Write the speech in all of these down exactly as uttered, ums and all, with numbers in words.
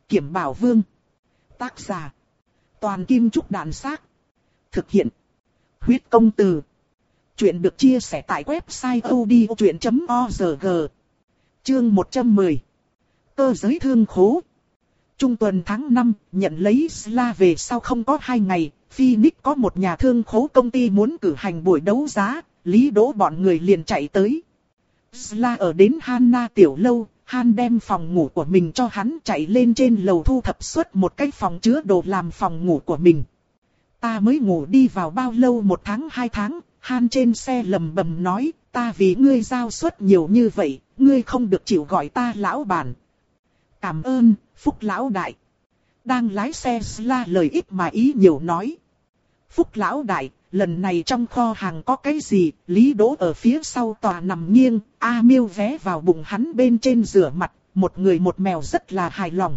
Kiểm Bảo Vương. Tác giả. Toàn Kim Trúc Đàn Xác. Thực hiện. Huyết Công Từ. Chuyện được chia sẻ tại website odchuyện chấm org. Chương một trăm mười. Cơ giới thương khố. Trung tuần tháng năm, nhận lấy Sla về sau không có hai ngày, Phoenix có một nhà thương khố công ty muốn cử hành buổi đấu giá, Lý Đỗ bọn người liền chạy tới. Sla ở đến Hanna tiểu lâu, Han đem phòng ngủ của mình cho hắn, chạy lên trên lầu thu thập suốt một cái phòng chứa đồ làm phòng ngủ của mình. Ta mới ngủ đi vào bao lâu, một tháng hai tháng, Han trên xe lầm bầm nói, ta vì ngươi giao suất nhiều như vậy, ngươi không được chịu gọi ta lão bản. Cảm ơn, Phúc lão đại. Đang lái xe Sla lời ít mà ý nhiều nói. Phúc lão đại, lần này trong kho hàng có cái gì? Lý Đỗ ở phía sau tòa nằm nghiêng, A Miêu vé vào bụng hắn bên trên rửa mặt, một người một mèo rất là hài lòng.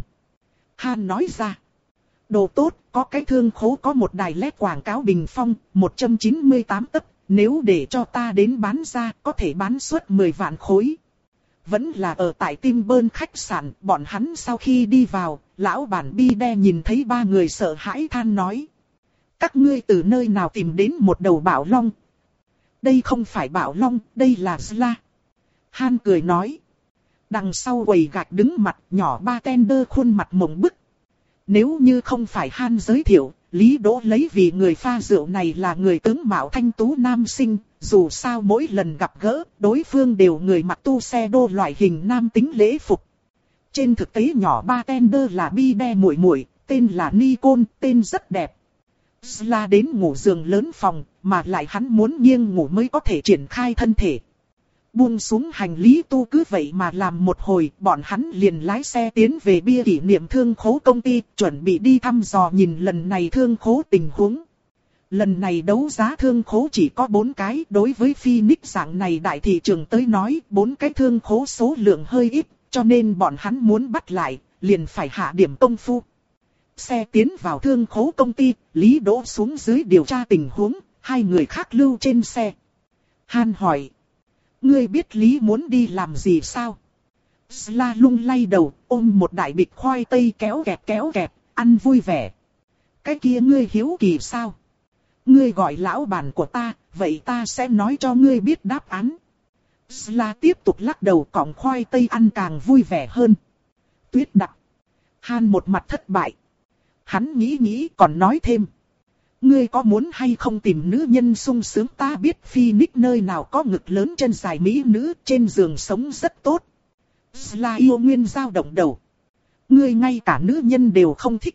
Han nói ra. Đồ tốt, có cái thương khố có một đài led quảng cáo bình phong, một trăm chín mươi tám tấc, nếu để cho ta đến bán ra, có thể bán suốt mười vạn khối. Vẫn là ở tại Timber khách sạn, bọn hắn sau khi đi vào, lão bản Bi Đe nhìn thấy ba người sợ hãi than nói. Các ngươi từ nơi nào tìm đến một đầu bạo long? Đây không phải bạo long, đây là Sla. Han cười nói. Đằng sau quầy gạch đứng mặt nhỏ bartender khuôn mặt mộng bức. Nếu như không phải Han giới thiệu, Lý Đỗ lấy vì người pha rượu này là người tướng mạo thanh tú nam sinh. Dù sao mỗi lần gặp gỡ, đối phương đều người mặc tu xe đô loại hình nam tính lễ phục. Trên thực tế nhỏ bartender là Bi Đe muội muội, tên là Nicole, tên rất đẹp. Sla đến ngủ giường lớn phòng, mà lại hắn muốn nghiêng ngủ mới có thể triển khai thân thể. Buông xuống hành lý tu cứ vậy mà làm một hồi, bọn hắn liền lái xe tiến về bia kỷ niệm thương khố công ty, chuẩn bị đi thăm dò nhìn lần này thương khố tình huống. Lần này đấu giá thương khố chỉ có bốn cái, đối với Phoenix dạng này đại thị trường tới nói, bốn cái thương khố số lượng hơi ít, cho nên bọn hắn muốn bắt lại, liền phải hạ điểm công phu. Xe tiến vào thương khố công ty, Lý Đỗ xuống dưới điều tra tình huống, hai người khác lưu trên xe. Han hỏi. Ngươi biết Lý muốn đi làm gì sao? Sla lung lay đầu, ôm một đại bịch khoai tây kéo kẹt kéo kẹt, ăn vui vẻ. Cái kia ngươi hiếu kỳ sao? Ngươi gọi lão bản của ta, vậy ta sẽ nói cho ngươi biết đáp án. Sla tiếp tục lắc đầu, cọng khoai tây ăn càng vui vẻ hơn. Tuyết đặc. Han một mặt thất bại. Hắn nghĩ nghĩ còn nói thêm. Ngươi có muốn hay không tìm nữ nhân sung sướng, ta biết Phoenix nơi nào có ngực lớn chân dài mỹ nữ, trên giường sống rất tốt. Sla yêu nguyên dao động đầu. Ngươi ngay cả nữ nhân đều không thích.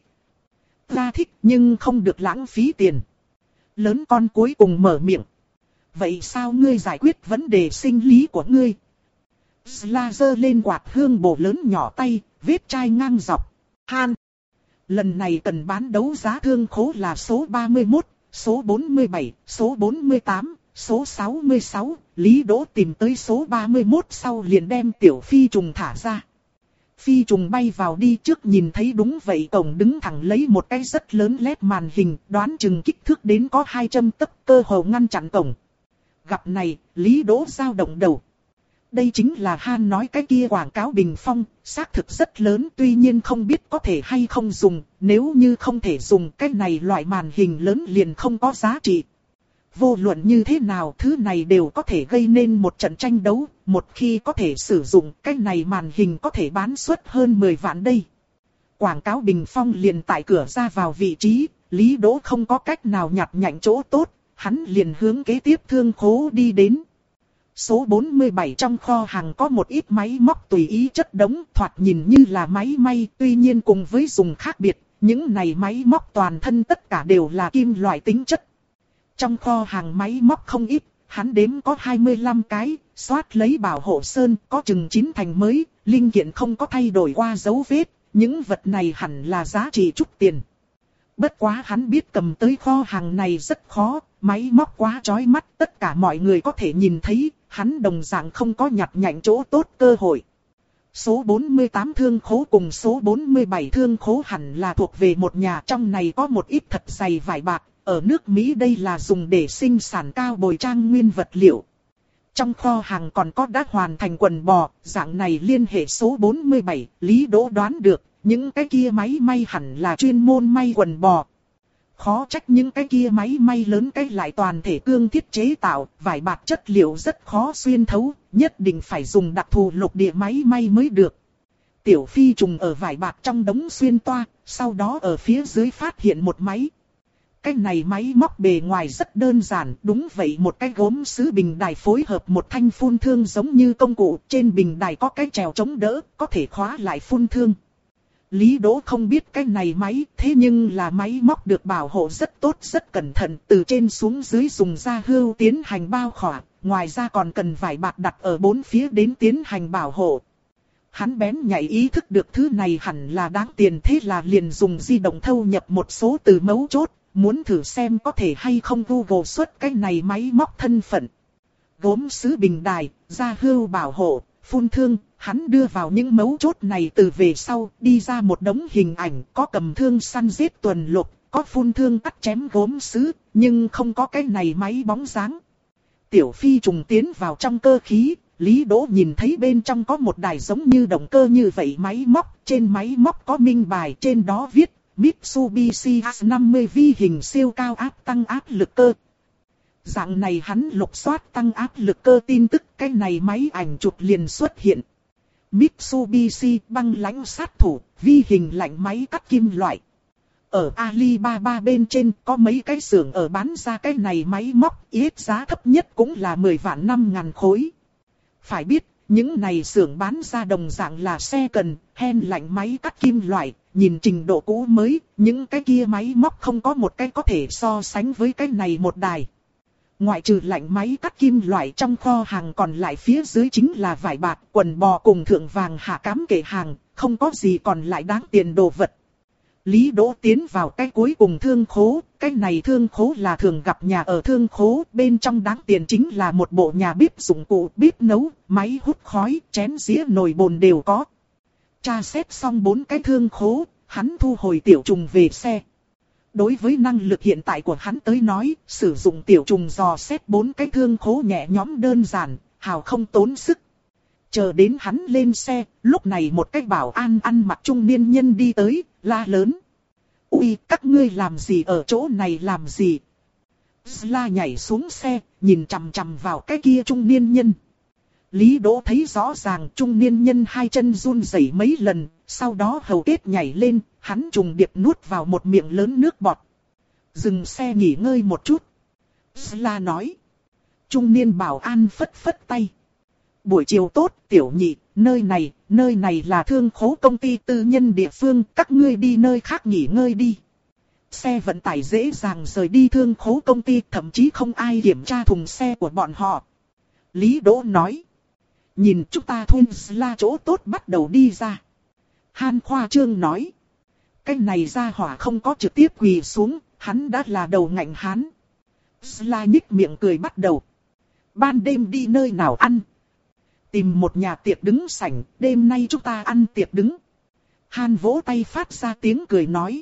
Ta thích nhưng không được lãng phí tiền. Lớn con cuối cùng mở miệng. Vậy sao ngươi giải quyết vấn đề sinh lý của ngươi? Sla giơ lên quạt hương bổ lớn nhỏ tay, vết chai ngang dọc. Han. Lần này cần bán đấu giá thương khố là số ba mươi mốt, số bốn mươi bảy, số bốn mươi tám, số sáu mươi sáu. Lý Đỗ tìm tới số ba mươi mốt sau liền đem tiểu phi trùng thả ra. Phi trùng bay vào đi trước, nhìn thấy đúng vậy cổng đứng thẳng lấy một cái rất lớn led màn hình, đoán chừng kích thước đến có hai trăm tấc, cơ hồ ngăn chặn cổng. Gặp này, Lý Đỗ dao động đầu. Đây chính là Han nói cái kia quảng cáo bình phong, xác thực rất lớn, tuy nhiên không biết có thể hay không dùng, nếu như không thể dùng cái này loại màn hình lớn liền không có giá trị. Vô luận như thế nào, thứ này đều có thể gây nên một trận tranh đấu, một khi có thể sử dụng, cái này màn hình có thể bán suất hơn mười vạn đây. Quảng cáo bình phong liền tại cửa ra vào vị trí, Lý Đỗ không có cách nào nhặt nhạnh chỗ tốt, hắn liền hướng kế tiếp thương khố đi đến. Số bốn mươi bảy trong kho hàng có một ít máy móc tùy ý chất đống, thoạt nhìn như là máy may, tuy nhiên cùng với dùng khác biệt, những này máy móc toàn thân tất cả đều là kim loại tính chất. Trong kho hàng máy móc không ít, hắn đếm có hai mươi lăm cái, xoát lấy bảo hộ sơn, có chừng chín thành mới, linh kiện không có thay đổi qua dấu vết, những vật này hẳn là giá trị chút tiền. Bất quá hắn biết cầm tới kho hàng này rất khó, máy móc quá chói mắt, tất cả mọi người có thể nhìn thấy, hắn đồng dạng không có nhặt nhạnh chỗ tốt cơ hội. Số bốn mươi tám thương khố cùng số bốn mươi bảy thương khố hẳn là thuộc về một nhà, trong này có một ít thật dày vải bạc, ở nước Mỹ đây là dùng để sinh sản cao bồi trang nguyên vật liệu. Trong kho hàng còn có đã hoàn thành quần bò, dạng này liên hệ số bốn mươi bảy, Lý Đỗ đoán được, những cái kia máy may hẳn là chuyên môn may quần bò. Khó trách những cái kia máy may lớn cái lại toàn thể cương thiết chế tạo, vải bạt chất liệu rất khó xuyên thấu, nhất định phải dùng đặc thù lục địa máy may mới được. Tiểu phi trùng ở vải bạt trong đống xuyên toa, sau đó ở phía dưới phát hiện một máy. Cái này máy móc bề ngoài rất đơn giản, đúng vậy, một cái gốm sứ bình đài phối hợp một thanh phun thương giống như công cụ, trên bình đài có cái chèo chống đỡ, có thể khóa lại phun thương. Lý Đỗ không biết cái này máy, thế nhưng là máy móc được bảo hộ rất tốt, rất cẩn thận, từ trên xuống dưới dùng da hươu tiến hành bao khỏa, ngoài ra còn cần vải bạt đặt ở bốn phía đến tiến hành bảo hộ. Hắn bén nhạy ý thức được thứ này hẳn là đáng tiền, thế là liền dùng di động thâu nhập một số từ mấu chốt, muốn thử xem có thể hay không Google xuất cái này máy móc thân phận. Gốm sứ bình đài, da hươu bảo hộ, phun thương, hắn đưa vào những mấu chốt này từ về sau, đi ra một đống hình ảnh, có cầm thương săn giết tuần lục, có phun thương cắt chém gốm sứ, nhưng không có cái này máy bóng dáng. Tiểu phi trùng tiến vào trong cơ khí, Lý Đỗ nhìn thấy bên trong có một đài giống như động cơ như vậy máy móc, trên máy móc có minh bài, trên đó viết Mitsubishi A năm mươi vi hình siêu cao áp tăng áp lực cơ. Dạng này hắn lục soát tăng áp lực cơ tin tức, cái này máy ảnh chụp liền xuất hiện. Mitsubishi băng lãnh sát thủ, vi hình lạnh máy cắt kim loại. Ở Alibaba bên trên có mấy cái xưởng ở bán ra cái này máy móc, ít giá thấp nhất cũng là mười vạn năm ngàn khối. Phải biết, những này xưởng bán ra đồng dạng là xe cần, hen lạnh máy cắt kim loại, nhìn trình độ cũ mới, những cái kia máy móc không có một cái có thể so sánh với cái này một đài. Ngoại trừ lạnh máy cắt kim loại trong kho hàng còn lại phía dưới chính là vải bạt, quần bò cùng thượng vàng hạ cám kệ hàng, không có gì còn lại đáng tiền đồ vật. Lý Đỗ tiến vào cái cuối cùng thương khố, cái này thương khố là thường gặp nhà ở thương khố, bên trong đáng tiền chính là một bộ nhà bếp dụng cụ, bếp nấu, máy hút khói, chén dĩa nồi bồn đều có. Tra xét xong bốn cái thương khố, hắn thu hồi tiểu trùng về xe. Đối với năng lực hiện tại của hắn tới nói, sử dụng tiểu trùng dò xét bốn cái thương khố nhẹ nhõm đơn giản, hào không tốn sức. Chờ đến hắn lên xe, lúc này một cái bảo an ăn mặc trung niên nhân đi tới, la lớn. Ui, các ngươi làm gì ở chỗ này làm gì? La nhảy xuống xe, nhìn chằm chằm vào cái kia trung niên nhân. Lý Đỗ thấy rõ ràng trung niên nhân hai chân run rẩy mấy lần, sau đó hầu kết nhảy lên, hắn trùng điệp nuốt vào một miệng lớn nước bọt. Dừng xe nghỉ ngơi một chút. La nói. Trung niên bảo an phất phất tay. Buổi chiều tốt, tiểu nhị, nơi này, nơi này là thương khố công ty tư nhân địa phương, các ngươi đi nơi khác nghỉ ngơi đi. Xe vận tải dễ dàng rời đi thương khố công ty, thậm chí không ai kiểm tra thùng xe của bọn họ. Lý Đỗ nói. Nhìn chúng ta thuê là chỗ tốt bắt đầu đi ra. Hàn Khoa Trương nói. Cái này ra hỏa không có trực tiếp quỳ xuống, hắn đã là đầu ngạnh hán. La nhích miệng cười bắt đầu. Ban đêm đi nơi nào ăn? Tìm một nhà tiệc đứng sảnh, đêm nay chúng ta ăn tiệc đứng. Hàn vỗ tay phát ra tiếng cười nói.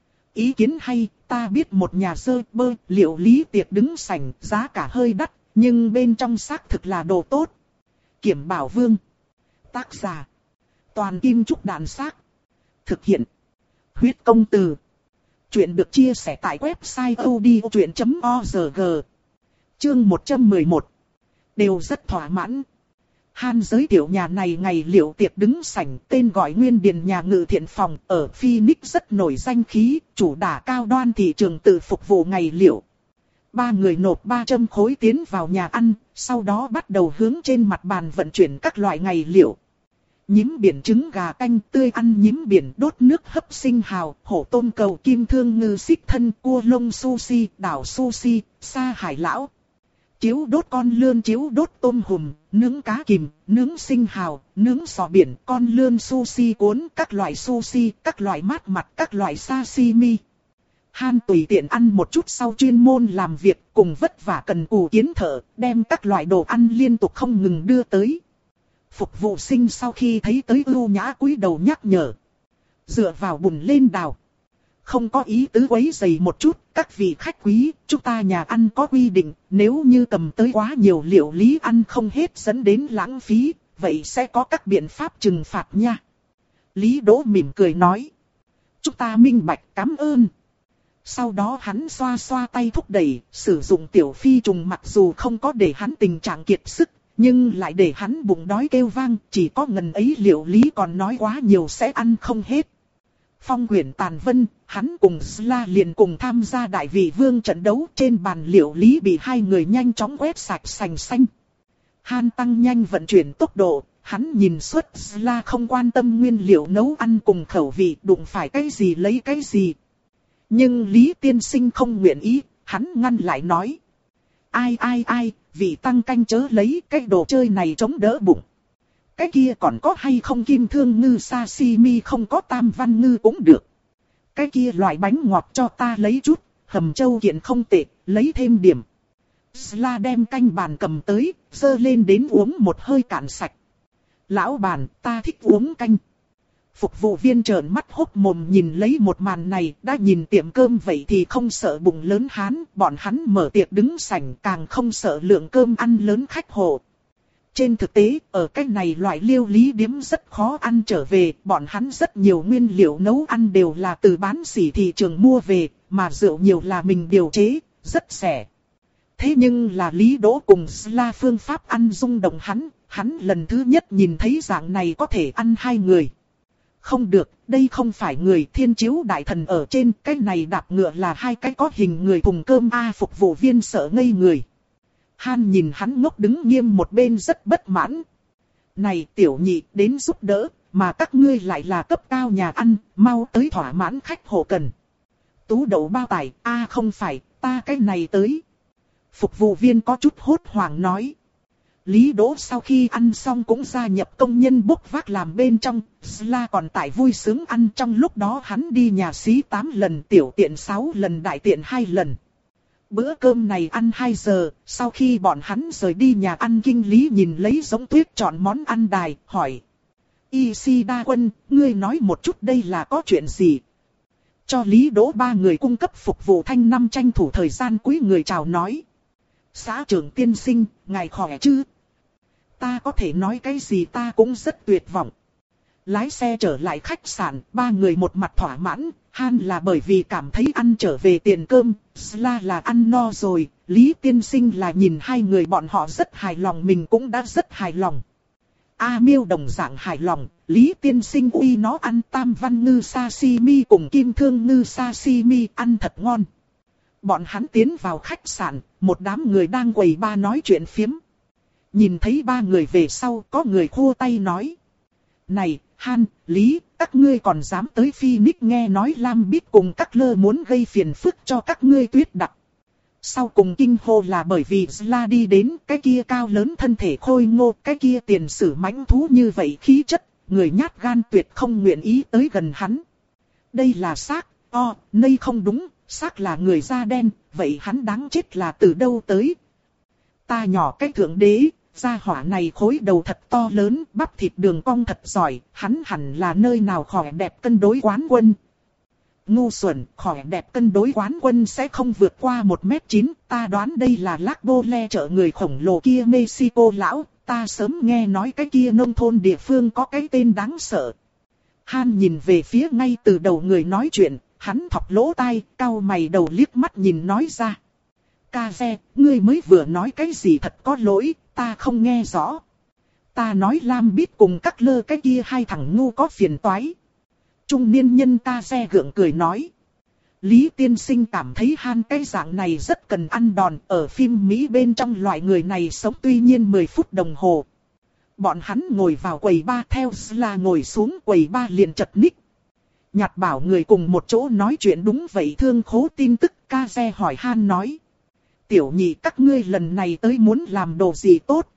Ý kiến hay, ta biết một nhà sơ bơ, liệu lý tiệc đứng sảnh, giá cả hơi đắt, nhưng bên trong xác thực là đồ tốt. Kiểm Bảo Vương. Tác giả. Toàn Kim Trúc Đạn Xác. Thực hiện. Huyết Công Từ. Chuyện được chia sẻ tại website odchuyện chấm org. Chương một trăm mười một. Đều rất thỏa mãn. Han giới thiệu nhà này ngày liệu tiệc đứng sảnh, tên gọi Nguyên Điền nhà ngự thiện phòng, ở Phoenix rất nổi danh khí, chủ đả cao đoan thị trường tự phục vụ ngày liệu. Ba người nộp ba trăm khối tiến vào nhà ăn, sau đó bắt đầu hướng trên mặt bàn vận chuyển các loại ngày liệu. Nhím biển trứng gà canh tươi ăn nhím biển đốt nước hấp sinh hào, hổ tôm cầu kim thương ngư xích thân cua lông sushi, đảo sushi, sa hải lão. Chiếu đốt con lươn chiếu đốt tôm hùm, nướng cá kìm, nướng sinh hào, nướng sò biển, con lươn sushi cuốn, các loại sushi, các loại mát mặt, các loại sashimi. Han tùy tiện ăn một chút sau chuyên môn làm việc, cùng vất vả cần cù kiến thợ, đem các loại đồ ăn liên tục không ngừng đưa tới. Phục vụ sinh sau khi thấy tới ưu nhã cúi đầu nhắc nhở. Dựa vào bùn lên đào. Không có ý tứ quấy rầy một chút, các vị khách quý, chúng ta nhà ăn có quy định, nếu như cầm tới quá nhiều liệu lý ăn không hết dẫn đến lãng phí, vậy sẽ có các biện pháp trừng phạt nha. Lý Đỗ mỉm cười nói. Chúng ta minh bạch, cảm ơn. Sau đó hắn xoa xoa tay thúc đẩy, sử dụng tiểu phi trùng mặc dù không có để hắn tình trạng kiệt sức, nhưng lại để hắn bụng đói kêu vang, chỉ có ngần ấy liệu lý còn nói quá nhiều sẽ ăn không hết. Phong quyển tàn vân, hắn cùng Sla liền cùng tham gia đại vị vương trận đấu, trên bàn liệu lý bị hai người nhanh chóng quét sạch sành xanh. Han tăng nhanh vận chuyển tốc độ, hắn nhìn suốt Sla không quan tâm nguyên liệu nấu ăn cùng khẩu vị, đụng phải cái gì lấy cái gì. Nhưng Lý tiên sinh không nguyện ý, hắn ngăn lại nói. Ai ai ai, vị tăng canh chớ lấy cái đồ chơi này chống đỡ bụng. Cái kia còn có hay không kim thương ngư sashimi không có tam văn ngư cũng được. Cái kia loại bánh ngọt cho ta lấy chút, hầm châu kiện không tệ, lấy thêm điểm. Sla đem canh bàn cầm tới, dơ lên đến uống một hơi cạn sạch. Lão bản, ta thích uống canh. Phục vụ viên trợn mắt hốc mồm nhìn lấy một màn này, đã nhìn tiệm cơm vậy thì không sợ bụng lớn hán, bọn hắn mở tiệc đứng sảnh càng không sợ lượng cơm ăn lớn khách hộ. Trên thực tế, ở cái này loại liêu lý điếm rất khó ăn trở về, bọn hắn rất nhiều nguyên liệu nấu ăn đều là từ bán sỉ thị trường mua về, mà rượu nhiều là mình điều chế, rất rẻ. Thế nhưng là Lý Đỗ cùng Sla phương pháp ăn rung động hắn, hắn lần thứ nhất nhìn thấy dạng này có thể ăn hai người. Không được, đây không phải người thiên chiếu đại thần ở trên, cái này đạp ngựa là hai cái có hình người thùng cơm a. Phục vụ viên sợ ngây người. Han nhìn hắn ngốc đứng nghiêm một bên rất bất mãn. Này tiểu nhị đến giúp đỡ, mà các ngươi lại là cấp cao nhà ăn, mau tới thỏa mãn khách hộ cần. Tú đậu bao tải, a không phải, ta cái này tới. Phục vụ viên có chút hốt hoảng nói. Lý Đỗ sau khi ăn xong cũng gia nhập công nhân bốc vác làm bên trong, Sla còn tại vui sướng ăn, trong lúc đó hắn đi nhà xí tám lần, tiểu tiện sáu lần, đại tiện hai lần. Bữa cơm này ăn hai giờ, sau khi bọn hắn rời đi nhà ăn, kinh lý nhìn lấy Giống Tuyết chọn món ăn đài, hỏi. Ishida Quân, ngươi nói một chút đây là có chuyện gì? Cho Lý Đỗ ba người cung cấp phục vụ thanh năm tranh thủ thời gian cúi người chào nói. Xã trưởng tiên sinh, ngài khỏe chứ? Ta có thể nói cái gì ta cũng rất tuyệt vọng. Lái xe trở lại khách sạn, ba người một mặt thỏa mãn. Han là bởi vì cảm thấy ăn trở về tiền cơm, Sla là ăn no rồi, Lý tiên sinh là nhìn hai người bọn họ rất hài lòng, mình cũng đã rất hài lòng. A Miêu đồng dạng hài lòng, Lý tiên sinh uy nó ăn tam văn ngư sashimi cùng kim thương ngư sashimi ăn thật ngon. Bọn hắn tiến vào khách sạn, một đám người đang quầy ba nói chuyện phiếm. Nhìn thấy ba người về sau, có người khua tay nói. Này, Han, Lý, các ngươi còn dám tới Phoenix, nghe nói Lam Bích cùng các lơ muốn gây phiền phức cho các ngươi tuyết đặc. Sau cùng kinh hô là bởi vì Sla đi đến, cái kia cao lớn thân thể khôi ngô, cái kia tiền sử mãnh thú như vậy khí chất, người nhát gan tuyệt không nguyện ý tới gần hắn. Đây là xác, o, nay không đúng, xác là người da đen, vậy hắn đáng chết là từ đâu tới? Ta nhỏ cái thượng đế. Gia hỏa này khối đầu thật to lớn, bắp thịt đường cong thật giỏi, hắn hẳn là nơi nào khỏe đẹp cân đối quán quân. Ngu xuẩn, khỏe đẹp cân đối quán quân sẽ không vượt qua một mét chín, ta đoán đây là Lac Le chợ người khổng lồ kia Mexico lão, ta sớm nghe nói cái kia nông thôn địa phương có cái tên đáng sợ. Han nhìn về phía ngay từ đầu người nói chuyện, hắn thọc lỗ tai, cau mày đầu liếc mắt nhìn nói ra. Ca xe, ngươi mới vừa nói cái gì thật có lỗi, ta không nghe rõ. Ta nói Lam Bích cùng các lơ cái kia hai thằng ngu có phiền toái. Trung niên nhân ca xe gượng cười nói. Lý tiên sinh cảm thấy Han cái dạng này rất cần ăn đòn, ở phim Mỹ bên trong loại người này sống tuy nhiên mười phút đồng hồ. Bọn hắn ngồi vào quầy ba theo Sla ngồi xuống quầy ba liền chật ních. Nhặt bảo người cùng một chỗ nói chuyện đúng vậy thương khố tin tức, ca xe hỏi Han nói. Tiểu nhị các ngươi lần này tới muốn làm đồ gì tốt?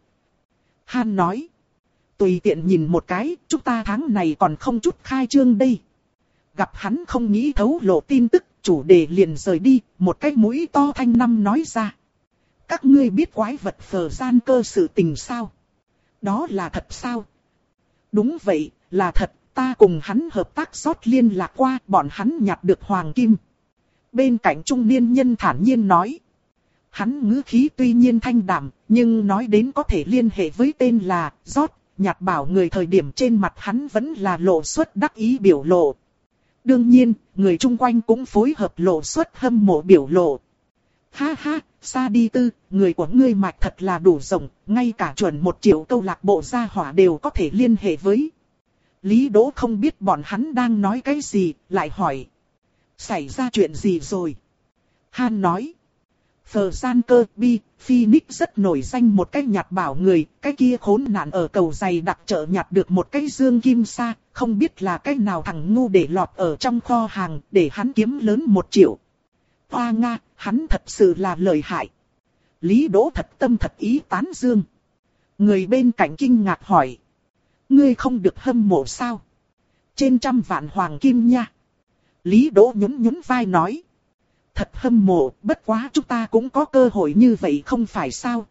Han nói. Tùy tiện nhìn một cái, chúng ta tháng này còn không chút khai trương đây. Gặp hắn không nghĩ thấu lộ tin tức, chủ đề liền rời đi, một cái mũi to thanh năm nói ra. Các ngươi biết quái vật phờ gian cơ sự tình sao? Đó là thật sao? Đúng vậy, là thật, ta cùng hắn hợp tác sót liên lạc qua, bọn hắn nhặt được hoàng kim. Bên cạnh trung niên nhân thản nhiên nói. Hắn ngữ khí tuy nhiên thanh đạm, nhưng nói đến có thể liên hệ với tên là George, nhặt bảo người thời điểm trên mặt hắn vẫn là lộ xuất đắc ý biểu lộ. Đương nhiên, người chung quanh cũng phối hợp lộ xuất hâm mộ biểu lộ. Ha ha, Sa Đi Tư, người của ngươi mạch thật là đủ rộng, ngay cả chuẩn một triệu câu lạc bộ gia hỏa đều có thể liên hệ với. Lý Đỗ không biết bọn hắn đang nói cái gì, lại hỏi. Xảy ra chuyện gì rồi? Han nói. Phờ gian cơ bi, Phoenix rất nổi danh một cái nhặt bảo người, cái kia khốn nạn ở cầu giày đặc chợ nhặt được một cái dương kim sa, không biết là cái nào thằng ngu để lọt ở trong kho hàng, để hắn kiếm lớn một triệu. Hoa Nga, hắn thật sự là lợi hại. Lý Đỗ thật tâm thật ý tán dương. Người bên cạnh kinh ngạc hỏi. Ngươi không được hâm mộ sao? Trên trăm vạn hoàng kim nha. Lý Đỗ nhún nhún vai nói. Thật hâm mộ, bất quá chúng ta cũng có cơ hội như vậy không phải sao?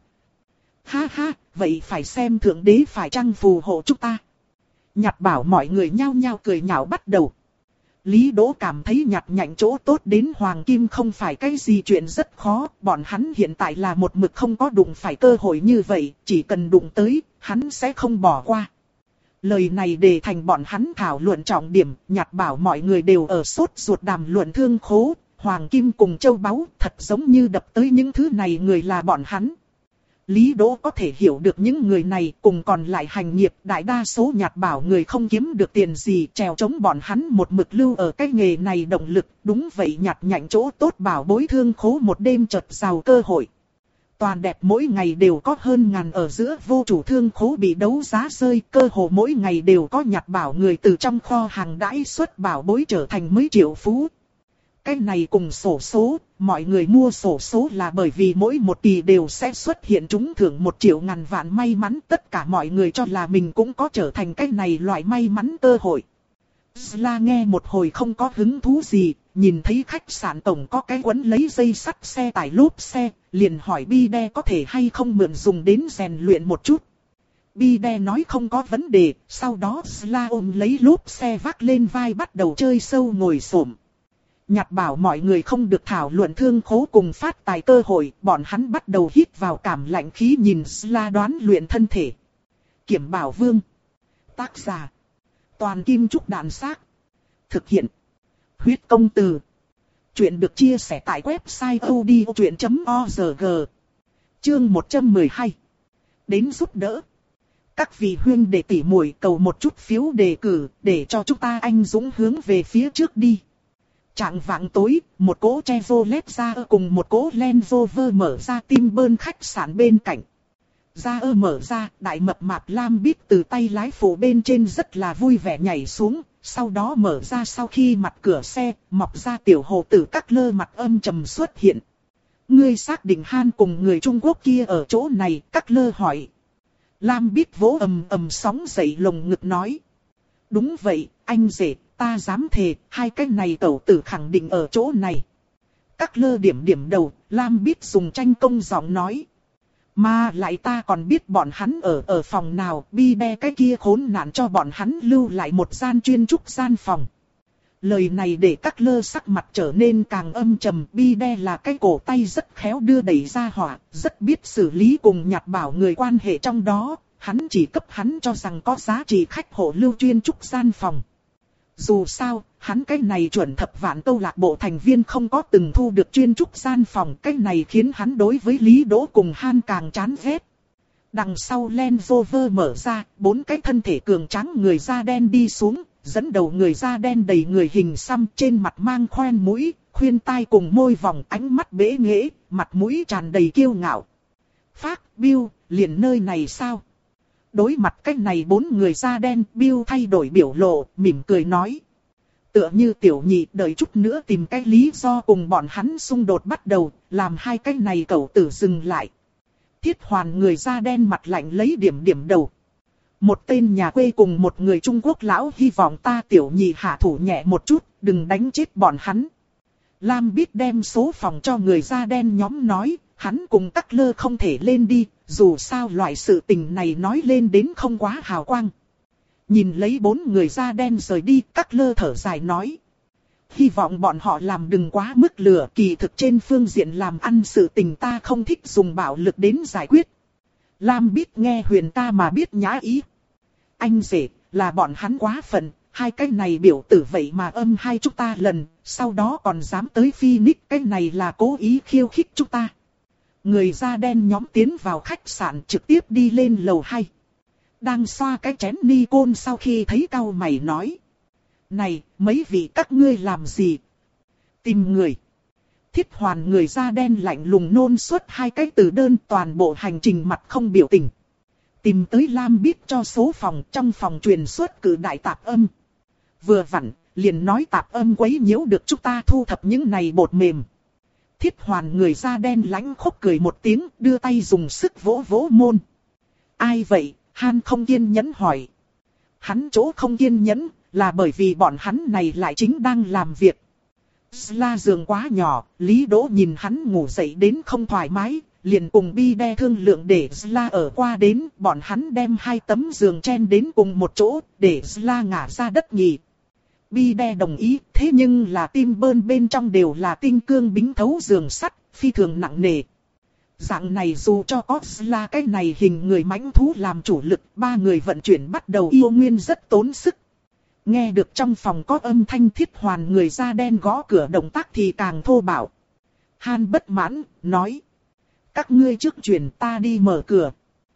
Ha ha, vậy phải xem thượng đế phải chăng phù hộ chúng ta. Nhặt bảo mọi người nhao nhao cười nhạo bắt đầu. Lý Đỗ cảm thấy nhặt nhạnh chỗ tốt đến hoàng kim không phải cái gì chuyện rất khó, bọn hắn hiện tại là một mực không có đụng phải cơ hội như vậy, chỉ cần đụng tới, hắn sẽ không bỏ qua. Lời này để thành bọn hắn thảo luận trọng điểm, nhặt bảo mọi người đều ở sốt ruột đàm luận thương khố, hoàng kim cùng châu báu, thật giống như đập tới những thứ này người là bọn hắn. Lý Đỗ có thể hiểu được những người này cùng còn lại hành nghiệp, đại đa số nhặt bảo người không kiếm được tiền gì, trèo chống bọn hắn một mực lưu ở cái nghề này động lực, đúng vậy nhặt nhạnh chỗ tốt bảo bối thương khố một đêm chợt giàu cơ hội. Toàn đẹp mỗi ngày đều có hơn ngàn ở giữa vô chủ thương khố bị đấu giá rơi, cơ hồ mỗi ngày đều có nhặt bảo người từ trong kho hàng đãi xuất bảo bối trở thành mấy triệu phú. Cái này cùng xổ số, mọi người mua xổ số là bởi vì mỗi một kỳ đều sẽ xuất hiện trúng thưởng một triệu ngàn vạn may mắn, tất cả mọi người cho là mình cũng có trở thành cái này loại may mắn cơ hội. Sla nghe một hồi không có hứng thú gì, nhìn thấy khách sạn tổng có cái quấn lấy dây sắt xe tải lốp xe, liền hỏi Bide có thể hay không mượn dùng đến rèn luyện một chút. Bide nói không có vấn đề, sau đó Sla ôm lấy lốp xe vác lên vai bắt đầu chơi sâu ngồi xổm. Nhặt bảo mọi người không được thảo luận thương khố cùng phát tài cơ hội, bọn hắn bắt đầu hít vào cảm lạnh khí nhìn Sla đoán luyện thân thể. Kiểm Bảo Vương. Tác giả. Toàn Kim Trúc Đạn Xác. Thực hiện. Huyết Công Từ. Chuyện được chia sẻ tại website odchuyện chấm org. Chương một trăm mười hai. Đến giúp đỡ. Các vị huynh đệ tỷ muội cầu một chút phiếu đề cử để cho chúng ta anh dũng hướng về phía trước đi. Trạng vạng tối, một cỗ Chevrolet ra cùng một cỗ Land Rover mở ra tim bơn khách sạn bên cạnh. Ra ơ mở ra, đại mập mạp Lam Bít từ tay lái phụ bên trên rất là vui vẻ nhảy xuống, sau đó mở ra sau khi mặt cửa xe, mọc ra tiểu hồ tử các lơ mặt âm trầm xuất hiện. Ngươi xác định Han cùng người Trung Quốc kia ở chỗ này, các lơ hỏi. Lam Bít vỗ ầm ầm sóng dậy lồng ngực nói. Đúng vậy, anh rể, ta dám thề, hai cái này tẩu tử khẳng định ở chỗ này. Các lơ điểm điểm đầu, Lam Bít dùng tranh công giọng nói. Mà lại ta còn biết bọn hắn ở ở phòng nào, Bide cái kia khốn nạn cho bọn hắn lưu lại một gian chuyên trúc gian phòng. Lời này để các lơ sắc mặt trở nên càng âm trầm, Bide là cái cổ tay rất khéo đưa đẩy ra hỏa, rất biết xử lý cùng nhặt bảo người quan hệ trong đó, hắn chỉ cấp hắn cho rằng có giá trị khách hộ lưu chuyên trúc gian phòng. Dù sao, hắn cái này chuẩn thập vạn câu lạc bộ thành viên không có từng thu được chuyên trúc gian phòng, cái này khiến hắn đối với Lý Đỗ cùng Han càng chán ghét. Đằng sau Land Rover mở ra, bốn cái thân thể cường tráng người da đen đi xuống, dẫn đầu người da đen đầy người hình xăm trên mặt mang khoen mũi, khuyên tai cùng môi vòng, ánh mắt bẽ nghễ, mặt mũi tràn đầy kiêu ngạo. Phác, Bill, liền nơi này sao? Đối mặt cái này bốn người da đen, Bill thay đổi biểu lộ, mỉm cười nói. Tựa như tiểu nhị đợi chút nữa tìm cái lý do cùng bọn hắn xung đột bắt đầu, làm hai cái này cẩu tử dừng lại. Thiết Hoàn người da đen mặt lạnh lấy điểm điểm đầu. Một tên nhà quê cùng một người Trung Quốc lão hy vọng ta tiểu nhị hạ thủ nhẹ một chút, đừng đánh chết bọn hắn. Lam Bít đem số phòng cho người da đen nhóm nói, hắn cùng các lơ không thể lên đi, dù sao loại sự tình này nói lên đến không quá hào quang. Nhìn lấy bốn người da đen rời đi, các lơ thở dài nói. Hy vọng bọn họ làm đừng quá mức lửa, kỳ thực trên phương diện làm ăn sự tình ta không thích dùng bạo lực đến giải quyết. Lam Bít nghe Huyền ta mà biết nhã ý. Anh rể, là bọn hắn quá phận, hai cái này biểu tử vậy mà âm hai chúng ta lần, sau đó còn dám tới Phoenix, cái này là cố ý khiêu khích chúng ta. Người da đen nhóm tiến vào khách sạn trực tiếp đi lên lầu hai. Đang xoa cái chén Nikon sau khi thấy cau mày nói. Này, mấy vị các ngươi làm gì? Tìm người. Thiết Hoàn người da đen lạnh lùng nôn suốt hai cái từ đơn, toàn bộ hành trình mặt không biểu tình. Tìm tới Lam biết cho số phòng, trong phòng truyền suốt cử đại tạp âm. Vừa vặn, liền nói tạp âm quấy nhiễu được chúng ta thu thập những này bột mềm. Thiết Hoàn người da đen lãnh khốc cười một tiếng, đưa tay dùng sức vỗ vỗ môn. Ai vậy? Han không kiên nhẫn hỏi. Hắn chỗ không kiên nhẫn, là bởi vì bọn hắn này lại chính đang làm việc. Sla giường quá nhỏ, Lý Đỗ nhìn hắn ngủ dậy đến không thoải mái, liền cùng Bi Đe thương lượng để Sla ở qua đến, bọn hắn đem hai tấm giường chen đến cùng một chỗ, để Sla ngả ra đất nghỉ. Bi Đe đồng ý, thế nhưng là tim bơn bên trong đều là tinh cương bính thấu giường sắt, phi thường nặng nề. Dạng này dù cho có Sla cái này hình người mãnh thú làm chủ lực, ba người vận chuyển bắt đầu yêu nguyên rất tốn sức. Nghe được trong phòng có âm thanh Thiết Hoàn người da đen gõ cửa, động tác thì càng thô bạo. Han bất mãn, nói. Các ngươi trước chuyển, ta đi mở cửa.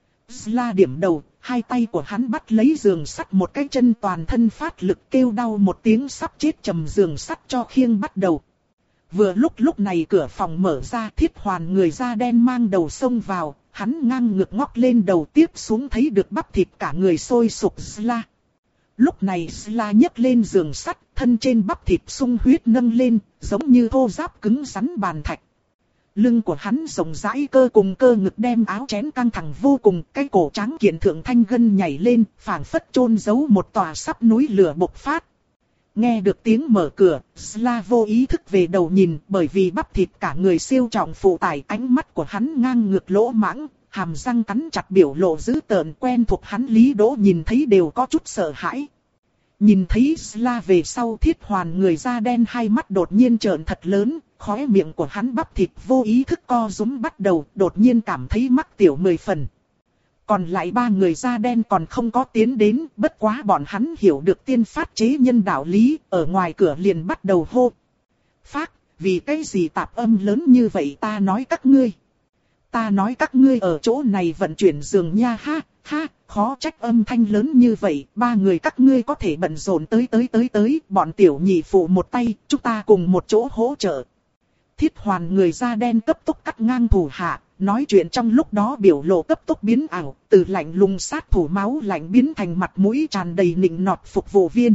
Sla điểm đầu, hai tay của hắn bắt lấy giường sắt, một cái chân toàn thân phát lực kêu đau một tiếng sắp chết trầm giường sắt cho khiêng bắt đầu. Vừa lúc lúc này cửa phòng mở ra, Thiết Hoàn người da đen mang đầu xông vào, hắn ngang ngược ngóc lên đầu tiếp xuống thấy được bắp thịt cả người sôi sục Sla. Lúc này Sla nhấc lên giường sắt, thân trên bắp thịt sung huyết nâng lên, giống như thô giáp cứng rắn bàn thạch. Lưng của hắn rộng rãi, cơ cùng cơ ngực đem áo chén căng thẳng vô cùng, cái cổ trắng kiện thượng thanh gân nhảy lên, phảng phất chôn giấu một tòa sắp núi lửa bộc phát. Nghe được tiếng mở cửa, Sla vô ý thức về đầu nhìn, bởi vì bắp thịt cả người siêu trọng phụ tải, ánh mắt của hắn ngang ngược lỗ mãng, hàm răng cắn chặt biểu lộ dữ tợn, quen thuộc hắn Lý Đỗ nhìn thấy đều có chút sợ hãi. Nhìn thấy Sla về sau, Thiết Hoàn người da đen hai mắt đột nhiên trợn thật lớn, khóe miệng của hắn bắp thịt vô ý thức co rúm bắt đầu, đột nhiên cảm thấy mắc tiểu mười phần. Còn lại ba người da đen còn không có tiến đến, bất quá bọn hắn hiểu được tiên phát chế nhân đạo lý, ở ngoài cửa liền bắt đầu hô. Phát, vì cái gì tạp âm lớn như vậy ta nói các ngươi. Ta nói các ngươi ở chỗ này vận chuyển giường nha ha, ha, khó trách âm thanh lớn như vậy, ba người các ngươi có thể bận rộn tới tới tới tới, bọn tiểu nhị phụ một tay, chúng ta cùng một chỗ hỗ trợ. Thiết Hoàn người da đen cấp tốc cắt ngang thủ hạ, nói chuyện trong lúc đó biểu lộ cấp tốc biến ảo, từ lạnh lùng sát thủ máu lạnh biến thành mặt mũi tràn đầy nịnh nọt phục vụ viên.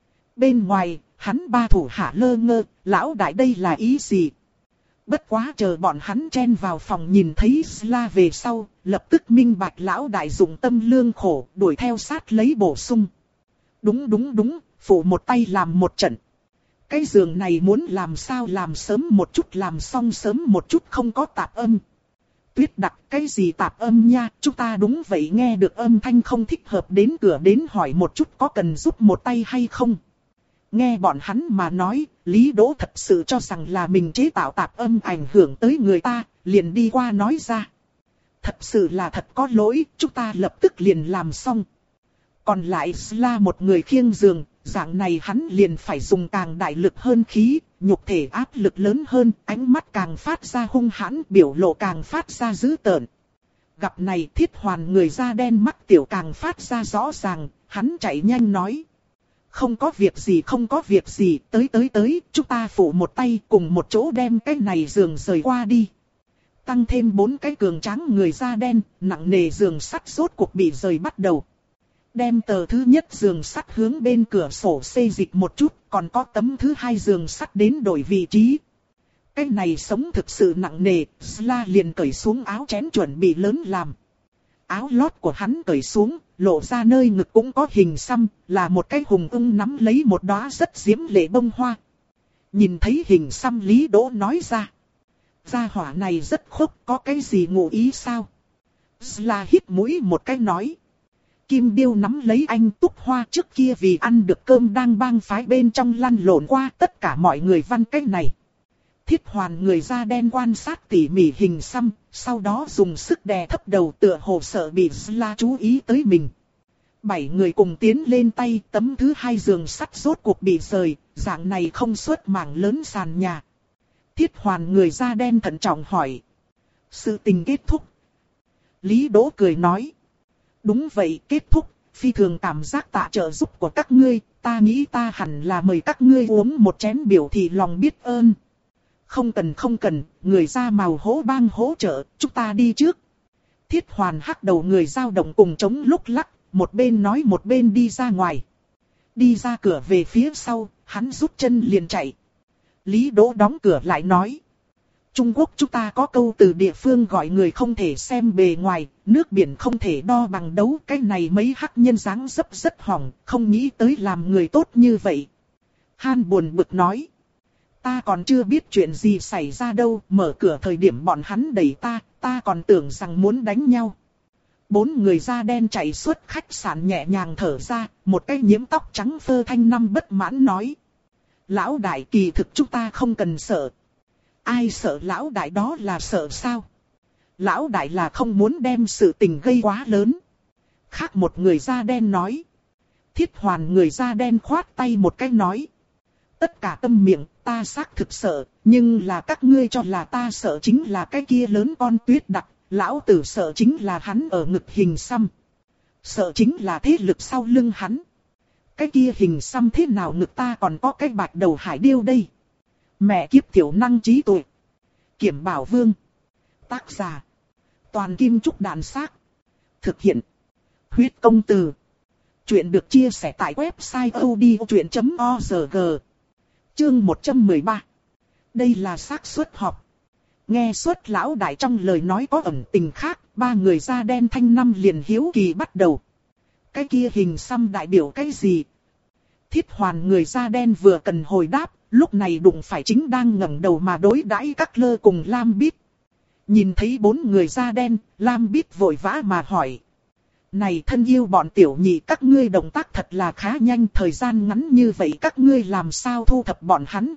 Bên ngoài, hắn ba thủ hạ lơ ngơ, lão đại đây là ý gì? Bất quá chờ bọn hắn chen vào phòng nhìn thấy Sla về sau, lập tức minh bạch lão đại dụng tâm lương khổ, đuổi theo sát lấy bổ sung. Đúng đúng đúng, phụ một tay làm một trận. Cái giường này muốn làm sao làm sớm một chút làm xong sớm một chút không có tạp âm. Tuyết Đặc, cái gì tạp âm nha, chúng ta đúng vậy nghe được âm thanh không thích hợp đến cửa đến hỏi một chút có cần giúp một tay hay không. Nghe bọn hắn mà nói, Lý Đỗ thật sự cho rằng là mình chế tạo tạp âm ảnh hưởng tới người ta, liền đi qua nói ra. Thật sự là thật có lỗi, chúng ta lập tức liền làm xong. Còn lại Sla một người khiêng giường, dạng này hắn liền phải dùng càng đại lực hơn khí, nhục thể áp lực lớn hơn, ánh mắt càng phát ra hung hãn, biểu lộ càng phát ra dữ tợn. Gặp này Thiết Hoàn người da đen mắt tiểu càng phát ra rõ ràng, hắn chạy nhanh nói. Không có việc gì không có việc gì, tới tới tới, chúng ta phụ một tay cùng một chỗ đem cái này giường rời qua đi. Tăng thêm bốn cái cường tráng người da đen, nặng nề giường sắt rốt cuộc bị rời bắt đầu. Đem tờ thứ nhất giường sắt hướng bên cửa sổ xê dịch một chút, còn có tấm thứ hai giường sắt đến đổi vị trí. Cái này sống thực sự nặng nề, Sla liền cởi xuống áo chén chuẩn bị lớn làm. Áo lót của hắn cởi xuống, lộ ra nơi ngực cũng có hình xăm, là một cái hùng ưng nắm lấy một đóa rất diễm lệ bông hoa. Nhìn thấy hình xăm Lý Đỗ nói ra. Gia hỏa này rất khốc, có cái gì ngụ ý sao? Sla hít mũi một cái nói. Kim Điêu nắm lấy anh Túc Hoa trước kia vì ăn được cơm đang bang phái bên trong lăn lộn qua tất cả mọi người văn cái này. Thiết Hoàn người da đen quan sát tỉ mỉ hình xăm, sau đó dùng sức đè thấp đầu tựa hồ sợ bị Sla chú ý tới mình. Bảy người cùng tiến lên tay, tấm thứ hai giường sắt rốt cuộc bị rời, dạng này không xuất mảng lớn sàn nhà. Thiết Hoàn người da đen thận trọng hỏi. Sự tình kết thúc. Lý Đỗ cười nói. Đúng vậy, kết thúc, phi thường cảm giác tạ trợ giúp của các ngươi, ta nghĩ ta hẳn là mời các ngươi uống một chén biểu thị lòng biết ơn. Không cần không cần, người da màu hố bang hỗ trợ, chúng ta đi trước. Thiết Hoàn hắc đầu người dao động cùng chống lúc lắc, một bên nói một bên đi ra ngoài. Đi ra cửa về phía sau, hắn rút chân liền chạy. Lý Đỗ đóng cửa lại nói. Trung Quốc chúng ta có câu từ địa phương gọi người không thể xem bề ngoài, nước biển không thể đo bằng đấu. Cái này mấy hắc nhân dáng dấp rất hỏng, không nghĩ tới làm người tốt như vậy. Han buồn bực nói. Ta còn chưa biết chuyện gì xảy ra đâu, mở cửa thời điểm bọn hắn đẩy ta, ta còn tưởng rằng muốn đánh nhau. Bốn người da đen chạy suốt khách sạn nhẹ nhàng thở ra, một cái nhiễm tóc trắng phơ thanh năm bất mãn nói. Lão đại kỳ thực chúng ta không cần sợ. Ai sợ lão đại đó là sợ sao? Lão đại là không muốn đem sự tình gây quá lớn. Khác một người da đen nói. Thiết Hoàn người da đen khoát tay một cái nói. Tất cả tâm miệng, ta xác thực sợ, nhưng là các ngươi cho là ta sợ chính là cái kia lớn con tuyết đặc, lão tử sợ chính là hắn ở ngực hình xăm. Sợ chính là thế lực sau lưng hắn. Cái kia hình xăm thế nào ngực ta còn có cái bạch đầu hải điêu đây. Mẹ kiếp thiểu năng trí tuệ. Kiểm Bảo Vương. Tác giả. Toàn Kim Trúc Đàn Xác. Thực hiện. Huyết Công Từ. Chuyện được chia sẻ tại website odchuyện chấm org. Chương một trăm mười ba. Đây là xác suất họp. Nghe suất lão đại trong lời nói có ẩn tình khác, ba người da đen thanh năm liền hiếu kỳ bắt đầu. Cái kia hình xăm đại biểu cái gì? Thiết Hoàn người da đen vừa cần hồi đáp, lúc này đụng phải chính đang ngẩng đầu mà đối đãi các lơ cùng Lam Bít. Nhìn thấy bốn người da đen, Lam Bít vội vã mà hỏi. Này thân yêu bọn tiểu nhị, các ngươi động tác thật là khá nhanh, thời gian ngắn như vậy các ngươi làm sao thu thập bọn hắn?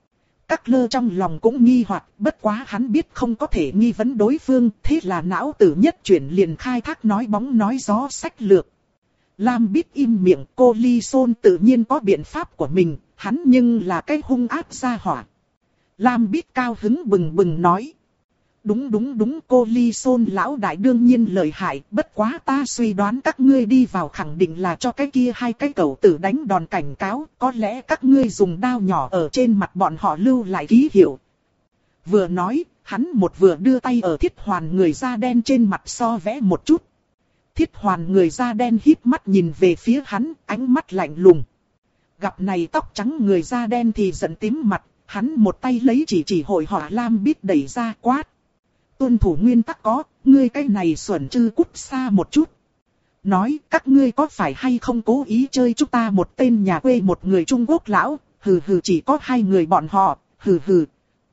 Các lơ trong lòng cũng nghi hoặc, bất quá hắn biết không có thể nghi vấn đối phương, thế là não tử nhất chuyển liền khai thác nói bóng nói gió sách lược. Lam Bít im miệng, cô Ly Sôn tự nhiên có biện pháp của mình, hắn nhưng là cái hung ác gia hỏa. Lam Bít cao hứng bừng bừng nói. Đúng đúng đúng, cô Ly Sôn lão đại đương nhiên lợi hại, bất quá ta suy đoán các ngươi đi vào khẳng định là cho cái kia hai cái cẩu tử đánh đòn cảnh cáo, có lẽ các ngươi dùng đao nhỏ ở trên mặt bọn họ lưu lại ký hiệu. Vừa nói, hắn một vừa đưa tay ở Thiết Hoàn người da đen trên mặt so vẽ một chút. Thiết Hoàn người da đen híp mắt nhìn về phía hắn, ánh mắt lạnh lùng. Gặp này tóc trắng người da đen thì giận tím mặt, hắn một tay lấy chỉ chỉ hội họa Lam Bít đẩy ra quát. Tuân thủ nguyên tắc có, ngươi cái này xuẩn chư cút xa một chút. Nói các ngươi có phải hay không cố ý chơi chúng ta một tên nhà quê một người Trung Quốc lão, hừ hừ chỉ có hai người bọn họ, hừ hừ.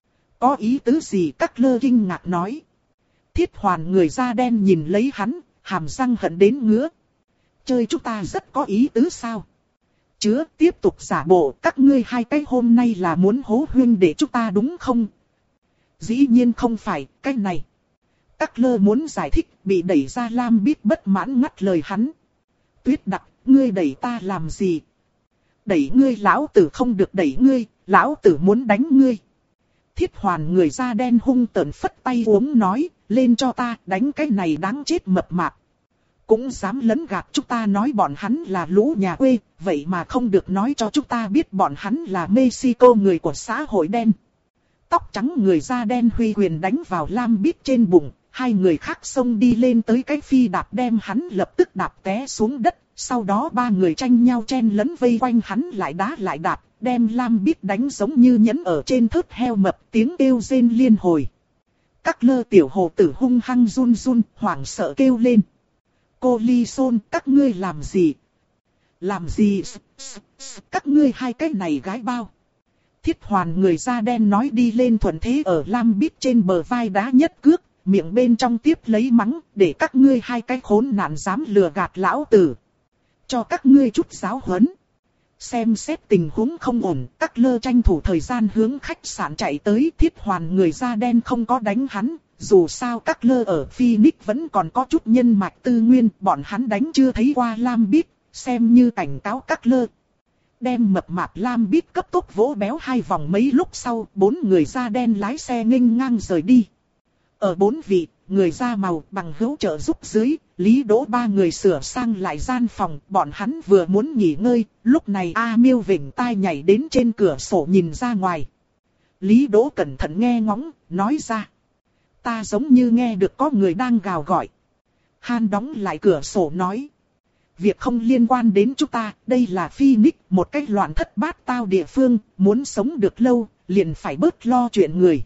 Có ý tứ gì các lơ kinh ngạc nói. Thiết Hoàn người da đen nhìn lấy hắn, hàm răng hận đến ngứa. Chơi chúng ta rất có ý tứ sao? Chứa tiếp tục giả bộ các ngươi hai cái hôm nay là muốn hố huyên để chúng ta đúng không? Dĩ nhiên không phải, cái này. Các lơ muốn giải thích, bị đẩy ra Lam Bít bất mãn ngắt lời hắn. Tuyết đặc, ngươi đẩy ta làm gì? Đẩy ngươi lão tử không được đẩy ngươi, lão tử muốn đánh ngươi. Thiết Hoàn người da đen hung tợn phất tay uống nói, lên cho ta, đánh cái này đáng chết mập mạp. Cũng dám lấn gạt chúng ta nói bọn hắn là lũ nhà quê, vậy mà không được nói cho chúng ta biết bọn hắn là Mexico người của xã hội đen. Tóc trắng người da đen huy quyền đánh vào Lam Bít trên bụng, hai người khác xông đi lên tới cái phi đạp đem hắn lập tức đạp té xuống đất, sau đó ba người tranh nhau chen lấn vây quanh hắn lại đá lại đạp, đem Lam Bít đánh giống như nhấn ở trên thớt heo mập, tiếng kêu rên liên hồi. Các lơ tiểu hồ tử hung hăng run run, hoảng sợ kêu lên. Cô Ly Sôn, các ngươi làm gì? Làm gì? Các ngươi hai cái này gái bao. Thiết Hoàn người da đen nói đi lên thuận thế ở Lam Bít trên bờ vai đá nhất cước, miệng bên trong tiếp lấy mắng, để các ngươi hai cái khốn nạn dám lừa gạt lão tử. Cho các ngươi chút giáo huấn. Xem xét tình huống không ổn, các lơ tranh thủ thời gian hướng khách sạn chạy tới. Thiết Hoàn người da đen không có đánh hắn, dù sao các lơ ở Phoenix vẫn còn có chút nhân mạch tư nguyên, bọn hắn đánh chưa thấy qua Lam Bít, xem như cảnh cáo các lơ. Đem mập mạp Lam Bít cấp tốc vỗ béo hai vòng mấy lúc sau, bốn người da đen lái xe nghênh ngang rời đi. Ở bốn vị, người da màu bằng hữu trợ giúp dưới, Lý Đỗ ba người sửa sang lại gian phòng, bọn hắn vừa muốn nghỉ ngơi, lúc này A Miêu vểnh tai nhảy đến trên cửa sổ nhìn ra ngoài. Lý Đỗ cẩn thận nghe ngóng, nói ra. Ta giống như nghe được có người đang gào gọi. Han đóng lại cửa sổ nói. Việc không liên quan đến chúng ta, đây là Phoenix, một cách loạn thất bát tao địa phương, muốn sống được lâu, liền phải bớt lo chuyện người.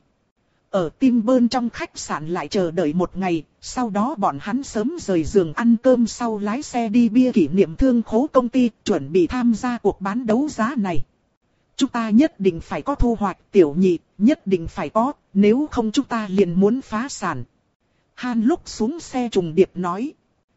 Ở Tim Bơn trong khách sạn lại chờ đợi một ngày, sau đó bọn hắn sớm rời giường ăn cơm sau lái xe đi bia kỷ niệm thương khố công ty, chuẩn bị tham gia cuộc bán đấu giá này. Chúng ta nhất định phải có thu hoạch, Tiểu Nhị, nhất định phải có, nếu không chúng ta liền muốn phá sản. Han lúc xuống xe trùng điệp nói.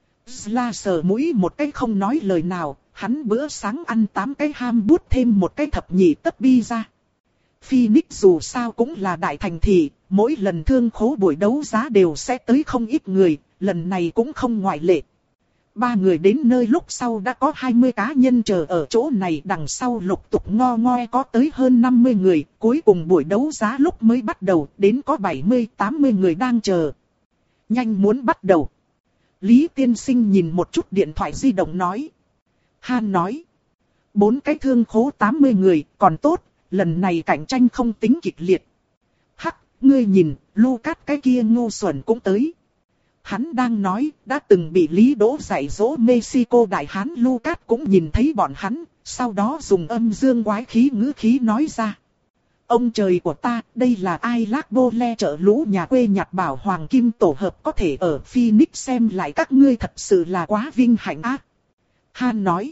Sla sờ mũi một cái không nói lời nào, hắn bữa sáng ăn tám cái ham bút thêm một cái thập nhị tấc pizza. Phoenix dù sao cũng là đại thành thị, mỗi lần thương khố buổi đấu giá đều sẽ tới không ít người, lần này cũng không ngoại lệ. Ba người đến nơi lúc sau đã có hai mươi cá nhân chờ ở chỗ này, đằng sau lục tục ngo ngoe có tới hơn năm mươi người, cuối cùng buổi đấu giá lúc mới bắt đầu, đến có bảy mươi tám mươi người đang chờ. Nhanh muốn bắt đầu. Lý tiên sinh nhìn một chút điện thoại di động nói. Han nói. Bốn cái thương khố tám mươi người, còn tốt, lần này cạnh tranh không tính kịch liệt. Hắc, ngươi nhìn, Lucas cái kia ngu xuẩn cũng tới. Hắn đang nói, đã từng bị Lý Đỗ dạy dỗ Mexico đại hán Lucas cũng nhìn thấy bọn hắn, sau đó dùng âm dương quái khí ngữ khí nói ra. Ông trời của ta, đây là ai lác bô le trợ lũ nhà quê nhặt bảo hoàng kim tổ hợp có thể ở Phoenix xem lại các ngươi thật sự là quá vinh hạnh ác. Han nói,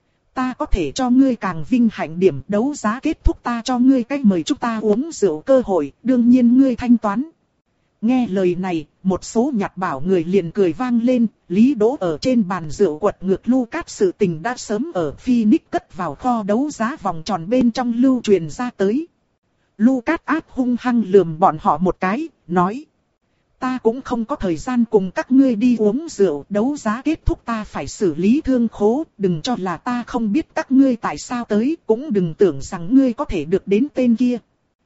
ta có thể cho ngươi càng vinh hạnh điểm, đấu giá kết thúc ta cho ngươi cách mời chúng ta uống rượu cơ hội, đương nhiên ngươi thanh toán. Nghe lời này, một số nhặt bảo người liền cười vang lên, Lý Đỗ ở trên bàn rượu quật ngược Lucas sự tình đã sớm ở Phoenix cất vào kho đấu giá vòng tròn bên trong lưu truyền ra tới. Lucas ác hung hăng lườm bọn họ một cái, nói. Ta cũng không có thời gian cùng các ngươi đi uống rượu, đấu giá kết thúc ta phải xử lý thương khố, đừng cho là ta không biết các ngươi tại sao tới, cũng đừng tưởng rằng ngươi có thể được đến tên kia.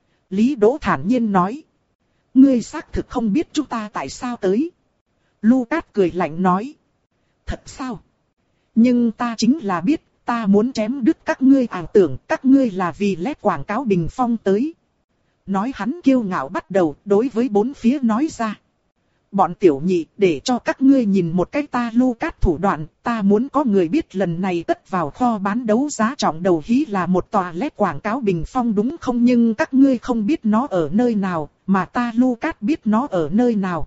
Lý Đỗ thản nhiên nói. Ngươi xác thực không biết chúng ta tại sao tới. Lucas cười lạnh nói. Thật sao? Nhưng ta chính là biết, ta muốn chém đứt các ngươi ảo tưởng, các ngươi là vì lét quảng cáo bình phong tới. Nói hắn kiêu ngạo bắt đầu, đối với bốn phía nói ra. Bọn tiểu nhị, để cho các ngươi nhìn một cái ta Lucas thủ đoạn, ta muốn có người biết lần này tất vào kho bán đấu giá trọng đầu hí là một tòa lét quảng cáo bình phong đúng không, nhưng các ngươi không biết nó ở nơi nào, mà ta Lucas biết nó ở nơi nào.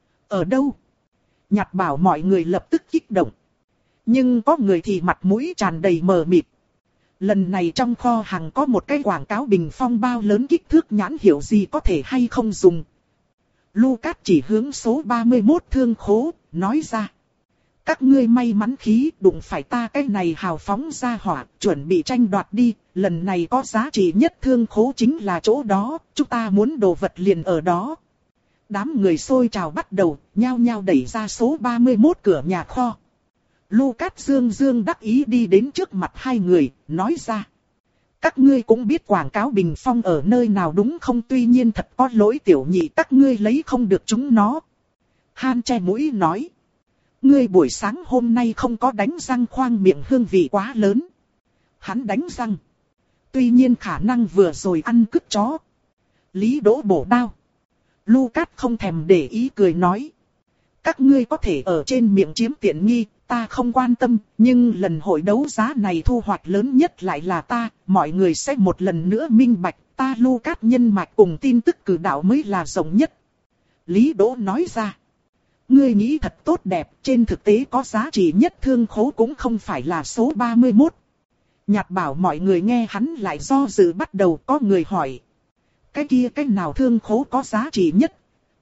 Ở đâu? Nhặt bảo mọi người lập tức kích động. Nhưng có người thì mặt mũi tràn đầy mờ mịt. Lần này trong kho hàng có một cái quảng cáo bình phong bao lớn kích thước nhãn hiệu gì có thể hay không dùng. Lucas chỉ hướng số ba mươi mốt thương khố, nói ra. Các ngươi may mắn khí đụng phải ta cái này hào phóng ra hỏa, chuẩn bị tranh đoạt đi, lần này có giá trị nhất thương khố chính là chỗ đó, chúng ta muốn đồ vật liền ở đó. Đám người xôi trào bắt đầu, nhao nhao đẩy ra số ba mươi mốt cửa nhà kho. Lucas dương dương đắc ý đi đến trước mặt hai người, nói ra. Các ngươi cũng biết quảng cáo bình phong ở nơi nào đúng không, tuy nhiên thật có lỗi tiểu nhị các ngươi lấy không được chúng nó. Han che mũi nói. Ngươi buổi sáng hôm nay không có đánh răng khoang miệng hương vị quá lớn. Hắn đánh răng. Tuy nhiên khả năng vừa rồi ăn cứt chó. Lý Đỗ bổ đao. Lucas không thèm để ý cười nói. Các ngươi có thể ở trên miệng chiếm tiện nghi, ta không quan tâm, nhưng lần hội đấu giá này thu hoạch lớn nhất lại là ta, mọi người sẽ một lần nữa minh bạch, ta Lucas nhân mạch cùng tin tức cử đạo mới là rộng nhất. Lý Đỗ nói ra, ngươi nghĩ thật tốt đẹp, trên thực tế có giá trị nhất thương khố cũng không phải là số ba mươi mốt. Nhạt bảo mọi người nghe hắn lại do dự bắt đầu, có người hỏi. Cái kia cái nào thương khố có giá trị nhất?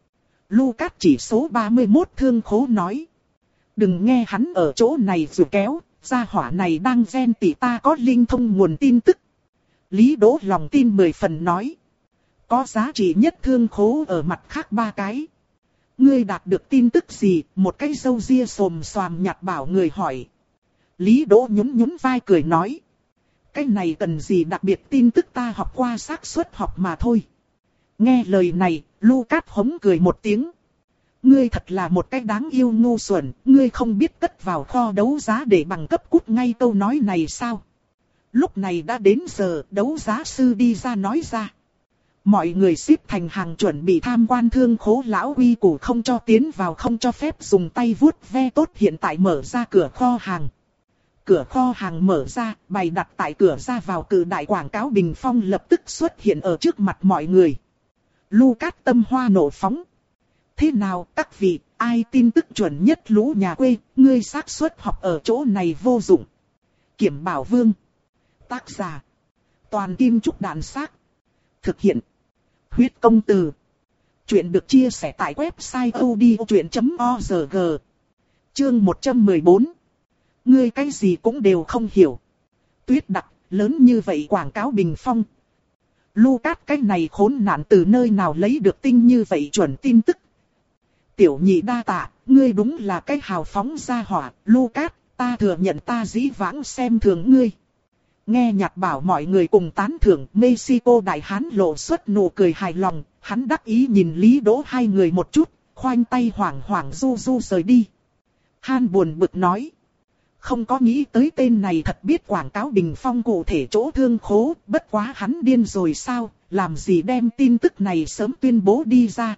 Lucas chỉ số ba mươi mốt thương khố nói. Đừng nghe hắn ở chỗ này dù kéo, gia hỏa này đang ghen tị ta có linh thông nguồn tin tức. Lý Đỗ lòng tin mười phần nói. Có giá trị nhất thương khố ở mặt khác ba cái. Ngươi đạt được tin tức gì? Một cái râu ria xồm xoàm nhạt bảo người hỏi. Lý Đỗ nhún nhún vai cười nói. Cái này cần gì đặc biệt, tin tức ta học qua xác suất học mà thôi. Nghe lời này, Lucas hống cười một tiếng. Ngươi thật là một cái đáng yêu ngu xuẩn, ngươi không biết cất vào kho đấu giá để bằng cấp cút ngay câu nói này sao? Lúc này đã đến giờ, đấu giá sư đi ra nói ra. Mọi người xếp thành hàng chuẩn bị tham quan thương khố lão quy củ không cho tiến vào, không cho phép dùng tay vuốt ve tốt, hiện tại mở ra cửa kho hàng. Cửa kho hàng mở ra, bày đặt tại cửa ra vào cự đại quảng cáo bình phong lập tức xuất hiện ở trước mặt mọi người. Lucas tâm hoa nổ phóng. Thế nào các vị, ai tin tức chuẩn nhất lũ nhà quê, ngươi xác suất học ở chỗ này vô dụng. Kiểm Bảo Vương. Tác giả. Toàn Kim Trúc Đàn Xác. Thực hiện. Huyết Công Từ. Chuyện được chia sẻ tại website odchuyện chấm org. Chương một trăm mười bốn. Ngươi cái gì cũng đều không hiểu. Tuyết đặc, lớn như vậy quảng cáo bình phong. Lucas cái này khốn nạn từ nơi nào lấy được tinh như vậy chuẩn tin tức. Tiểu nhị đa tạ, ngươi đúng là cái hào phóng gia hỏa. Lucas, ta thừa nhận ta dĩ vãng xem thường ngươi. Nghe nhạc bảo mọi người cùng tán thưởng, Mexico đại hán lộ xuất nụ cười hài lòng. Hắn đắc ý nhìn Lý Đỗ hai người một chút, khoanh tay hoảng hoảng du du rời đi. Han buồn bực nói. Không có nghĩ tới tên này thật biết quảng cáo bình phong cụ thể chỗ thương khố, bất quá hắn điên rồi sao, làm gì đem tin tức này sớm tuyên bố đi ra.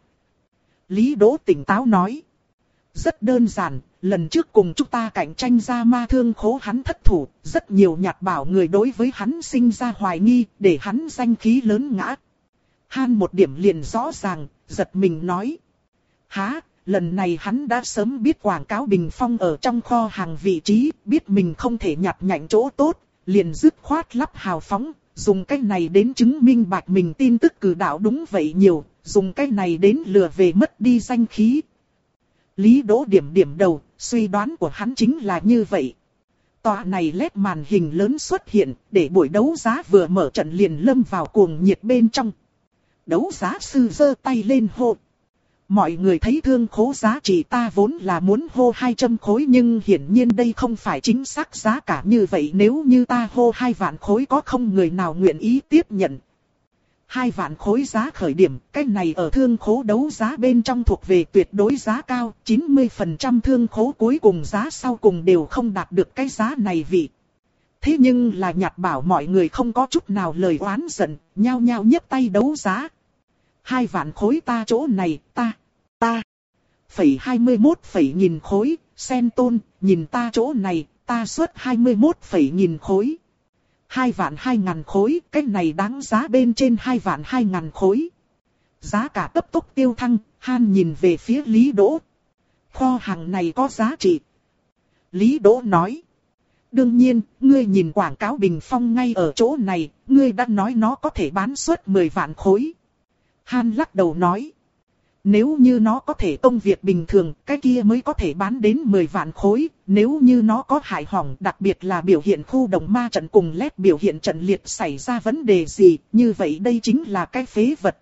Lý Đỗ tỉnh táo nói. Rất đơn giản, lần trước cùng chúng ta cạnh tranh ra ma thương khố hắn thất thủ, rất nhiều nhạc bảo người đối với hắn sinh ra hoài nghi, để hắn danh khí lớn ngã. Han một điểm liền rõ ràng, giật mình nói. Hả? Lần này hắn đã sớm biết quảng cáo bình phong ở trong kho hàng vị trí, biết mình không thể nhặt nhạnh chỗ tốt, liền dứt khoát lắp hào phóng, dùng cái này đến chứng minh bạch mình tin tức cử đạo đúng vậy nhiều, dùng cái này đến lừa về mất đi danh khí. Lý Đỗ điểm điểm đầu, suy đoán của hắn chính là như vậy. Tòa này led màn hình lớn xuất hiện, để buổi đấu giá vừa mở trận liền lâm vào cuồng nhiệt bên trong. Đấu giá sư giơ tay lên hô. Mọi người thấy thương khố giá trị ta vốn là muốn hô hai trăm khối, nhưng hiển nhiên đây không phải chính xác giá cả như vậy. Nếu như ta hô hai vạn khối có không người nào nguyện ý tiếp nhận. Hai vạn khối giá khởi điểm, cái này ở thương khố đấu giá bên trong thuộc về tuyệt đối giá cao. chín mươi phần trăm thương khố cuối cùng giá sau cùng đều không đạt được cái giá này vị. Thế nhưng là nhạc bảo mọi người không có chút nào lời oán giận, nhao nhao nhấc tay đấu giá. Hai vạn khối ta chỗ này, ta, ta, phẩy hai mươi mốt phẩy nghìn khối, sen tôn, nhìn ta chỗ này, ta xuất hai mươi mốt phẩy nghìn khối. Hai vạn hai ngàn khối, cái này đáng giá bên trên hai vạn hai ngàn khối. Giá cả cấp tốc tiêu thăng, Han nhìn về phía Lý Đỗ. Kho hàng này có giá trị. Lý Đỗ nói. Đương nhiên, ngươi nhìn quảng cáo bình phong ngay ở chỗ này, ngươi đã nói nó có thể bán suất mười vạn khối. Han lắc đầu nói. Nếu như nó có thể công việc bình thường, cái kia mới có thể bán đến mười vạn khối. Nếu như nó có hại hỏng, đặc biệt là biểu hiện khu động ma trận cùng led biểu hiện trận liệt xảy ra vấn đề gì, như vậy đây chính là cái phế vật.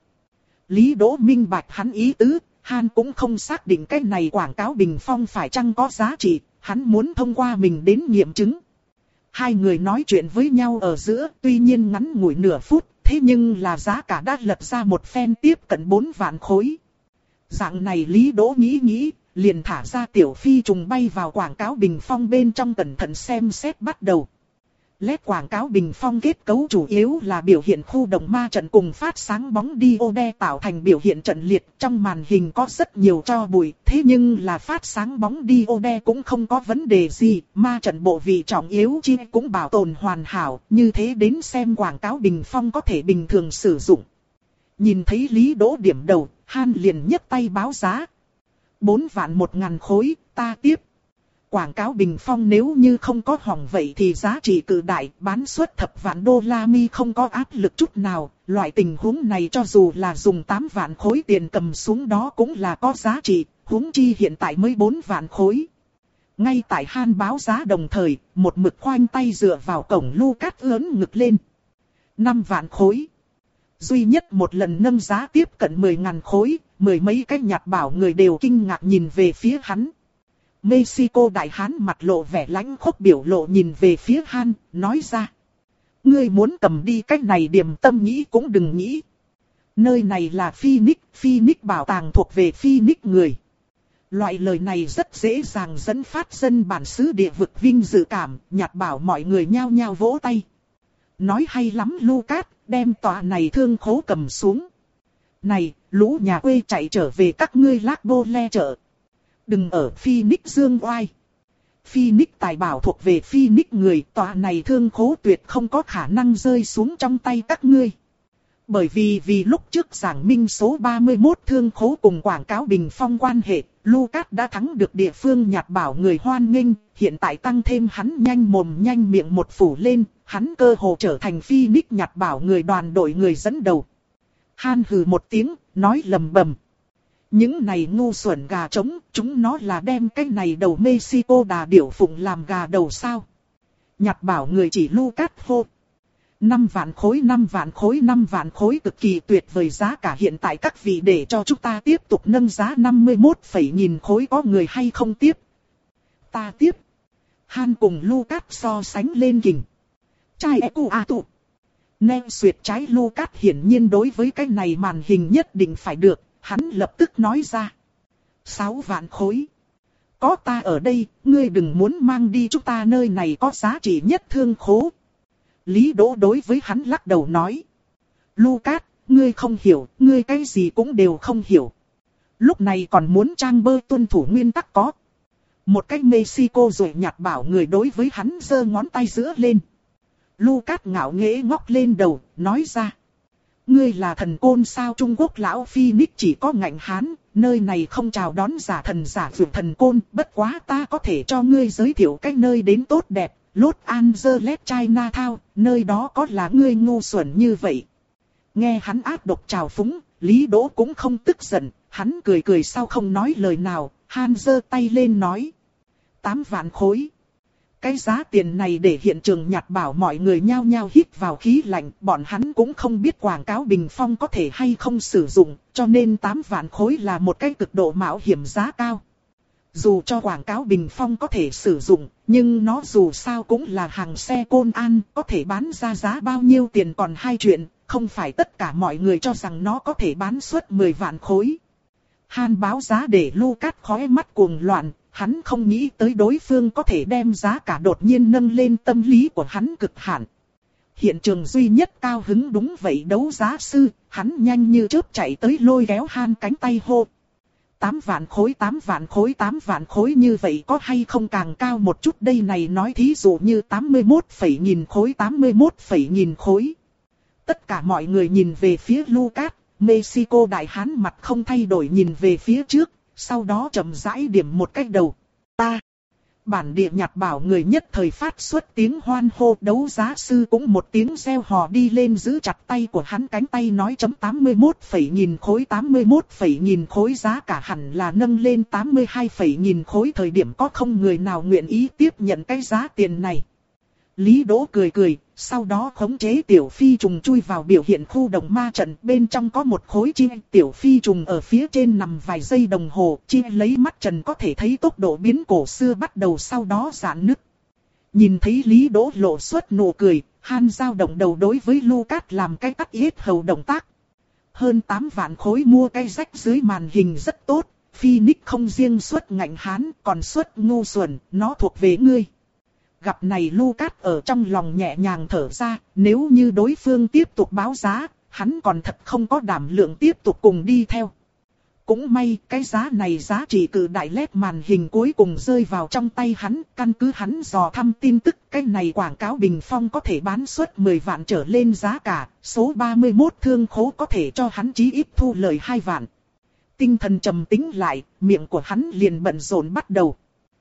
Lý Đỗ minh bạch hắn ý tứ, Han cũng không xác định cái này quảng cáo bình phong phải chăng có giá trị, hắn muốn thông qua mình đến nghiệm chứng. Hai người nói chuyện với nhau ở giữa, tuy nhiên ngắn ngủi nửa phút, thế nhưng là giá cả đã lật ra một phen tiếp cận bốn vạn khối. Dạng này Lý Đỗ nghĩ nghĩ, liền thả ra tiểu phi trùng bay vào quảng cáo bình phong bên trong cẩn thận xem xét bắt đầu. led quảng cáo bình phong kết cấu chủ yếu là biểu hiện khu động ma trận cùng phát sáng bóng diode tạo thành biểu hiện trận liệt. Trong màn hình có rất nhiều tro bụi, thế nhưng là phát sáng bóng diode cũng không có vấn đề gì. Ma trận bộ vị trọng yếu chi cũng bảo tồn hoàn hảo, như thế đến xem quảng cáo bình phong có thể bình thường sử dụng. Nhìn thấy Lý Đỗ điểm đầu, Han liền nhấc tay báo giá. Bốn vạn một ngàn khối, ta tiếp. Quảng cáo bình phong nếu như không có hỏng vậy thì giá trị cự đại, bán suất thập vạn đô la mi không có áp lực chút nào. Loại tình huống này cho dù là dùng tám vạn khối tiền cầm xuống đó cũng là có giá trị, huống chi hiện tại mới bốn vạn khối. Ngay tại Han báo giá đồng thời, một mực khoanh tay dựa vào cổng Lucas ướn ngực lên. năm vạn khối. Duy nhất một lần nâng giá tiếp cận mười ngàn khối, mười mấy cái nhặt bảo người đều kinh ngạc nhìn về phía hắn. Mexico đại hán mặt lộ vẻ lãnh khốc biểu lộ nhìn về phía Han, nói ra. Ngươi muốn cầm đi cái này điểm tâm nghĩ cũng đừng nghĩ. Nơi này là Phoenix, Phoenix bảo tàng thuộc về Phoenix người. Loại lời này rất dễ dàng dẫn phát dân bản xứ địa vực vinh dự cảm, nhặt bảo mọi người nhao nhao vỗ tay. Nói hay lắm Lucas, đem tòa này thương khố cầm xuống. Này, lũ nhà quê chạy trở về các ngươi lác bô le chợ. Đừng ở Phoenix dương oai. Phoenix tài bảo thuộc về Phoenix người, tòa này thương khố tuyệt không có khả năng rơi xuống trong tay các ngươi. Bởi vì vì lúc trước giảng minh số ba mươi mốt thương khố cùng quảng cáo bình phong quan hệ, Lucas đã thắng được địa phương nhặt bảo người hoan nghênh, hiện tại tăng thêm hắn nhanh mồm nhanh miệng một phủ lên, hắn cơ hồ trở thành Phoenix nhặt bảo người đoàn đội người dẫn đầu. Han hừ một tiếng, nói lầm bầm. Những này ngu xuẩn gà trống, chúng nó là đem cái này đầu Mexico đà điểu phụng làm gà đầu sao. Nhặt bảo người chỉ Lucas hô. năm vạn khối, năm vạn khối, năm vạn khối cực kỳ tuyệt vời giá cả hiện tại các vị để cho chúng ta tiếp tục nâng giá năm mươi mốt phẩy nghìn khối có người hay không tiếp. Ta tiếp. Han cùng Lucas so sánh lên kình. Trai ecu a tụ. Nên xuyệt trái Lucas hiển nhiên đối với cái này màn hình nhất định phải được, hắn lập tức nói ra. Sáu vạn khối. Có ta ở đây, ngươi đừng muốn mang đi chúng ta nơi này có giá trị nhất thương khố. Lý Đỗ đối với hắn lắc đầu nói. Lucas, ngươi không hiểu, ngươi cái gì cũng đều không hiểu. Lúc này còn muốn trang bơ tuân thủ nguyên tắc có. Một cái Mexico rồi nhặt bảo người đối với hắn giơ ngón tay giữa lên. Lucas ngạo nghễ ngóc lên đầu, nói ra. Ngươi là thần côn sao Trung Quốc lão Phoenix chỉ có ngạnh hán, nơi này không chào đón giả thần giả vượt thần côn, bất quá ta có thể cho ngươi giới thiệu cách nơi đến tốt đẹp. Los Angeles Chinatown, nơi đó có là ngươi ngu xuẩn như vậy. Nghe hắn ác độc trào phúng, Lý Đỗ cũng không tức giận, hắn cười cười sau không nói lời nào, Han giơ tay lên nói. Tám vạn khối. Cái giá tiền này để hiện trường nhặt bảo mọi người nhao nhao hít vào khí lạnh, bọn hắn cũng không biết quảng cáo bình phong có thể hay không sử dụng, cho nên tám vạn khối là một cái cực độ mạo hiểm giá cao. Dù cho quảng cáo bình phong có thể sử dụng, nhưng nó dù sao cũng là hàng xe côn an, có thể bán ra giá bao nhiêu tiền còn hai chuyện, không phải tất cả mọi người cho rằng nó có thể bán suất mười vạn khối. Han báo giá để Lucas khóe mắt cuồng loạn, hắn không nghĩ tới đối phương có thể đem giá cả đột nhiên nâng lên tâm lý của hắn cực hạn. Hiện trường duy nhất cao hứng đúng vậy đấu giá sư, hắn nhanh như chớp chạy tới lôi kéo Han cánh tay hô. Tám vạn khối, tám vạn khối, tám vạn khối như vậy có hay không càng cao một chút đây này nói thí dụ như tám mươi mốt phẩy nghìn khối, tám mươi mốt phẩy nghìn khối. Tất cả mọi người nhìn về phía Lucas, Mexico đại hán mặt không thay đổi nhìn về phía trước, sau đó chậm rãi điểm một cái đầu. Ta! Bản địa nhặt bảo người nhất thời phát xuất tiếng hoan hô, đấu giá sư cũng một tiếng reo hò đi lên giữ chặt tay của hắn cánh tay nói chấm tám mươi mốt phẩy nghìn khối, tám mươi mốt phẩy nghìn khối giá cả hẳn là nâng lên tám mươi hai phẩy nghìn khối thời điểm có không người nào nguyện ý tiếp nhận cái giá tiền này. Lý Đỗ cười cười, sau đó khống chế tiểu phi trùng chui vào biểu hiện khu động ma trận, bên trong có một khối chim, tiểu phi trùng ở phía trên nằm vài giây đồng hồ, chim lấy mắt trần có thể thấy tốc độ biến cổ xưa bắt đầu sau đó giãn nứt. Nhìn thấy Lý Đỗ lộ xuất nụ cười, Han dao động đầu đối với Lucas làm cái tắt yết hầu động tác. Hơn tám vạn khối mua cái rách dưới màn hình rất tốt, Phoenix không riêng xuất ngạnh hán, còn xuất ngu xuẩn, nó thuộc về ngươi. Gặp này Lucas ở trong lòng nhẹ nhàng thở ra, nếu như đối phương tiếp tục báo giá, hắn còn thật không có đảm lượng tiếp tục cùng đi theo. Cũng may, cái giá này giá trị cự đại led màn hình cuối cùng rơi vào trong tay hắn, căn cứ hắn dò thăm tin tức, cái này quảng cáo bình phong có thể bán suất mười vạn trở lên giá cả, số ba mươi mốt thương khố có thể cho hắn chí ít thu lời hai vạn. Tinh thần trầm tĩnh lại, miệng của hắn liền bận rộn bắt đầu.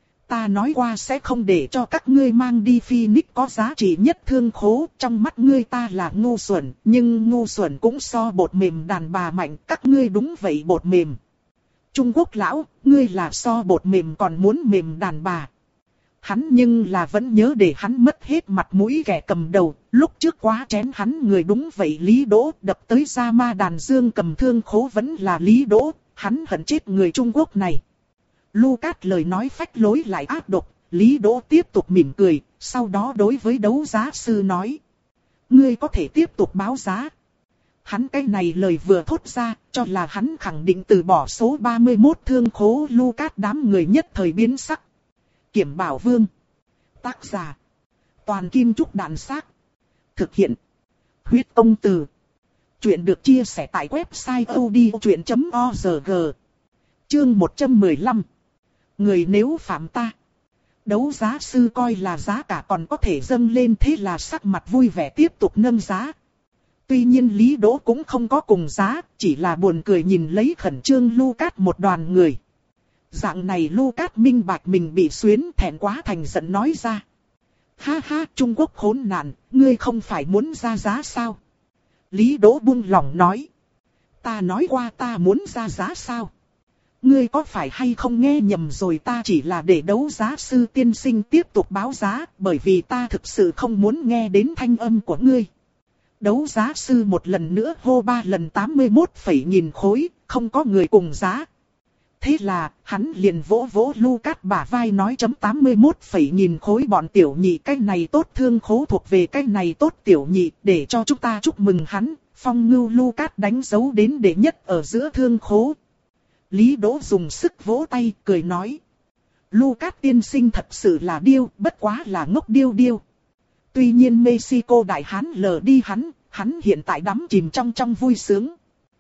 Ta nói qua sẽ không để cho các ngươi mang đi Phoenix có giá trị nhất thương khố, trong mắt ngươi ta là ngu xuẩn, nhưng ngu xuẩn cũng so bột mềm đàn bà mạnh, các ngươi đúng vậy bột mềm. Trung Quốc lão, ngươi là so bột mềm còn muốn mềm đàn bà. Hắn nhưng là vẫn nhớ để hắn mất hết mặt mũi kẻ cầm đầu, lúc trước quá chén hắn người đúng vậy Lý Đỗ, đập tới ra ma đàn dương cầm thương khố vẫn là Lý Đỗ. hắn hận chết người Trung Quốc này. Lucas lời nói phách lối lại ác độc, Lý Đỗ tiếp tục mỉm cười, sau đó đối với đấu giá sư nói. Ngươi có thể tiếp tục báo giá. Hắn cái này lời vừa thốt ra, cho là hắn khẳng định từ bỏ số ba mươi mốt thương khố. Lucas đám người nhất thời biến sắc. Kiểm Bảo Vương. Tác giả. Toàn Kim Trúc Đạn Xác. Thực hiện. Huyết Công Từ. Chuyện được chia sẻ tại website odchuyện chấm org. Chương một trăm mười lăm. Người nếu phạm ta. Đấu giá sư coi là giá cả còn có thể dâng lên, thế là sắc mặt vui vẻ tiếp tục nâng giá. Tuy nhiên Lý Đỗ cũng không có cùng giá, chỉ là buồn cười nhìn lấy khẩn trương Lucas một đoàn người. Dạng này Lucas minh bạch mình bị xuyến, thẹn quá thành giận nói ra. Ha ha, Trung Quốc khốn nạn, ngươi không phải muốn ra giá sao? Lý Đỗ buông lòng nói. Ta nói qua ta muốn ra giá sao? Ngươi có phải hay không nghe nhầm rồi, ta chỉ là để đấu giá sư tiên sinh tiếp tục báo giá, bởi vì ta thực sự không muốn nghe đến thanh âm của ngươi. Đấu giá sư một lần nữa hô ba lần tám mươi mốt phẩy nghìn khối, không có người cùng giá. Thế là, hắn liền vỗ vỗ Lucas bả vai nói chấm tám mươi mốt phẩy nghìn khối bọn tiểu nhị, cái này tốt thương khố thuộc về cái này tốt tiểu nhị, để cho chúng ta chúc mừng hắn. Phong ngưu Lucas đánh dấu đến đệ nhất ở giữa thương khố. Lý Đỗ dùng sức vỗ tay, cười nói. Lucas tiên sinh thật sự là điêu, bất quá là ngốc điêu điêu. Tuy nhiên Mexico đại hán lờ đi hắn, hắn hiện tại đắm chìm trong trong vui sướng.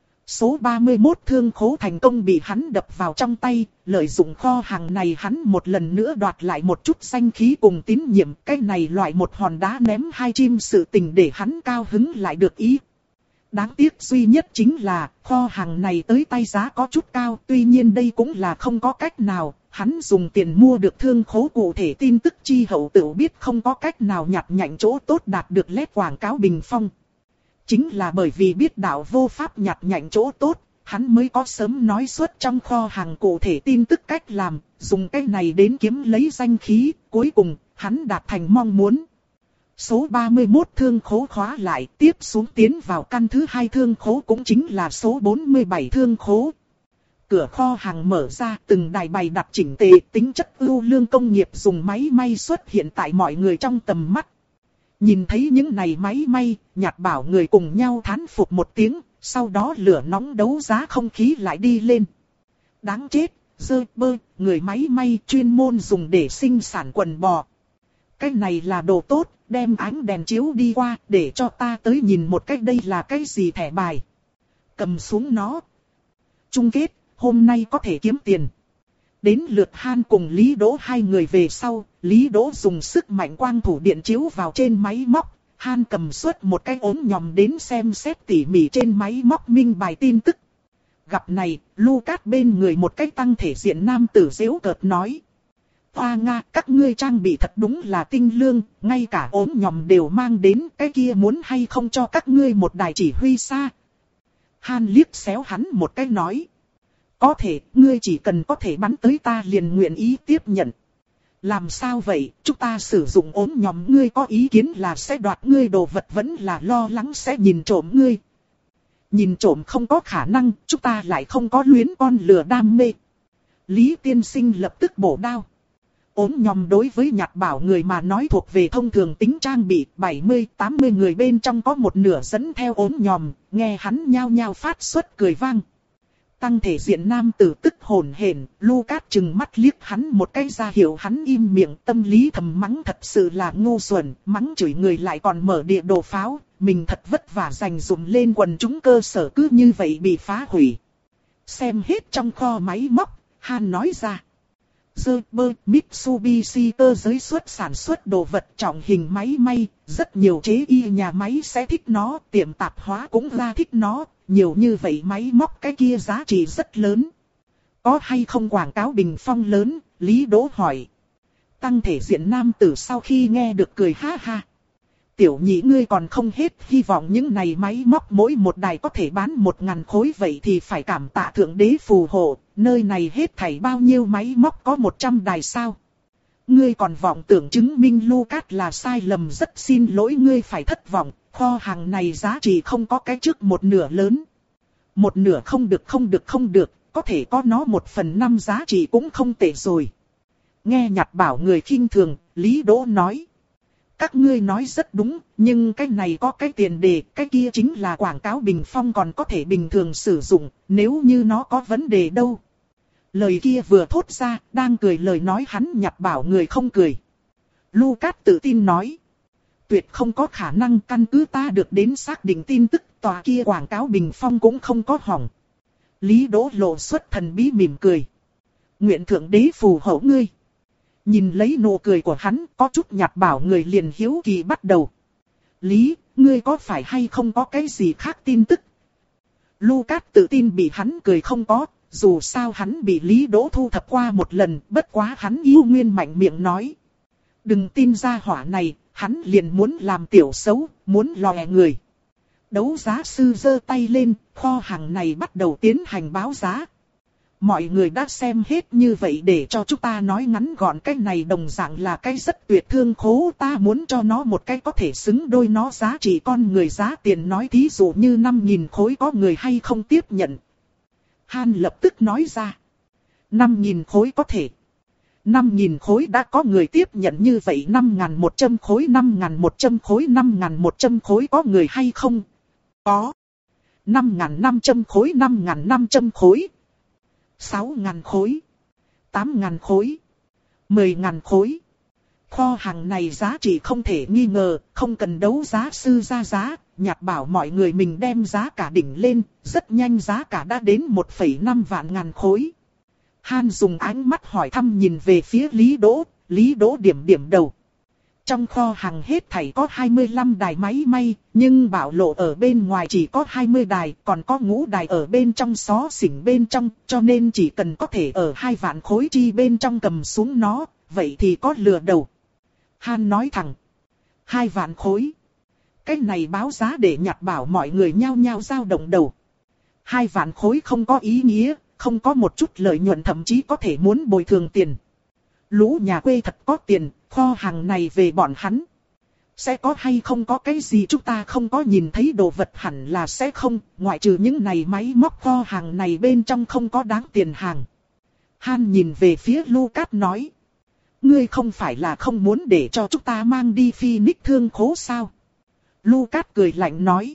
Số ba mươi mốt thương khố thành công bị hắn đập vào trong tay, lợi dụng kho hàng này hắn một lần nữa đoạt lại một chút danh khí cùng tín nhiệm. Cái này loại một hòn đá ném hai chim sự tình để hắn cao hứng lại được ý. Đáng tiếc duy nhất chính là kho hàng này tới tay giá có chút cao, tuy nhiên đây cũng là không có cách nào. Hắn dùng tiền mua được thương khố cụ thể tin tức chi hậu tự biết không có cách nào nhặt nhạnh chỗ tốt đạt được lét quảng cáo bình phong. Chính là bởi vì biết đạo vô pháp nhặt nhạnh chỗ tốt, hắn mới có sớm nói suốt trong kho hàng cụ thể tin tức cách làm, dùng cái này đến kiếm lấy danh khí, cuối cùng hắn đạt thành mong muốn. Số ba mươi mốt thương khố khóa lại, tiếp xuống tiến vào căn thứ hai thương khố cũng chính là số bốn mươi bảy thương khố. Cửa kho hàng mở ra, từng đài bày đặt chỉnh tề, tính chất ưu lương công nghiệp dùng máy may xuất hiện tại mọi người trong tầm mắt. Nhìn thấy những này máy may, Nhạt Bảo người cùng nhau thán phục một tiếng, sau đó lửa nóng đấu giá không khí lại đi lên. Đáng chết, dơ bơ, người máy may chuyên môn dùng để sinh sản quần bò. Cái này là đồ tốt, đem ánh đèn chiếu đi qua, để cho ta tới nhìn một cách đây là cái gì thẻ bài. Cầm xuống nó. Chung kết, hôm nay có thể kiếm tiền. Đến lượt Han cùng Lý Đỗ hai người về sau, Lý Đỗ dùng sức mạnh quang thủ điện chiếu vào trên máy móc. Han cầm suốt một cái ốm nhòm đến xem xét tỉ mỉ trên máy móc minh bài tin tức. Gặp này, Lucas bên người một cái tăng thể diện nam tử giễu cợt nói. Hoa Nga, các ngươi trang bị thật đúng là tinh lương, ngay cả ốm nhòm đều mang đến, cái kia muốn hay không cho các ngươi một đài chỉ huy xa. Han liếc xéo hắn một cái nói. Có thể, ngươi chỉ cần có thể bắn tới ta liền nguyện ý tiếp nhận. Làm sao vậy, chúng ta sử dụng ốm nhòm, ngươi có ý kiến là sẽ đoạt ngươi đồ vật vẫn là lo lắng sẽ nhìn trộm ngươi. Nhìn trộm không có khả năng, chúng ta lại không có luyến con lừa đam mê. Lý tiên sinh lập tức bổ đao. Ốm nhòm đối với Nhạt Bảo người mà nói thuộc về thông thường tính trang bị, bảy mươi tám mươi người bên trong có một nửa dẫn theo ốm nhòm, nghe hắn nhao nhao phát xuất cười vang. Tăng thể diện nam tử tức hồn hển, Lucas chừng mắt liếc hắn một cái ra hiệu hắn im miệng, tâm lý thầm mắng thật sự là ngu xuẩn, mắng chửi người lại còn mở địa đồ pháo, mình thật vất vả dành dụm lên quần chúng cơ sở cứ như vậy bị phá hủy. Xem hết trong kho máy móc, Han nói ra. Dơ bơ, Mitsubishi cơ giới xuất sản xuất đồ vật trọng hình máy may, rất nhiều chế y nhà máy sẽ thích nó, tiệm tạp hóa cũng ra thích nó, nhiều như vậy máy móc cái kia giá trị rất lớn. Có hay không quảng cáo bình phong lớn, Lý Đỗ hỏi. Tăng thể diện nam tử sau khi nghe được cười ha ha. Tiểu nhị ngươi còn không hết hy vọng những này máy móc mỗi một đài có thể bán một ngàn khối, vậy thì phải cảm tạ thượng đế phù hộ, nơi này hết thảy bao nhiêu máy móc có một trăm đài sao. Ngươi còn vọng tưởng chứng minh Lucas là sai lầm, rất xin lỗi ngươi phải thất vọng, kho hàng này giá trị không có cái trước một nửa lớn. Một nửa không được không được không được, có thể có nó một phần năm giá trị cũng không tệ rồi. Nghe Nhạt Bảo người khinh thường, Lý Đỗ nói. Các ngươi nói rất đúng, nhưng cái này có cái tiền đề, cái kia chính là quảng cáo bình phong còn có thể bình thường sử dụng, nếu như nó có vấn đề đâu. Lời kia vừa thốt ra, đang cười lời nói hắn Nhạt Bảo người không cười. Lucas tự tin nói. Tuyệt không có khả năng, căn cứ ta được đến xác định tin tức, tòa kia quảng cáo bình phong cũng không có hỏng. Lý Đỗ lộ xuất thần bí mỉm cười. Nguyện thượng đế phù hộ ngươi. Nhìn lấy nụ cười của hắn, có chút Nhạt Bảo người liền hiếu kỳ bắt đầu. Lý, ngươi có phải hay không có cái gì khác tin tức? Lucas tự tin bị hắn cười không có, dù sao hắn bị Lý Đỗ thu thập qua một lần, bất quá hắn yêu nguyên mạnh miệng nói. Đừng tin ra hỏa này, hắn liền muốn làm tiểu xấu, muốn lòe người. Đấu giá sư giơ tay lên, kho hàng này bắt đầu tiến hành báo giá. Mọi người đã xem hết như vậy để cho chúng ta nói ngắn gọn, cái này đồng dạng là cái rất tuyệt thương khố, ta muốn cho nó một cái có thể xứng đôi nó giá trị con người giá tiền, nói thí dụ như năm nghìn khối có người hay không tiếp nhận. Han lập tức nói ra. năm nghìn khối có thể. năm nghìn khối đã có người tiếp nhận, như vậy năm nghìn một trăm khối, năm nghìn một trăm khối, năm nghìn một trăm khối có người hay không? Có. năm nghìn năm trăm khối, năm nghìn năm trăm khối. sáu nghìn khối. tám nghìn khối. mười nghìn khối. Kho hàng này giá trị không thể nghi ngờ, không cần đấu giá sư ra giá. Nhạt Bảo mọi người mình đem giá cả đỉnh lên, rất nhanh giá cả đã đến một phẩy năm vạn ngàn khối. Han dùng ánh mắt hỏi thăm nhìn về phía Lý Đỗ, Lý Đỗ điểm điểm đầu. Trong kho hàng hết thảy có hai mươi lăm đài máy may, nhưng bảo lộ ở bên ngoài chỉ có hai mươi đài, còn có ngũ đài ở bên trong xó xỉnh bên trong, cho nên chỉ cần có thể ở hai vạn khối chi bên trong cầm xuống nó, vậy thì có lừa đầu. Han nói thẳng, hai vạn khối. Cái này báo giá để Nhạt Bảo mọi người nhao nhao dao động đầu. Hai vạn khối không có ý nghĩa, không có một chút lợi nhuận, thậm chí có thể muốn bồi thường tiền. Lũ nhà quê thật có tiền, kho hàng này về bọn hắn. Sẽ có hay không có cái gì chúng ta không có nhìn thấy đồ vật, hẳn là sẽ không, ngoại trừ những này máy móc, kho hàng này bên trong không có đáng tiền hàng. Han nhìn về phía Lucas nói. Ngươi không phải là không muốn để cho chúng ta mang đi Phoenix thương khố sao? Lucas cười lạnh nói.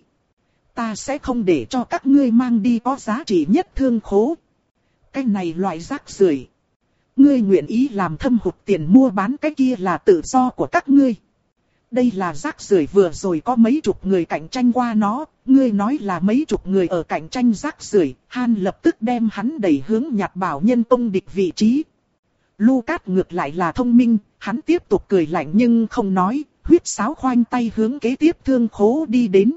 Ta sẽ không để cho các ngươi mang đi có giá trị nhất thương khố. Cái này loại rác rưởi. Ngươi nguyện ý làm thâm hụt tiền mua bán cái kia là tự do của các ngươi. Đây là rác rưởi, vừa rồi có mấy chục người cạnh tranh qua nó, ngươi nói là mấy chục người ở cạnh tranh rác rưởi. Han lập tức đem hắn đẩy hướng Nhạt Bảo nhân tông địch vị trí. Lucas ngược lại là thông minh, hắn tiếp tục cười lạnh nhưng không nói, huyết sáo khoanh tay hướng kế tiếp thương khố đi đến.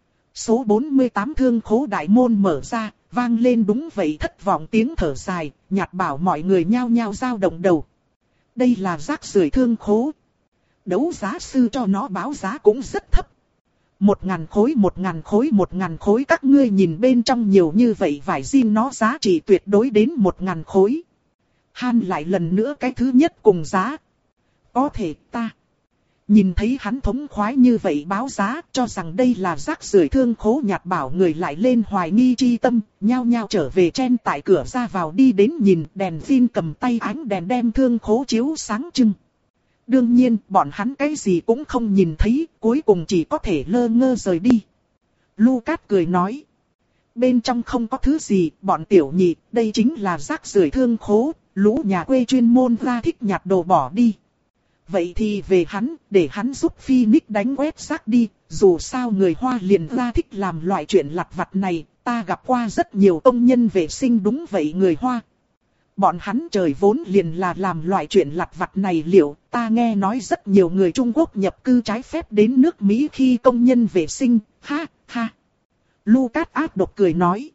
Số bốn mươi tám thương khố đại môn mở ra, vang lên đúng vậy thất vọng tiếng thở dài, Nhạt Bảo mọi người nhao nhao dao động đầu. Đây là rác rưởi thương khố. Đấu giá sư cho nó báo giá cũng rất thấp. Một ngàn khối, một ngàn khối, một ngàn khối, các ngươi nhìn bên trong nhiều như vậy vải jean, nó giá trị tuyệt đối đến một ngàn khối. Han lại lần nữa cái thứ nhất cùng giá. Có thể ta. Nhìn thấy hắn thống khoái như vậy báo giá, cho rằng đây là rác rưởi thương khố, Nhạt Bảo người lại lên hoài nghi chi tâm, nhao nhao trở về chen tại cửa ra vào đi đến nhìn, đèn pin cầm tay ánh đèn đem thương khố chiếu sáng trưng. Đương nhiên, bọn hắn cái gì cũng không nhìn thấy, cuối cùng chỉ có thể lơ ngơ rời đi. Lucas cười nói. Bên trong không có thứ gì, bọn tiểu nhị, đây chính là rác rưởi thương khố, lũ nhà quê chuyên môn ra thích nhặt đồ bỏ đi. Vậy thì về hắn, để hắn giúp Phoenix đánh quét rác đi, dù sao người Hoa liền ra thích làm loại chuyện lặt vặt này, ta gặp qua rất nhiều công nhân vệ sinh đúng vậy người Hoa. Bọn hắn trời vốn liền là làm loại chuyện lặt vặt này, liệu ta nghe nói rất nhiều người Trung Quốc nhập cư trái phép đến nước Mỹ khi công nhân vệ sinh, ha ha. Lucas ác độc cười nói.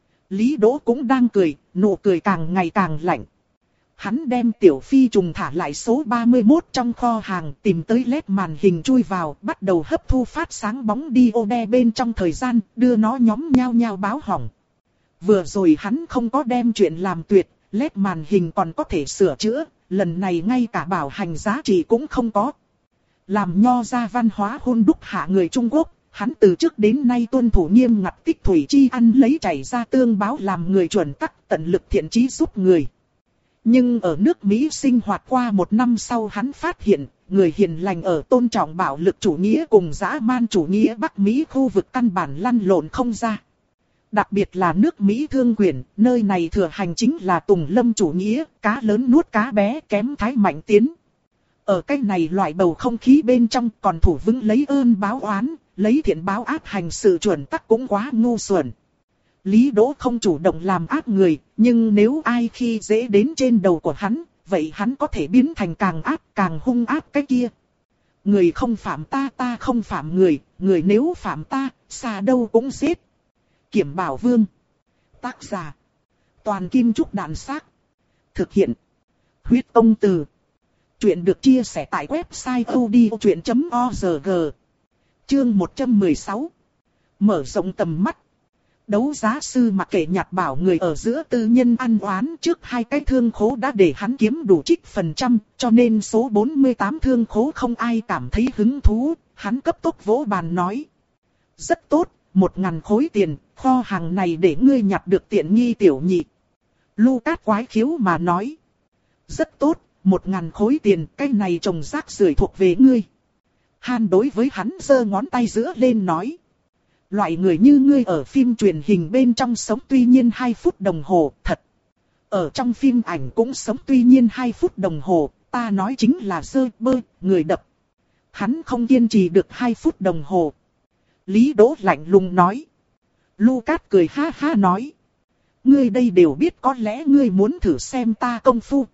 Lý Đỗ cũng đang cười, nụ cười càng ngày càng lạnh. Hắn đem tiểu phi trùng thả lại số ba mươi mốt trong kho hàng, tìm tới led màn hình chui vào, bắt đầu hấp thu phát sáng bóng diode bên trong thời gian, đưa nó nhóm nhao nhao báo hỏng. Vừa rồi hắn không có đem chuyện làm tuyệt, led màn hình còn có thể sửa chữa, lần này ngay cả bảo hành giá trị cũng không có. Làm nho ra văn hóa hôn đúc hạ người Trung Quốc, hắn từ trước đến nay tuân thủ nghiêm ngặt tích thủy chi ăn lấy chảy ra tương báo làm người chuẩn tắc, tận lực thiện chí giúp người. Nhưng ở nước Mỹ sinh hoạt qua một năm sau hắn phát hiện, người hiền lành ở tôn trọng bạo lực chủ nghĩa cùng dã man chủ nghĩa Bắc Mỹ khu vực căn bản lăn lộn không ra. Đặc biệt là nước Mỹ thương quyền, nơi này thừa hành chính là tùng lâm chủ nghĩa, cá lớn nuốt cá bé kém thái mạnh tiến. Ở cái này loại bầu không khí bên trong còn thủ vững lấy ơn báo oán, lấy thiện báo ác hành sự chuẩn tắc cũng quá ngu xuẩn. Lý Đỗ không chủ động làm ác người, nhưng nếu ai khi dễ đến trên đầu của hắn, vậy hắn có thể biến thành càng ác, càng hung ác cái kia. Người không phạm ta, ta không phạm người, người nếu phạm ta, xa đâu cũng giết. Kiểm Bảo Vương. Tác giả. Toàn Kim Trúc Đạn Xác. Thực hiện. Huyết Công Từ. Chuyện được chia sẻ tại website odchuyện chấm org. Chương một trăm mười sáu. Mở rộng tầm mắt. Đấu giá sư mặc kệ nhặt bảo người ở giữa tư nhân ăn oán, trước hai cái thương khố đã để hắn kiếm đủ trích phần trăm, cho nên số bốn mươi tám thương khố không ai cảm thấy hứng thú, hắn cấp tốc vỗ bàn nói. Rất tốt, một ngàn khối tiền, kho hàng này để ngươi nhặt được tiện nghi tiểu nhị. Lucas quái khiếu mà nói. Rất tốt, một ngàn khối tiền, cái này trồng rác rưởi thuộc về ngươi. Han đối với hắn giơ ngón tay giữa lên nói. Loại người như ngươi ở phim truyền hình bên trong sống tuy nhiên hai phút đồng hồ, thật. Ở trong phim ảnh cũng sống tuy nhiên hai phút đồng hồ, ta nói chính là dơ bơ, người đập. Hắn không kiên trì được hai phút đồng hồ. Lý Đỗ lạnh lùng nói. Lucas cười ha ha nói. Ngươi đây đều biết, có lẽ ngươi muốn thử xem ta công phu.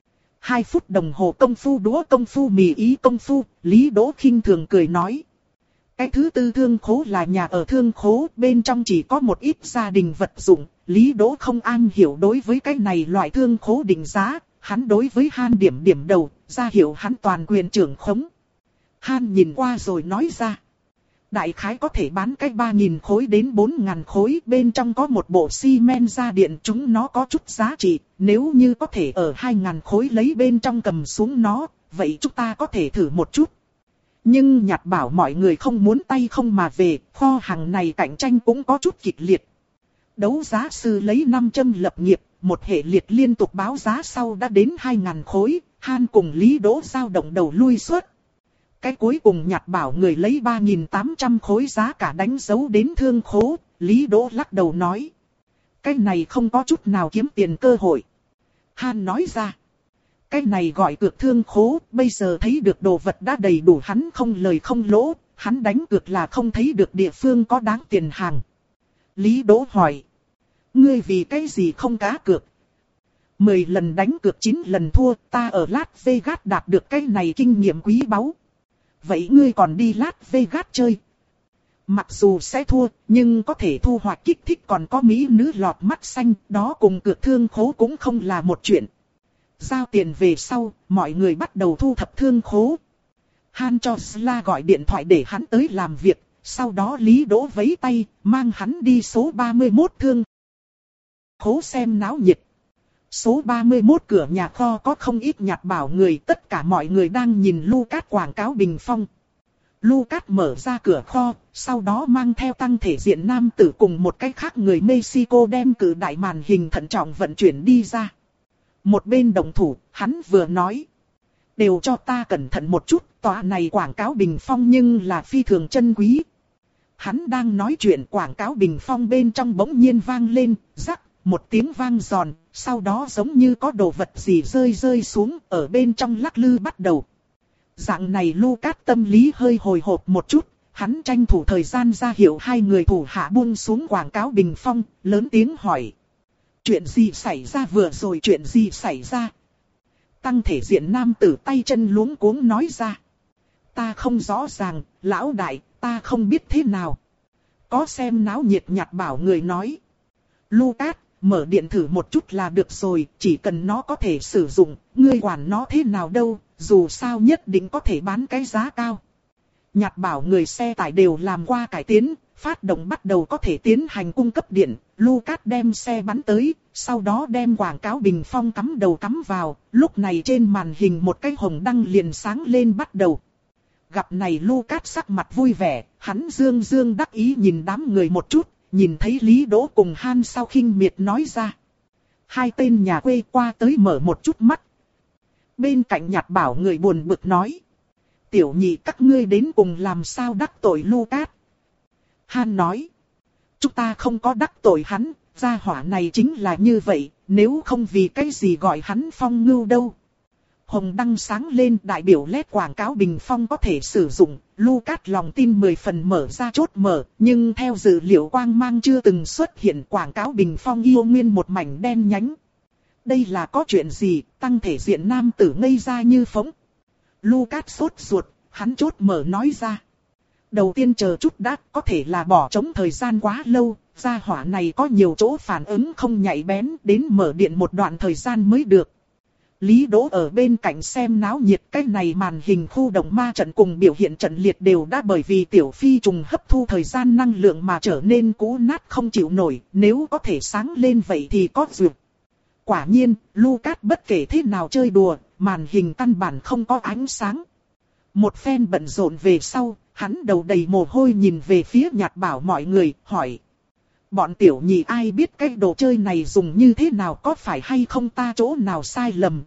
Hai phút đồng hồ công phu đũa công phu mì ý công phu, Lý Đỗ khinh thường cười nói. Cái thứ tư thương khố là nhà ở thương khố, bên trong chỉ có một ít gia đình vật dụng, Lý Đỗ không am hiểu đối với cái này loại thương khố định giá, hắn đối với Han điểm điểm đầu, ra hiệu hắn toàn quyền trưởng khống. Han nhìn qua rồi nói ra. Đại khái có thể bán cái ba nghìn khối đến bốn nghìn khối, bên trong có một bộ xi men gia điện, chúng nó có chút giá trị, nếu như có thể ở hai nghìn khối lấy bên trong cầm xuống nó, vậy chúng ta có thể thử một chút. Nhưng nhặt bảo mọi người không muốn tay không mà về, kho hàng này cạnh tranh cũng có chút kịch liệt. Đấu giá sư lấy năm châm lập nghiệp, một hệ liệt liên tục báo giá sau đã đến hai nghìn khối, Han cùng Lý Đỗ dao động đầu lui suốt. Cái cuối cùng nhặt bảo người lấy ba nghìn tám trăm khối giá cả đánh dấu đến thương khố, Lý Đỗ lắc đầu nói. Cái này không có chút nào kiếm tiền cơ hội. Han nói ra. Cái này gọi cược thương khố, bây giờ thấy được đồ vật đã đầy đủ, hắn không lời không lỗ, hắn đánh cược là không thấy được địa phương có đáng tiền hàng. Lý Đỗ hỏi. Ngươi vì cái gì không cá cược? Mười lần đánh cược chín lần thua, ta ở Las Vegas đạt được cái này kinh nghiệm quý báu. Vậy ngươi còn đi Las Vegas chơi? Mặc dù sẽ thua, nhưng có thể thu hoạch kích thích, còn có mỹ nữ lọt mắt xanh, đó cùng cược thương khố cũng không là một chuyện. Giao tiền về sau, mọi người bắt đầu thu thập thương khố. Han cho Sla gọi điện thoại để hắn tới làm việc, sau đó Lý Đỗ vẫy tay, mang hắn đi số ba mươi mốt thương khố xem náo nhiệt. Số ba mươi mốt cửa nhà kho có không ít nhặt bảo người, tất cả mọi người đang nhìn Lucas quảng cáo bình phong. Lucas mở ra cửa kho, sau đó mang theo tăng thể diện nam tử cùng một cái khác người Mexico đem cử đại màn hình thận trọng vận chuyển đi ra. Một bên đồng thủ, hắn vừa nói. Đều cho ta cẩn thận một chút, tòa này quảng cáo bình phong nhưng là phi thường chân quý. Hắn đang nói chuyện, quảng cáo bình phong bên trong bỗng nhiên vang lên, rắc, một tiếng vang giòn, sau đó giống như có đồ vật gì rơi rơi xuống, ở bên trong lắc lư bắt đầu. Dạng này Lucas tâm lý hơi hồi hộp một chút, hắn tranh thủ thời gian ra hiệu hai người thủ hạ buông xuống quảng cáo bình phong, lớn tiếng hỏi. Chuyện gì xảy ra vừa rồi, chuyện gì xảy ra? Tăng thể diện nam tử tay chân luống cuống nói ra. Ta không rõ ràng, lão đại, ta không biết thế nào. Có xem náo nhiệt nhặt bảo người nói. Lucas, mở điện thử một chút là được rồi, chỉ cần nó có thể sử dụng, ngươi quản nó thế nào đâu, dù sao nhất định có thể bán cái giá cao. Nhặt bảo người xe tải đều làm qua cải tiến, phát động bắt đầu có thể tiến hành cung cấp điện. Lucas đem xe bắn tới, sau đó đem quảng cáo bình phong cắm đầu cắm vào, lúc này trên màn hình một cái hồng đăng liền sáng lên bắt đầu. Gặp này Lucas sắc mặt vui vẻ, hắn dương dương đắc ý nhìn đám người một chút, nhìn thấy Lý Đỗ cùng Han sau khinh miệt nói ra. Hai tên nhà quê qua tới mở một chút mắt. Bên cạnh Nhạt Bảo người buồn bực nói. Tiểu nhị các ngươi đến cùng làm sao đắc tội Lucas? Han nói. Chúng ta không có đắc tội hắn, gia hỏa này chính là như vậy, nếu không vì cái gì gọi hắn Phong Ngưu đâu. Hồng đăng sáng lên đại biểu led quảng cáo bình phong có thể sử dụng, Lucas lòng tin mười phần mở ra chốt mở, nhưng theo dữ liệu quang mang chưa từng xuất hiện quảng cáo bình phong yêu nguyên một mảnh đen nhánh. Đây là có chuyện gì, tăng thể diện nam tử ngây ra như phóng. Lucas sốt ruột, hắn chốt mở nói ra. Đầu tiên chờ chút đã, có thể là bỏ trống thời gian quá lâu, gia hỏa này có nhiều chỗ phản ứng không nhạy bén, đến mở điện một đoạn thời gian mới được. Lý Đỗ ở bên cạnh xem náo nhiệt, cái này màn hình khu động ma trận cùng biểu hiện trận liệt đều đã bởi vì tiểu phi trùng hấp thu thời gian năng lượng mà trở nên cũ nát không chịu nổi, nếu có thể sáng lên vậy thì có duyệt. Quả nhiên, Lucas bất kể thế nào chơi đùa, màn hình căn bản không có ánh sáng. Một phen bận rộn về sau, hắn đầu đầy mồ hôi nhìn về phía Nhạt Bảo mọi người, hỏi. Bọn tiểu nhị ai biết cái đồ chơi này dùng như thế nào, có phải hay không ta chỗ nào sai lầm?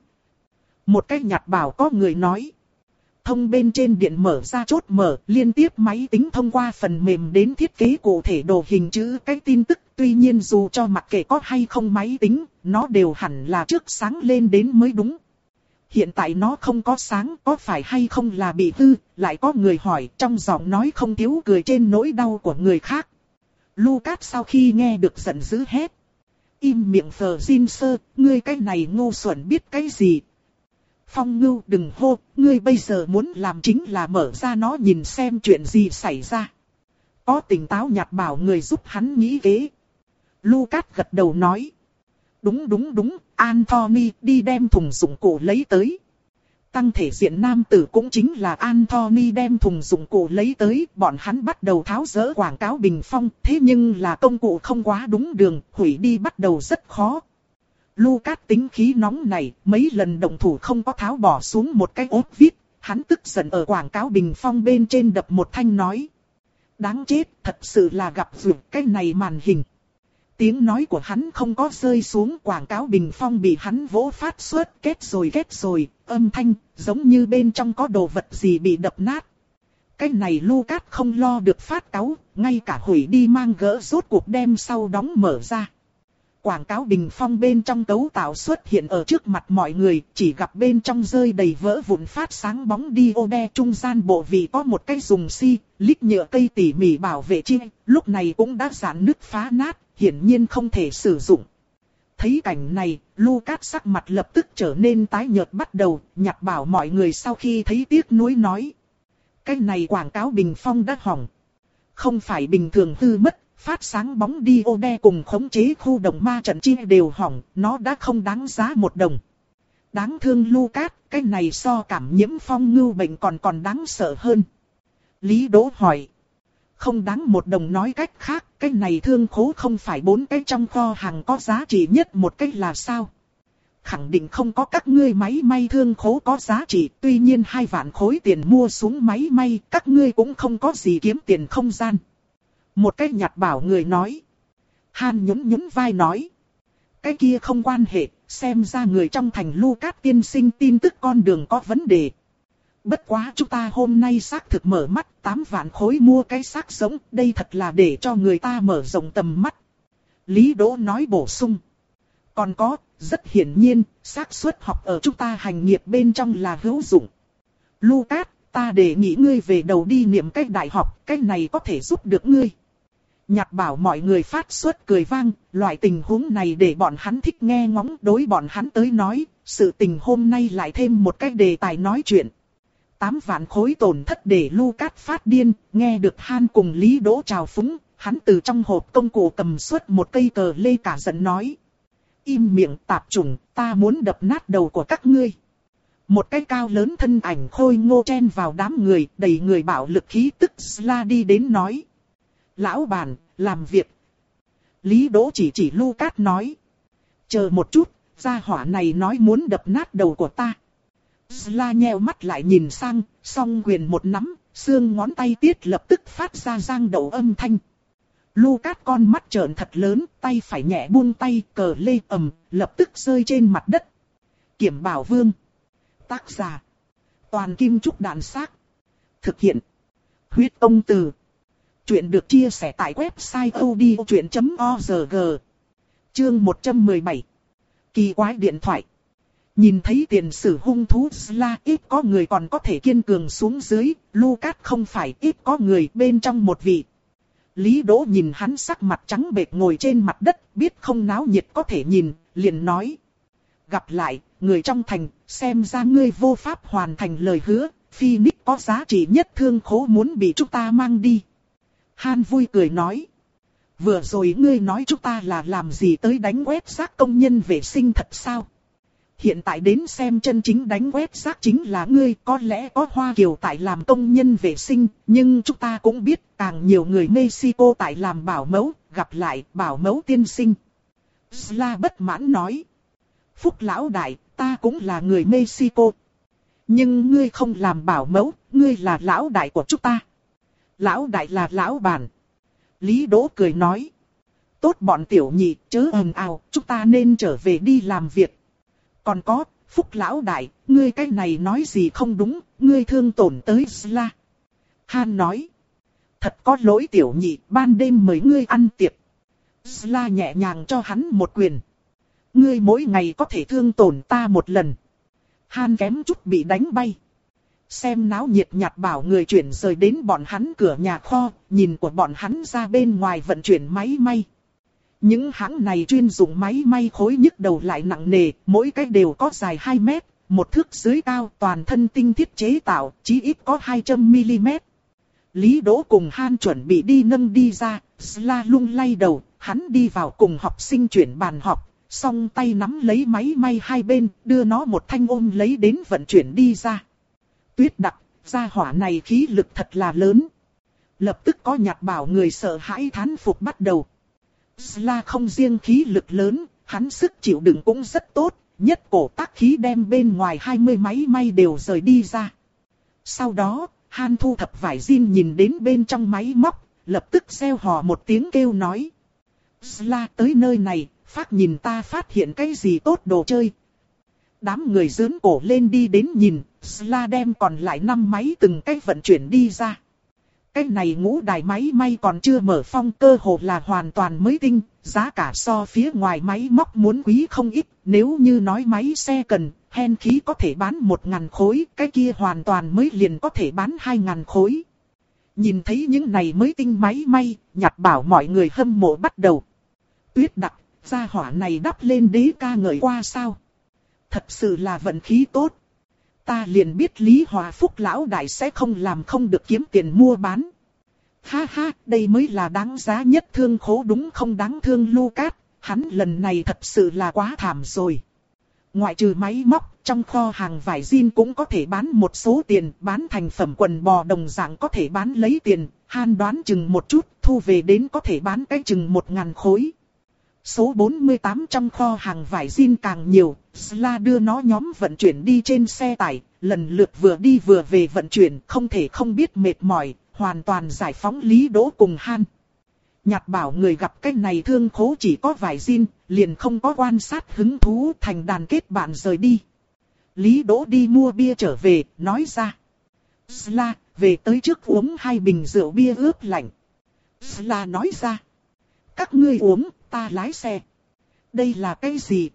Một cái Nhạt Bảo có người nói. Thông bên trên điện mở ra chốt mở, liên tiếp máy tính thông qua phần mềm đến thiết kế cụ thể đồ hình chữ cái tin tức. Tuy nhiên dù cho mặc kệ có hay không máy tính, nó đều hẳn là trước sáng lên đến mới đúng. Hiện tại nó không có sáng, có phải hay không là bị hư? Lại có người hỏi, trong giọng nói không thiếu cười trên nỗi đau của người khác. Lucas sau khi nghe được giận dữ hét. Im miệng phờ Jin sơ, ngươi cái này ngu xuẩn biết cái gì? Phong Ngưu đừng hô, ngươi bây giờ muốn làm chính là mở ra nó nhìn xem chuyện gì xảy ra. Có tỉnh táo Nhạt Bảo người giúp hắn nghĩ kế. Lucas gật đầu nói. Đúng đúng đúng, Anthony đi đem thùng dụng cụ lấy tới. Tăng thể diện nam tử cũng chính là Anthony đem thùng dụng cụ lấy tới, bọn hắn bắt đầu tháo dỡ quảng cáo bình phong, thế nhưng là công cụ không quá đúng đường, hủy đi bắt đầu rất khó. Lucas tính khí nóng này, mấy lần động thủ không có tháo bỏ xuống một cái ốp vít, hắn tức giận ở quảng cáo bình phong bên trên đập một thanh nói. Đáng chết, thật sự là gặp rủi cái này màn hình. Tiếng nói của hắn không có rơi xuống, quảng cáo bình phong bị hắn vỗ phát xuất, kết rồi kết rồi, âm thanh, giống như bên trong có đồ vật gì bị đập nát. Cái này Lucas không lo được phát cáu, ngay cả hủy đi mang gỡ rốt cuộc đem sau đóng mở ra. Quảng cáo bình phong bên trong cấu tạo xuất hiện ở trước mặt mọi người, chỉ gặp bên trong rơi đầy vỡ vụn phát sáng bóng diode, trung gian bộ vị có một cái dùng xi, lít nhựa cây tỉ mỉ bảo vệ chi, lúc này cũng đã rạn nứt phá nát, hiển nhiên không thể sử dụng. Thấy cảnh này, Lucas sắc mặt lập tức trở nên tái nhợt bắt đầu, Nhạt Bảo mọi người sau khi thấy tiếc nuối nói. Cái này quảng cáo bình phong đã hỏng. Không phải bình thường hư mất, phát sáng bóng diode cùng khống chế khu động ma trận chi đều hỏng, nó đã không đáng giá một đồng. Đáng thương Lucas, cái này so cảm nhiễm Phong Ngưu bệnh còn còn đáng sợ hơn. Lý Đỗ hỏi. Không đáng một đồng nói cách khác, cái này thương khố không phải bốn cái trong kho hàng có giá trị nhất một cái là sao? Khẳng định không có các ngươi máy may thương khố có giá trị, tuy nhiên hai vạn khối tiền mua xuống máy may, các ngươi cũng không có gì kiếm tiền không gian. Một cái Nhạt Bảo người nói. Han nhún nhún vai nói. Cái kia không quan hệ, xem ra người trong thành Lucas tiên sinh tin tức con đường có vấn đề. Bất quá chúng ta hôm nay xác thực mở mắt, tám vạn khối mua cái xác sống, đây thật là để cho người ta mở rộng tầm mắt. Lý Đỗ nói bổ sung. Còn có, rất hiển nhiên, xác suất học ở chúng ta hành nghiệp bên trong là hữu dụng. Lucas, ta đề nghị ngươi về đầu đi niệm cách đại học, cái này có thể giúp được ngươi. Nhạt Bảo mọi người phát xuất cười vang, loại tình huống này để bọn hắn thích nghe ngóng, đối bọn hắn tới nói, sự tình hôm nay lại thêm một cái đề tài nói chuyện. Tám vạn khối tổn thất để Lucas phát điên, nghe được Han cùng Lý Đỗ chào phúng, hắn từ trong hộp công cụ cầm xuất một cây cờ lê cả giận nói. Im miệng tạp chủng, ta muốn đập nát đầu của các ngươi. Một cái cao lớn thân ảnh khôi ngô chen vào đám người, đầy người bạo lực khí tức la đi đến nói. Lão bản, làm việc. Lý Đỗ chỉ chỉ Lucas nói. Chờ một chút, gia hỏa này nói muốn đập nát đầu của ta. La nheo mắt lại nhìn sang, song quyền một nắm, xương ngón tay tiết lập tức phát ra giang đậu âm thanh. Lucas con mắt trợn thật lớn, tay phải nhẹ buông tay, cờ lê ầm, lập tức rơi trên mặt đất. Kiểm Bảo Vương. Tác giả. Toàn Kim Trúc Đạn Xác. Thực hiện. Huyết Công Từ. Chuyện được chia sẻ tại website odchuyện chấm org. Chương một trăm mười bảy. Kỳ quái điện thoại. Nhìn thấy tiền sử hung thú Sla, ít có người còn có thể kiên cường xuống dưới, Lucas không phải ít có người, bên trong một vị. Lý Đỗ nhìn hắn sắc mặt trắng bệch ngồi trên mặt đất, biết không náo nhiệt có thể nhìn, liền nói. Gặp lại, người trong thành, xem ra ngươi vô pháp hoàn thành lời hứa, Phoenix có giá trị nhất thương khố muốn bị chúng ta mang đi. Han vui cười nói. Vừa rồi ngươi nói chúng ta là làm gì tới đánh quét rác công nhân vệ sinh thật sao? Hiện tại đến xem chân chính đánh quét rác chính là ngươi, có lẽ có Hoa Kiều tại làm công nhân vệ sinh, nhưng chúng ta cũng biết càng nhiều người Mexico tại làm bảo mẫu, gặp lại bảo mẫu tiên sinh. Sla bất mãn nói. Phúc lão đại, ta cũng là người Mexico. Nhưng ngươi không làm bảo mẫu, ngươi là lão đại của chúng ta. Lão đại là lão bản. Lý Đỗ cười nói. Tốt bọn tiểu nhị, chớ ầm ào, chúng ta nên trở về đi làm việc. Còn có, Phúc lão đại, ngươi cái này nói gì không đúng, ngươi thương tổn tới Sla. Han nói. Thật có lỗi tiểu nhị, ban đêm mời ngươi ăn tiệc. Sla nhẹ nhàng cho hắn một quyền. Ngươi mỗi ngày có thể thương tổn ta một lần. Han kém chút bị đánh bay. Xem náo nhiệt nhạt bảo người chuyển rời đến bọn hắn cửa nhà kho, nhìn của bọn hắn ra bên ngoài vận chuyển máy may. Những hãng này chuyên dụng máy may khối nhức đầu lại nặng nề, mỗi cái đều có dài hai mét, một thước dưới cao, toàn thân tinh thiết chế tạo, chí ít có hai trăm mi-li-mét. Lý Đỗ cùng Han chuẩn bị đi nâng đi ra, Sla lung lay đầu, hắn đi vào cùng học sinh chuyển bàn học, song tay nắm lấy máy may hai bên, đưa nó một thanh ôm lấy đến vận chuyển đi ra. Tuyết đặc, gia hỏa này khí lực thật là lớn. Lập tức có nhạt bảo người sợ hãi thán phục bắt đầu. Sla không riêng khí lực lớn, hắn sức chịu đựng cũng rất tốt, nhất cổ tác khí đem bên ngoài hai mươi máy may đều rời đi ra. Sau đó, Han thu thập vải jean nhìn đến bên trong máy móc, lập tức reo hò một tiếng kêu nói. Sla tới nơi này, phát nhìn ta phát hiện cái gì tốt đồ chơi. Đám người dướn cổ lên đi đến nhìn, Sla đem còn lại năm máy từng cái vận chuyển đi ra. Cái này ngũ đài máy may còn chưa mở phong, cơ hồ là hoàn toàn mới tinh, giá cả so phía ngoài máy móc muốn quý không ít, nếu như nói máy xe cần, hen khí có thể bán một ngàn khối, cái kia hoàn toàn mới liền có thể bán hai ngàn khối. Nhìn thấy những này mới tinh máy may, nhạt bảo mọi người hâm mộ bắt đầu. Tuyết đặc, gia hỏa này đắp lên đế ca ngợi qua sao? Thật sự là vận khí tốt. Ta liền biết Lý Hòa Phúc lão đại sẽ không làm không được kiếm tiền mua bán. Ha ha, đây mới là đáng giá nhất thương khố đúng không đáng thương Lucas, hắn lần này thật sự là quá thảm rồi. Ngoại trừ máy móc, trong kho hàng vải jean cũng có thể bán một số tiền, bán thành phẩm quần bò đồng dạng có thể bán lấy tiền, Han đoán chừng một chút, thu về đến có thể bán cái chừng một ngàn khối. Số bốn mươi tám trong kho hàng vải jean càng nhiều, Sla đưa nó nhóm vận chuyển đi trên xe tải, lần lượt vừa đi vừa về vận chuyển, không thể không biết mệt mỏi, hoàn toàn giải phóng Lý Đỗ cùng Han. Nhạt bảo người gặp cái này thương khố chỉ có vải jean, liền không có quan sát hứng thú, thành đàn kết bạn rời đi. Lý Đỗ đi mua bia trở về, nói ra. Sla, về tới trước uống hai bình rượu bia ướp lạnh. Sla nói ra. Các ngươi uống, ta lái xe. Đây là cái gì?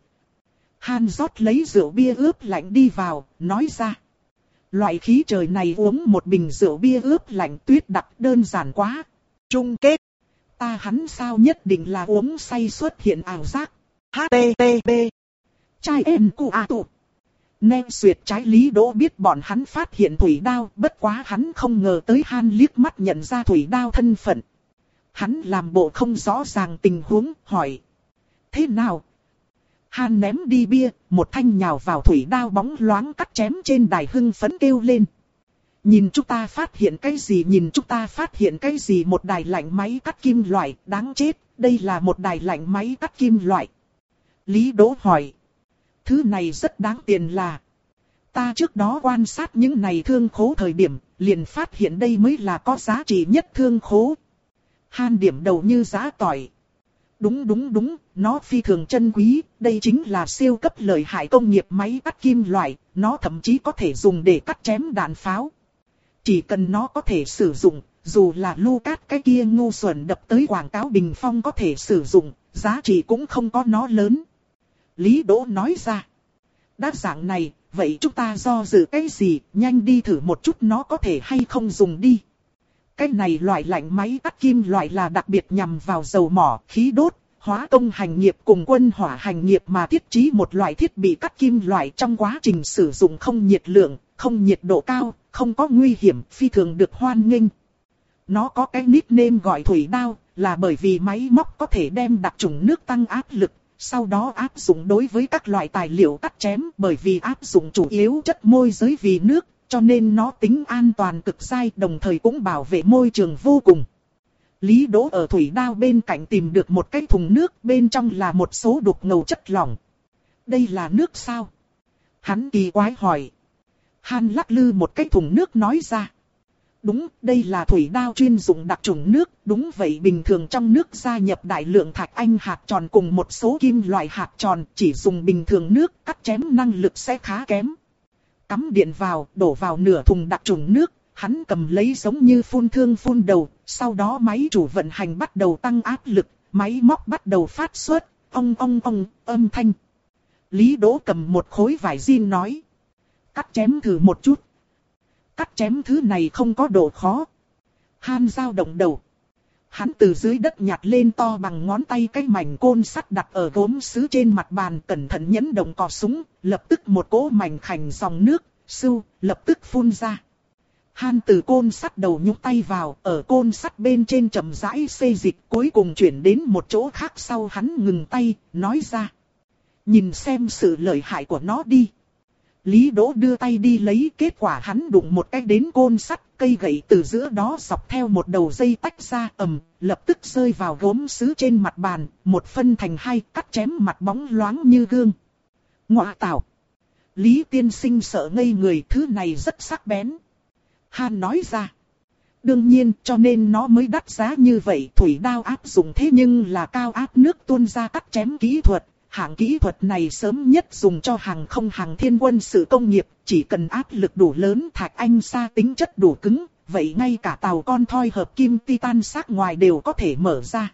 Han rót lấy rượu bia ướp lạnh đi vào, nói ra. Loại khí trời này uống một bình rượu bia ướp lạnh tuyết đặc đơn giản quá. Chung kết. Ta hắn sao nhất định là uống say xuất hiện ảo giác. hát tê tê pê. Chai en cu a tụ. Nem xuyệt trái Lý Đỗ biết bọn hắn phát hiện thủy đao, bất quá hắn không ngờ tới Han liếc mắt nhận ra thủy đao thân phận. Hắn làm bộ không rõ ràng tình huống, hỏi. Thế nào? Han ném đi bia, một thanh nhào vào thủy đao bóng loáng cắt chém trên đài hưng phấn kêu lên. Nhìn chúng ta phát hiện cái gì, nhìn chúng ta phát hiện cái gì, một đài lạnh máy cắt kim loại, đáng chết, đây là một đài lạnh máy cắt kim loại. Lý Đỗ hỏi. Thứ này rất đáng tiền là. Ta trước đó quan sát những này thương khố thời điểm, liền phát hiện đây mới là có giá trị nhất thương khố. Han điểm đầu như giã tỏi. Đúng đúng đúng, nó phi thường chân quý, đây chính là siêu cấp lợi hại công nghiệp máy cắt kim loại, nó thậm chí có thể dùng để cắt chém đạn pháo. Chỉ cần nó có thể sử dụng, dù là Lucas cái kia ngu xuẩn đập tới quảng cáo bình phong có thể sử dụng, giá trị cũng không có nó lớn. Lý Đỗ nói ra. Đã dạng này, vậy chúng ta do dự cái gì, nhanh đi thử một chút nó có thể hay không dùng đi. Cái này loại lạnh máy cắt kim loại là đặc biệt nhằm vào dầu mỏ, khí đốt, hóa công hành nghiệp cùng quân hỏa hành nghiệp mà thiết trí một loại thiết bị cắt kim loại trong quá trình sử dụng không nhiệt lượng, không nhiệt độ cao, không có nguy hiểm, phi thường được hoan nghênh. Nó có cái nickname gọi thủy đao, là bởi vì máy móc có thể đem đặc trùng nước tăng áp lực, sau đó áp dụng đối với các loại tài liệu cắt chém, bởi vì áp dụng chủ yếu chất môi giới vì nước, cho nên nó tính an toàn cực dai, đồng thời cũng bảo vệ môi trường vô cùng. Lý Đỗ ở thủy đao bên cạnh tìm được một cái thùng nước, bên trong là một số đục ngầu chất lỏng. Đây là nước sao? Hắn kỳ quái hỏi. Han lắc lư một cái thùng nước nói ra. Đúng, đây là thủy đao chuyên dụng đặc trùng nước, đúng vậy, bình thường trong nước gia nhập đại lượng thạch anh hạt tròn cùng một số kim loại hạt tròn, chỉ dùng bình thường nước, cắt chém năng lực sẽ khá kém. Cắm điện vào, đổ vào nửa thùng đặc trùng nước, hắn cầm lấy giống như phun thương phun đầu, sau đó máy chủ vận hành bắt đầu tăng áp lực, máy móc bắt đầu phát xuất, ong ong ong, âm thanh. Lý Đỗ cầm một khối vải zin nói. Cắt chém thử một chút. Cắt chém thứ này không có độ khó. Han dao động đầu. Hắn từ dưới đất nhặt lên to bằng ngón tay cái mảnh côn sắt đặt ở gốm sứ trên mặt bàn, cẩn thận nhấn động cò súng, lập tức một cỗ mảnh khảnh dòng nước, sưu, lập tức phun ra. Han từ côn sắt đầu nhúng tay vào, ở côn sắt bên trên chậm rãi xê dịch, cuối cùng chuyển đến một chỗ khác sau hắn ngừng tay, nói ra. Nhìn xem sự lợi hại của nó đi. Lý Đỗ đưa tay đi lấy, kết quả hắn đụng một cái đến côn sắt, cây gậy từ giữa đó dọc theo một đầu dây tách ra, ầm, lập tức rơi vào gốm sứ trên mặt bàn, một phân thành hai, cắt chém mặt bóng loáng như gương. Ngọa tảo. Lý tiên sinh sợ ngây người, thứ này rất sắc bén. Han nói ra. Đương nhiên, cho nên nó mới đắt giá như vậy, thủy đao áp dụng thế nhưng là cao áp nước tuôn ra cắt chém kỹ thuật. Hạng kỹ thuật này sớm nhất dùng cho hàng không hàng thiên quân sự công nghiệp, chỉ cần áp lực đủ lớn, thạch anh sa tính chất đủ cứng, vậy ngay cả tàu con thoi hợp kim titan xác ngoài đều có thể mở ra.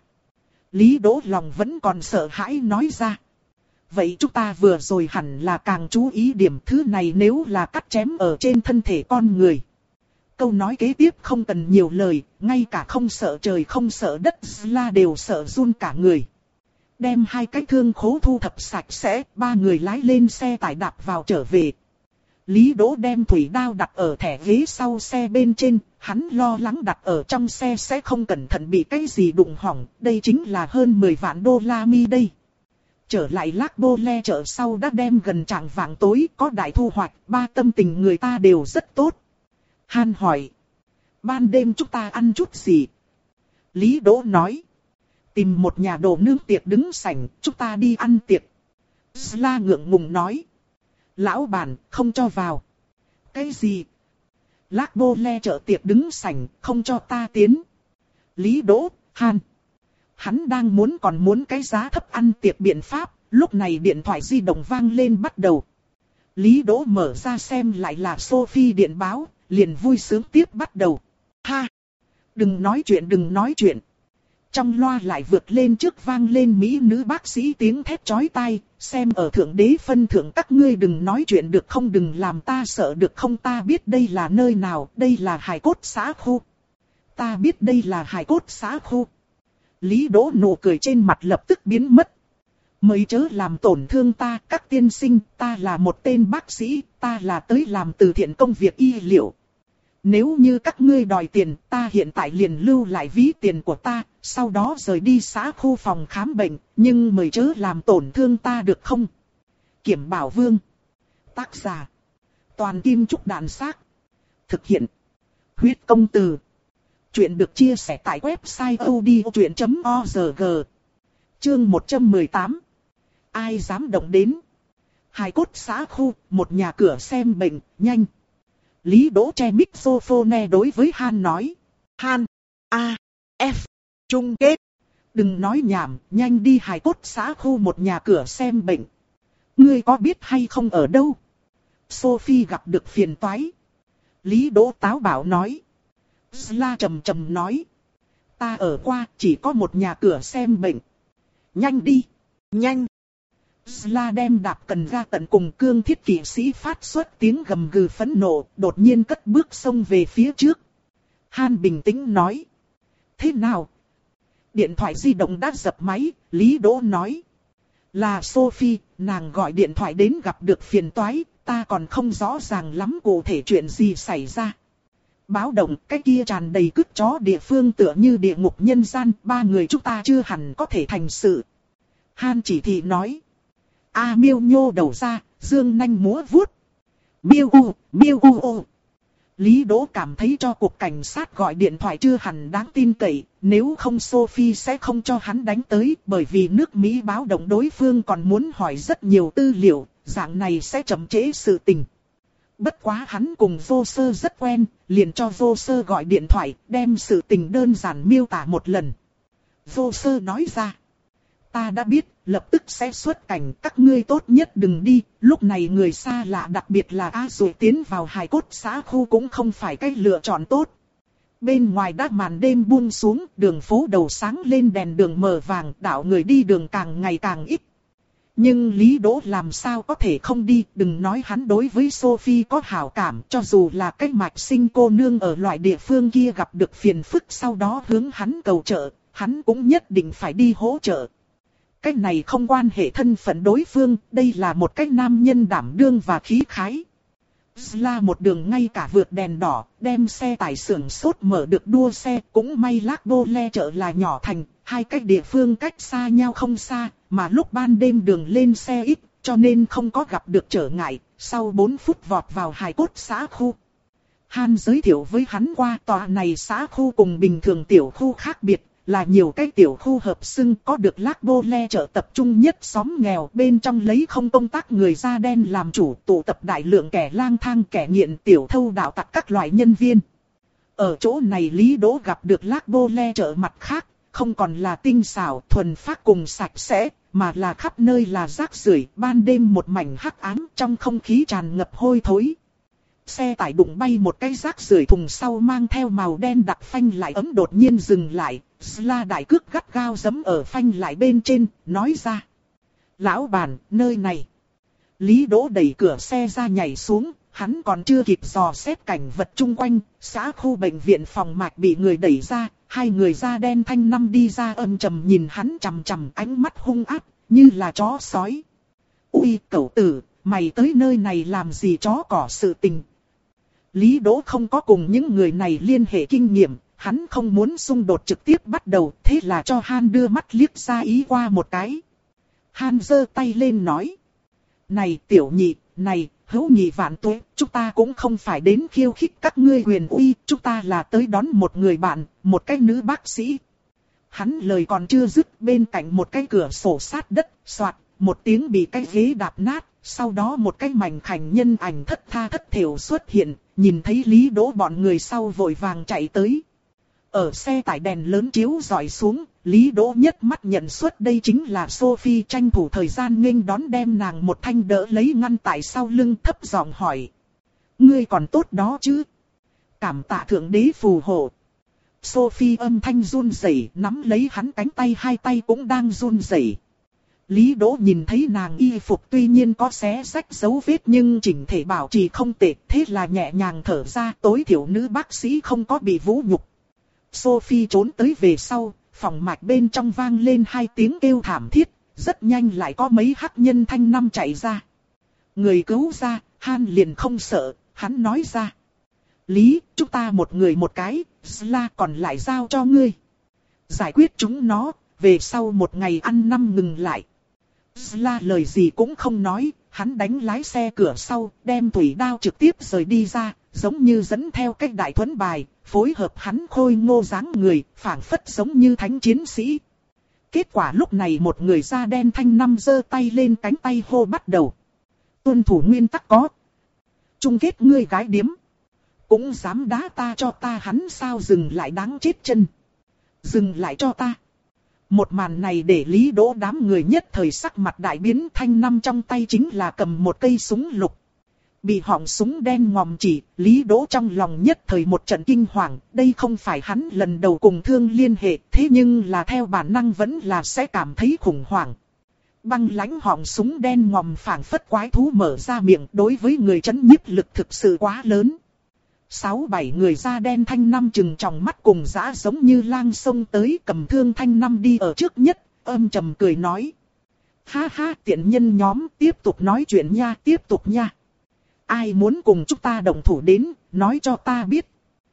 Lý Đỗ lòng vẫn còn sợ hãi nói ra. Vậy chúng ta vừa rồi hẳn là càng chú ý điểm, thứ này nếu là cắt chém ở trên thân thể con người. Câu nói kế tiếp không cần nhiều lời, ngay cả không sợ trời không sợ đất là đều sợ run cả người. Đem hai cái thương khố thu thập sạch sẽ, ba người lái lên xe tải đạp vào trở về. Lý Đỗ đem thủy đao đặt ở thẻ ghế sau xe bên trên, hắn lo lắng đặt ở trong xe sẽ không cẩn thận bị cái gì đụng hỏng, đây chính là hơn mười vạn đô la mi đây. Trở lại Lác Bô Le chợ sau đã đem gần trạng vạng tối, có đại thu hoạch, ba tâm tình người ta đều rất tốt. Han hỏi, ban đêm chúng ta ăn chút gì? Lý Đỗ nói. Tìm một nhà đồ nướng tiệc đứng sảnh, chúng ta đi ăn tiệc. Sla ngượng ngùng nói. Lão bản, không cho vào. Cái gì? Lác Bô Le chợ tiệc đứng sảnh, không cho ta tiến. Lý Đỗ, Han. Hắn đang muốn còn muốn cái giá thấp ăn tiệc biện pháp, lúc này điện thoại di động vang lên bắt đầu. Lý Đỗ mở ra xem lại là Sophie điện báo, liền vui sướng tiếp bắt đầu. Ha! Đừng nói chuyện đừng nói chuyện. Trong loa lại vượt lên trước vang lên mỹ nữ bác sĩ tiếng thét chói tai, xem ở thượng đế phân thượng các ngươi đừng nói chuyện được không, đừng làm ta sợ được không, ta biết đây là nơi nào, đây là Hải Cốt xã khu. Ta biết đây là Hải Cốt xã khu. Lý Đỗ nụ cười trên mặt lập tức biến mất. Mới chớ làm tổn thương ta, các tiên sinh, ta là một tên bác sĩ, ta là tới làm từ thiện công việc y liệu. Nếu như các ngươi đòi tiền, ta hiện tại liền lưu lại ví tiền của ta, sau đó rời đi xã khu phòng khám bệnh, nhưng mời chớ làm tổn thương ta được không? Kiểm Bảo Vương. Tác giả. Toàn Kim Trúc Đàn Xác. Thực hiện. Huyết Công Từ. Chuyện được chia sẻ tại website odchuyện chấm org. Chương một trăm mười tám. Ai dám động đến? Hài cốt xã khu, một nhà cửa xem bệnh, nhanh. Lý Đỗ che microphone đối với Han nói. Han, A, F, chung kết. Đừng nói nhảm, nhanh đi hài cốt xã khu một nhà cửa xem bệnh. Ngươi có biết hay không ở đâu? Sophie gặp được phiền toái. Lý Đỗ táo bảo nói. Sla trầm trầm nói. Ta ở qua, chỉ có một nhà cửa xem bệnh. Nhanh đi, nhanh. Sla đem đạp cần ga tận cùng cương thiết kỵ sĩ phát xuất tiếng gầm gừ phẫn nộ, đột nhiên cất bước xông về phía trước. Han bình tĩnh nói. Thế nào? Điện thoại di động đã dập máy, Lý Đỗ nói. Là Sophie, nàng gọi điện thoại đến gặp được phiền toái, ta còn không rõ ràng lắm cụ thể chuyện gì xảy ra. Báo động, cái kia tràn đầy cứt chó địa phương tựa như địa ngục nhân gian, ba người chúng ta chưa hẳn có thể thành sự. Han chỉ thị nói. A Miêu nhô đầu ra, dương nanh múa vuốt. Miêu u, miêu u u. Lý Đỗ cảm thấy cho cục cảnh sát gọi điện thoại chưa hẳn đáng tin cậy, nếu không Sophie sẽ không cho hắn đánh tới, bởi vì nước Mỹ báo động đối phương còn muốn hỏi rất nhiều tư liệu, dạng này sẽ chậm trễ sự tình. Bất quá hắn cùng vô sơ rất quen, liền cho vô sơ gọi điện thoại, đem sự tình đơn giản miêu tả một lần. Vô sơ nói ra. Ta đã biết, lập tức sẽ xuất cảnh, các ngươi tốt nhất đừng đi, lúc này người xa lạ đặc biệt là A Dụ tiến vào hài cốt xã khu cũng không phải cách lựa chọn tốt. Bên ngoài đã màn đêm buông xuống, đường phố đầu sáng lên đèn đường mờ vàng, đạo người đi đường càng ngày càng ít. Nhưng Lý Đỗ làm sao có thể không đi, đừng nói hắn đối với Sophie có hảo cảm, cho dù là cách mạch sinh cô nương ở loại địa phương kia gặp được phiền phức sau đó hướng hắn cầu trợ, hắn cũng nhất định phải đi hỗ trợ. Cái này không quan hệ thân phận đối phương, đây là một cái nam nhân đảm đương và khí khái. Sla một đường ngay cả vượt đèn đỏ, đem xe tải xưởng sốt mở được đua xe, cũng may Lác Bô Le chợ là nhỏ thành, hai cái địa phương cách xa nhau không xa, mà lúc ban đêm đường lên xe ít, cho nên không có gặp được trở ngại, sau bốn phút vọt vào hài cốt xã khu. Han giới thiệu với hắn qua tòa này xã khu cùng bình thường tiểu khu khác biệt. Là nhiều cái tiểu khu hợp xưng có được Lác Bô Le chợ tập trung nhất xóm nghèo, bên trong lấy không công tác người da đen làm chủ, tụ tập đại lượng kẻ lang thang, kẻ nghiện, tiểu thâu đạo tặc các loại nhân viên. Ở chỗ này Lý Đỗ gặp được Lác Bô Le chợ mặt khác, không còn là tinh xảo, thuần phác cùng sạch sẽ, mà là khắp nơi là rác rưởi, ban đêm một mảnh hắc ám, trong không khí tràn ngập hôi thối. Xe tải đụng bay một cái rác rưởi thùng sau mang theo màu đen đặc phanh lại ấm đột nhiên dừng lại, Sla đại cước gắt gao giẫm ở phanh lại bên trên, nói ra. Lão bản, nơi này. Lý Đỗ đẩy cửa xe ra nhảy xuống, hắn còn chưa kịp dò xét cảnh vật chung quanh, xã khu bệnh viện phòng mạch bị người đẩy ra, hai người da đen thanh năm đi ra âm trầm nhìn hắn chằm chằm, ánh mắt hung ác, như là chó sói. Ui, cẩu tử, mày tới nơi này làm gì chó cỏ sự tình. Lý Đỗ không có cùng những người này liên hệ kinh nghiệm, hắn không muốn xung đột trực tiếp bắt đầu, thế là cho Han đưa mắt liếc ra ý qua một cái. Han giơ tay lên nói. Này tiểu nhị, này, hữu nhị vạn tuế, chúng ta cũng không phải đến khiêu khích các ngươi quyền uy, chúng ta là tới đón một người bạn, một cái nữ bác sĩ. Hắn lời còn chưa dứt, bên cạnh một cái cửa sổ sát đất, soạt, một tiếng bị cái ghế đạp nát, sau đó một cái mảnh khảnh nhân ảnh thất tha thất thểu xuất hiện, nhìn thấy Lý Đỗ bọn người sau vội vàng chạy tới. Ở xe tải đèn lớn chiếu rọi xuống, Lý Đỗ nhất mắt nhận xuất đây chính là Sophie, tranh thủ thời gian nghênh đón đem nàng một thanh đỡ lấy ngăn tại sau lưng, thấp giọng hỏi. Ngươi còn tốt đó chứ? Cảm tạ thượng đế phù hộ. Sophie âm thanh run rẩy, nắm lấy hắn cánh tay, hai tay cũng đang run rẩy. Lý Đỗ nhìn thấy nàng y phục tuy nhiên có xé rách dấu vết nhưng chỉnh thể bảo trì không tệ, thế là nhẹ nhàng thở ra, tối thiểu nữ bác sĩ không có bị vũ nhục. Sophie trốn tới về sau, phòng mạch bên trong vang lên hai tiếng kêu thảm thiết, rất nhanh lại có mấy hắc nhân thanh năm chạy ra. Người cứu ra, Han liền không sợ, hắn nói ra. Lý, chúng ta một người một cái, Sla còn lại giao cho ngươi. Giải quyết chúng nó, về sau một ngày ăn năm ngừng lại. Sla lời gì cũng không nói, hắn đánh lái xe cửa sau, đem thủy đao trực tiếp rời đi ra, giống như dẫn theo cách đại thuẫn bài, phối hợp hắn khôi ngô dáng người, phảng phất giống như thánh chiến sĩ. Kết quả lúc này một người da đen thanh năm giơ tay lên cánh tay hô bắt đầu. Tuân thủ nguyên tắc có. Chung kết ngươi gái điếm. Cũng dám đá ta cho ta, hắn sao dừng lại đáng chết chân. Dừng lại cho ta. Một màn này để Lý Đỗ đám người nhất thời sắc mặt đại biến. Thanh Năm trong tay chính là cầm một cây súng lục. Bị họng súng đen ngòm chỉ, Lý Đỗ trong lòng nhất thời một trận kinh hoàng. Đây không phải hắn lần đầu cùng Thương liên hệ, thế nhưng là theo bản năng vẫn là sẽ cảm thấy khủng hoảng. Băng lãnh họng súng đen ngòm phảng phất quái thú mở ra miệng, đối với người chấn nhiếp lực thực sự quá lớn. Sáu bảy người da đen Thanh Năm trừng tròng mắt cùng dã giống như lang xông tới, cầm thương Thanh Năm đi ở trước nhất, âm trầm cười nói. Ha ha, tiện nhân nhóm, tiếp tục nói chuyện nha, tiếp tục nha. Ai muốn cùng chúng ta đồng thủ đến, nói cho ta biết.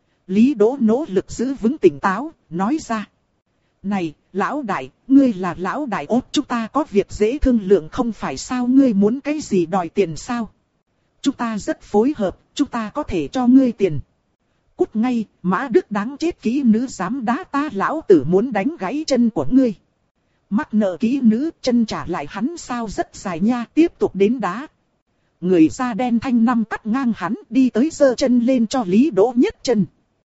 Lý Đỗ nỗ lực giữ vững tỉnh táo, nói ra. Này, lão đại, ngươi là lão đại ốt, chúng ta có việc dễ thương lượng không phải sao, ngươi muốn cái gì đòi tiền sao? Chúng ta rất phối hợp, chúng ta có thể cho ngươi tiền. Cút ngay, Mã Đức đáng chết, kỹ nữ dám đá ta, lão tử muốn đánh gãy chân của ngươi. Mắc nợ kỹ nữ, chân trả lại hắn sao rất dài nha, tiếp tục đến đá. Người da đen Thanh Năm cắt ngang hắn, đi tới giơ chân lên cho Lý Đỗ nhất chân.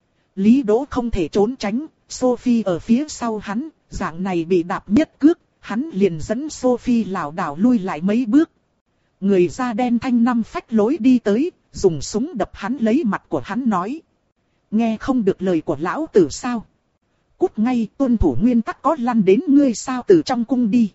Lý Đỗ không thể trốn tránh, Sophie ở phía sau hắn, dạng này bị đạp nhất cước, hắn liền dẫn Sophie lảo đảo lui lại mấy bước. Người da đen Thanh Năm phách lối đi tới, dùng súng đập hắn, lấy mặt của hắn nói. Nghe không được lời của lão tử sao? Cút ngay, tuân thủ nguyên tắc có lăn đến ngươi sao, từ trong cung đi.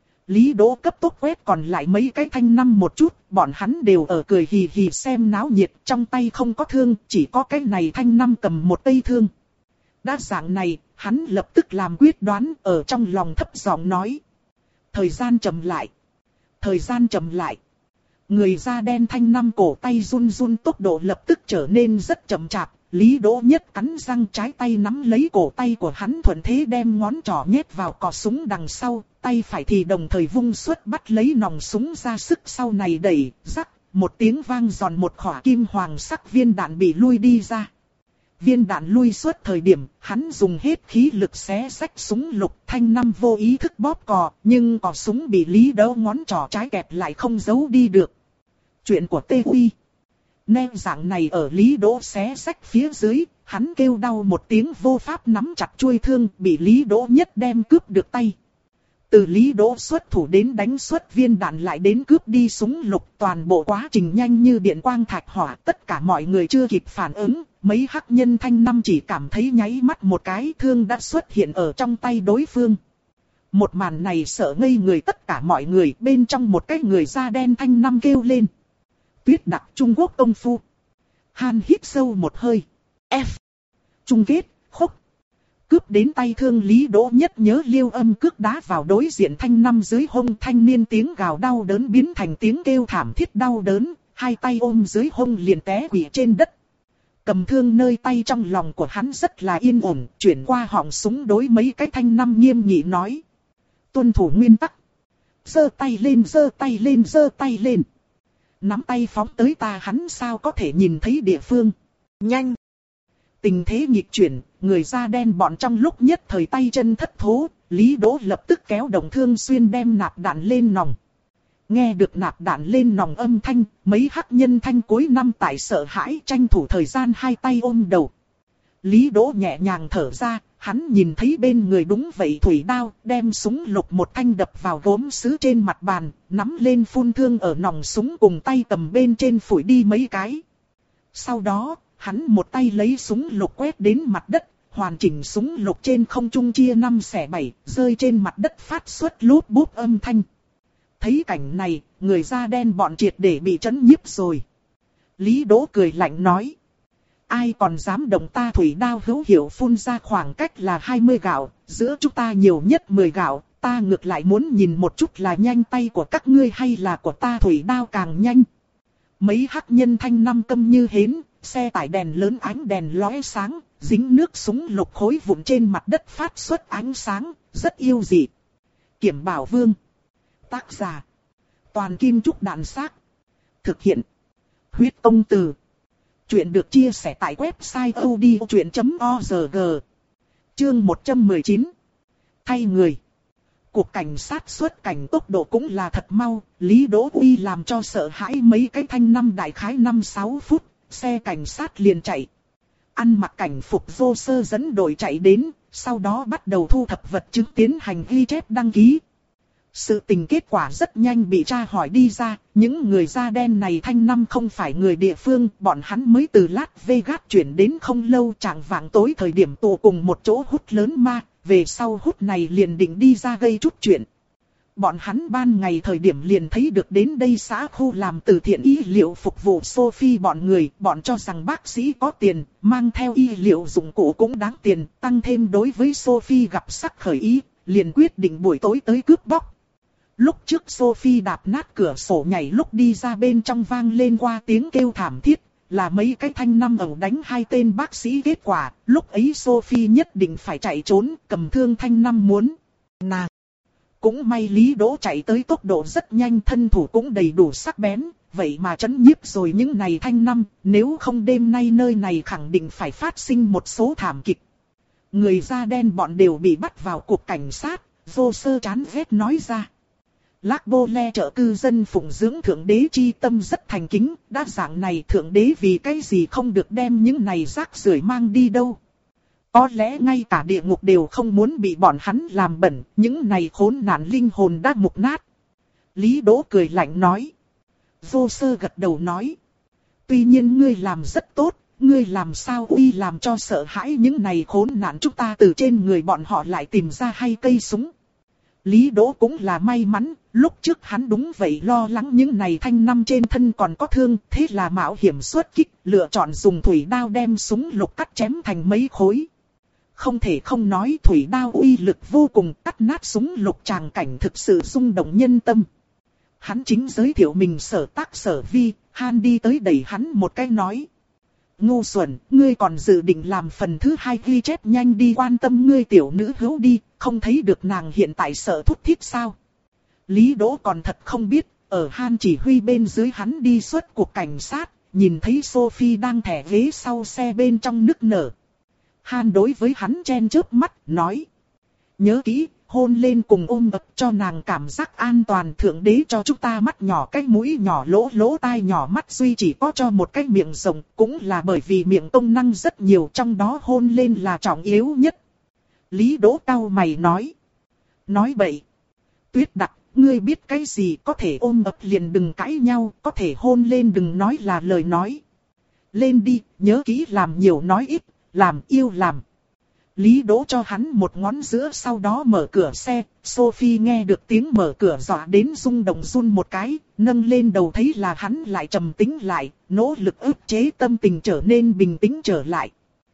Lý Đỗ cấp tốc quét còn lại mấy cái Thanh Năm một chút, bọn hắn đều ở cười hì hì xem náo nhiệt, trong tay không có thương, chỉ có cái này Thanh Năm cầm một cây thương. Đã dạng này, hắn lập tức làm quyết đoán, ở trong lòng thấp giọng nói. Thời gian chậm lại. Thời gian chậm lại. Người da đen Thanh Năm cổ tay run run, tốc độ lập tức trở nên rất chậm chạp. Lý Đỗ nhất cắn răng, trái tay nắm lấy cổ tay của hắn, thuận thế đem ngón trỏ nhét vào cò súng đằng sau, tay phải thì đồng thời vung xuất bắt lấy nòng súng ra sức sau này đẩy, rắc, một tiếng vang giòn, một khỏa kim hoàng sắc viên đạn bị lui đi ra. Viên đạn lui suốt thời điểm, hắn dùng hết khí lực xé rách súng lục, Thanh Năm vô ý thức bóp cò, nhưng cò súng bị Lý Đỗ ngón trỏ trái kẹp lại không giấu đi được. Chuyện của Tê Uy. Nè dạng này ở Lý Đỗ xé rách phía dưới, hắn kêu đau một tiếng, vô pháp nắm chặt chuôi thương, bị Lý Đỗ nhất đem cướp được tay. Từ Lý Đỗ xuất thủ đến đánh xuất viên đạn lại đến cướp đi súng lục, toàn bộ quá trình nhanh như điện quang thạch hỏa, tất cả mọi người chưa kịp phản ứng, mấy hắc nhân Thanh Năm chỉ cảm thấy nháy mắt một cái thương đã xuất hiện ở trong tay đối phương. Một màn này sợ ngây người tất cả mọi người, bên trong một cái người da đen Thanh Năm kêu lên. Tuyết đặc Trung Quốc công phu. Han hít sâu một hơi. F. Chung kết, khúc. Cướp đến tay thương Lý Đỗ nhất nhớ liêu âm cước đá vào đối diện Thanh Năm dưới hông, thanh niên tiếng gào đau đớn biến thành tiếng kêu thảm thiết đau đớn, hai tay ôm dưới hông liền té quỵ trên đất. Cầm thương nơi tay trong lòng của hắn rất là yên ổn, chuyển qua họng súng đối mấy cái Thanh Năm nghiêm nghị nói. Tuân thủ nguyên tắc. Giơ tay lên, giơ tay lên, giơ tay lên. Nắm tay phóng tới ta, hắn sao có thể nhìn thấy địa phương. Nhanh. Tình thế nghịch chuyển, người da đen bọn trong lúc nhất thời tay chân thất thố, Lý Đỗ lập tức kéo đồng thương xuyên đem nạp đạn lên nòng. Nghe được nạp đạn lên nòng âm thanh, mấy hắc nhân Thanh cuối năm tại sợ hãi tranh thủ thời gian hai tay ôm đầu. Lý Đỗ nhẹ nhàng thở ra, hắn nhìn thấy bên người đúng vậy thủy đao, đem súng lục một thanh đập vào gốm sứ trên mặt bàn, nắm lên phun thương ở nòng súng cùng tay cầm bên trên phủi đi mấy cái. Sau đó, hắn một tay lấy súng lục quét đến mặt đất, hoàn chỉnh súng lục trên không trung chia năm xẻ bảy, rơi trên mặt đất phát xuất lút bút âm thanh. Thấy cảnh này, người da đen bọn triệt để bị chấn nhiếp rồi. Lý Đỗ cười lạnh nói. Ai còn dám động ta, thủy đao hữu hiệu phun ra khoảng cách là hai mươi gạo, giữa chúng ta nhiều nhất mười gạo, ta ngược lại muốn nhìn một chút là nhanh tay của các ngươi hay là của ta thủy đao càng nhanh. Mấy hắc nhân Thanh Năm câm như hến, xe tải đèn lớn ánh đèn lóe sáng, dính nước súng lục khối vụn trên mặt đất phát xuất ánh sáng, rất yêu dị. Kiểm Bảo Vương. Tác giả. Toàn Kim Trúc Đạn Xác. Thực hiện. Huyết Công Từ. Chuyện được chia sẻ tại website odchuyện chấm org. Chương một trăm mười chín. Thay người. Cuộc cảnh sát xuất cảnh tốc độ cũng là thật mau, Lý Đỗ Uy làm cho sợ hãi mấy cái thanh năm đại khái năm sáu phút, xe cảnh sát liền chạy. Ăn mặc cảnh phục vô sơ dẫn đội chạy đến, sau đó bắt đầu thu thập vật chứng tiến hành ghi chép đăng ký. Sự tình kết quả rất nhanh bị tra hỏi đi ra, những người da đen này thanh năm không phải người địa phương, bọn hắn mới từ Las Vegas chuyển đến không lâu, trạng vạng tối thời điểm tụ cùng một chỗ hút lớn ma, về sau hút này liền định đi ra gây chút chuyện. Bọn hắn ban ngày thời điểm liền thấy được đến đây xã khu làm từ thiện y liệu phục vụ Sophie bọn người, bọn cho rằng bác sĩ có tiền, mang theo y liệu dụng cụ cũng đáng tiền, tăng thêm đối với Sophie gặp sắc khởi ý, liền quyết định buổi tối tới cướp bóc. Lúc trước Sophie đạp nát cửa sổ nhảy lúc đi ra bên trong vang lên qua tiếng kêu thảm thiết, là mấy cái thanh năm ẩu đánh hai tên bác sĩ kết quả, lúc ấy Sophie nhất định phải chạy trốn, cầm thương thanh năm muốn nàng. Cũng may Lý Đỗ chạy tới tốc độ rất nhanh, thân thủ cũng đầy đủ sắc bén, vậy mà chấn nhiếp rồi những này thanh năm, nếu không đêm nay nơi này khẳng định phải phát sinh một số thảm kịch. Người da đen bọn đều bị bắt vào cục cảnh sát, vô sơ chán ghét nói ra. Lác Bô Le trợ cư dân phụng dưỡng thượng đế chi tâm rất thành kính, đã dạng này thượng đế vì cái gì không được đem những này rác rưởi mang đi đâu. Có lẽ ngay cả địa ngục đều không muốn bị bọn hắn làm bẩn, những này khốn nạn linh hồn đã mục nát. Lý Đỗ cười lạnh nói. Vô sơ gật đầu nói. Tuy nhiên ngươi làm rất tốt, ngươi làm sao uy làm cho sợ hãi những này khốn nạn, chúng ta từ trên người bọn họ lại tìm ra hai cây súng. Lý Đỗ cũng là may mắn, lúc trước hắn đúng vậy lo lắng những này thanh năm trên thân còn có thương, thế là mạo hiểm xuất kích, lựa chọn dùng thủy đao đem súng lục cắt chém thành mấy khối. Không thể không nói thủy đao uy lực vô cùng, cắt nát súng lục tràng cảnh thực sự rung động nhân tâm. Hắn chính giới thiệu mình sở tác sở vi, Han đi tới đẩy hắn một cái nói. Ngu xuẩn, ngươi còn dự định làm phần thứ hai ghi chép, nhanh đi quan tâm ngươi tiểu nữ hữu đi, không thấy được nàng hiện tại sợ thút thít sao. Lý Đỗ còn thật không biết, ở Han chỉ huy bên dưới hắn đi xuất cuộc cảnh sát, nhìn thấy Sophie đang thẻ ghế sau xe bên trong nức nở. Han đối với hắn chen chớp mắt, nói. Nhớ kỹ, hôn lên cùng ôm ấp cho nàng cảm giác an toàn, thượng đế cho chúng ta mắt nhỏ cái mũi nhỏ lỗ lỗ tai nhỏ mắt duy chỉ có cho một cái miệng rộng, cũng là bởi vì miệng công năng rất nhiều, trong đó hôn lên là trọng yếu nhất. Lý Đỗ cau mày nói. Nói bậy. Tuyết Đặc, ngươi biết cái gì, có thể ôm ấp liền đừng cãi nhau, có thể hôn lên đừng nói là lời nói. Lên đi, nhớ kỹ làm nhiều nói ít, làm yêu làm. Lý Đỗ cho hắn một ngón giữa, sau đó mở cửa xe, Sophie nghe được tiếng mở cửa dọa đến rung động run một cái, nâng lên đầu thấy là hắn lại trầm tĩnh lại, nỗ lực ức chế tâm tình trở nên bình tĩnh trở lại.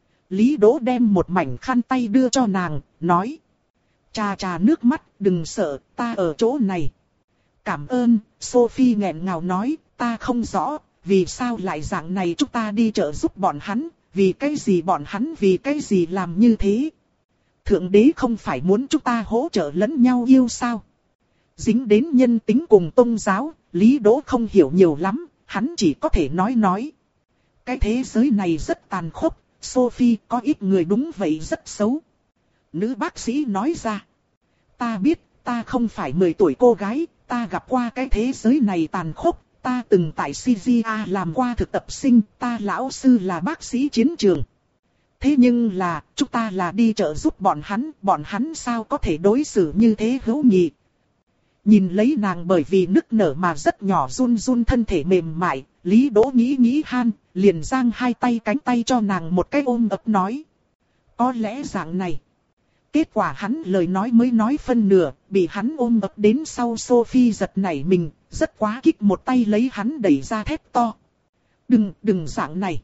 Lý Đỗ đem một mảnh khăn tay đưa cho nàng, nói. Chà chà nước mắt, đừng sợ, ta ở chỗ này. Cảm ơn, Sophie nghẹn ngào nói, ta không rõ, vì sao lại dạng này, chúng ta đi trợ giúp bọn hắn. Vì cái gì bọn hắn vì cái gì làm như thế? Thượng đế không phải muốn chúng ta hỗ trợ lẫn nhau yêu sao? Dính đến nhân tính cùng tôn giáo, Lý Đỗ không hiểu nhiều lắm, hắn chỉ có thể nói nói. Cái thế giới này rất tàn khốc, Sophie, có ít người đúng vậy rất xấu. Nữ bác sĩ nói ra. Ta biết, ta không phải mười tuổi cô gái, ta gặp qua cái thế giới này tàn khốc. Ta từng tại xê giê a làm qua thực tập sinh, ta lão sư là bác sĩ chiến trường. Thế nhưng là, chúng ta là đi trợ giúp bọn hắn, bọn hắn sao có thể đối xử như thế hữu nghị. Nhìn lấy nàng bởi vì nức nở mà rất nhỏ run run thân thể mềm mại, Lý Đỗ nghĩ nghĩ Han, liền giang hai tay cánh tay cho nàng một cái ôm ấp nói. Có lẽ dạng này. Kết quả hắn lời nói mới nói phân nửa, bị hắn ôm ấp đến sau Sophie giật nảy mình, rất quá kích một tay lấy hắn đẩy ra thét to. Đừng, đừng dạng này.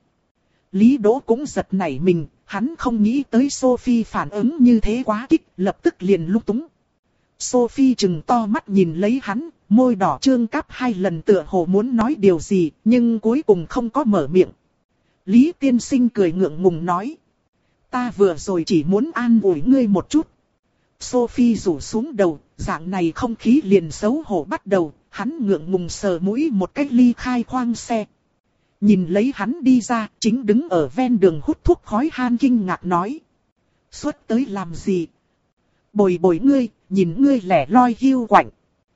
Lý Đỗ cũng giật nảy mình, hắn không nghĩ tới Sophie phản ứng như thế quá kích, lập tức liền lúng túng. Sophie trừng to mắt nhìn lấy hắn, môi đỏ trương cáp hai lần tựa hồ muốn nói điều gì, nhưng cuối cùng không có mở miệng. Lý tiên sinh cười ngượng ngùng nói. Ta vừa rồi chỉ muốn an ủi ngươi một chút. Sophie rủ xuống đầu, dạng này không khí liền xấu hổ bắt đầu, hắn ngượng ngùng sờ mũi một cách ly khai khoang xe. Nhìn lấy hắn đi ra, chính đứng ở ven đường hút thuốc khói Han kinh ngạc nói. Xuất tới làm gì? Bồi bồi ngươi, nhìn ngươi lẻ loi hiu quạnh.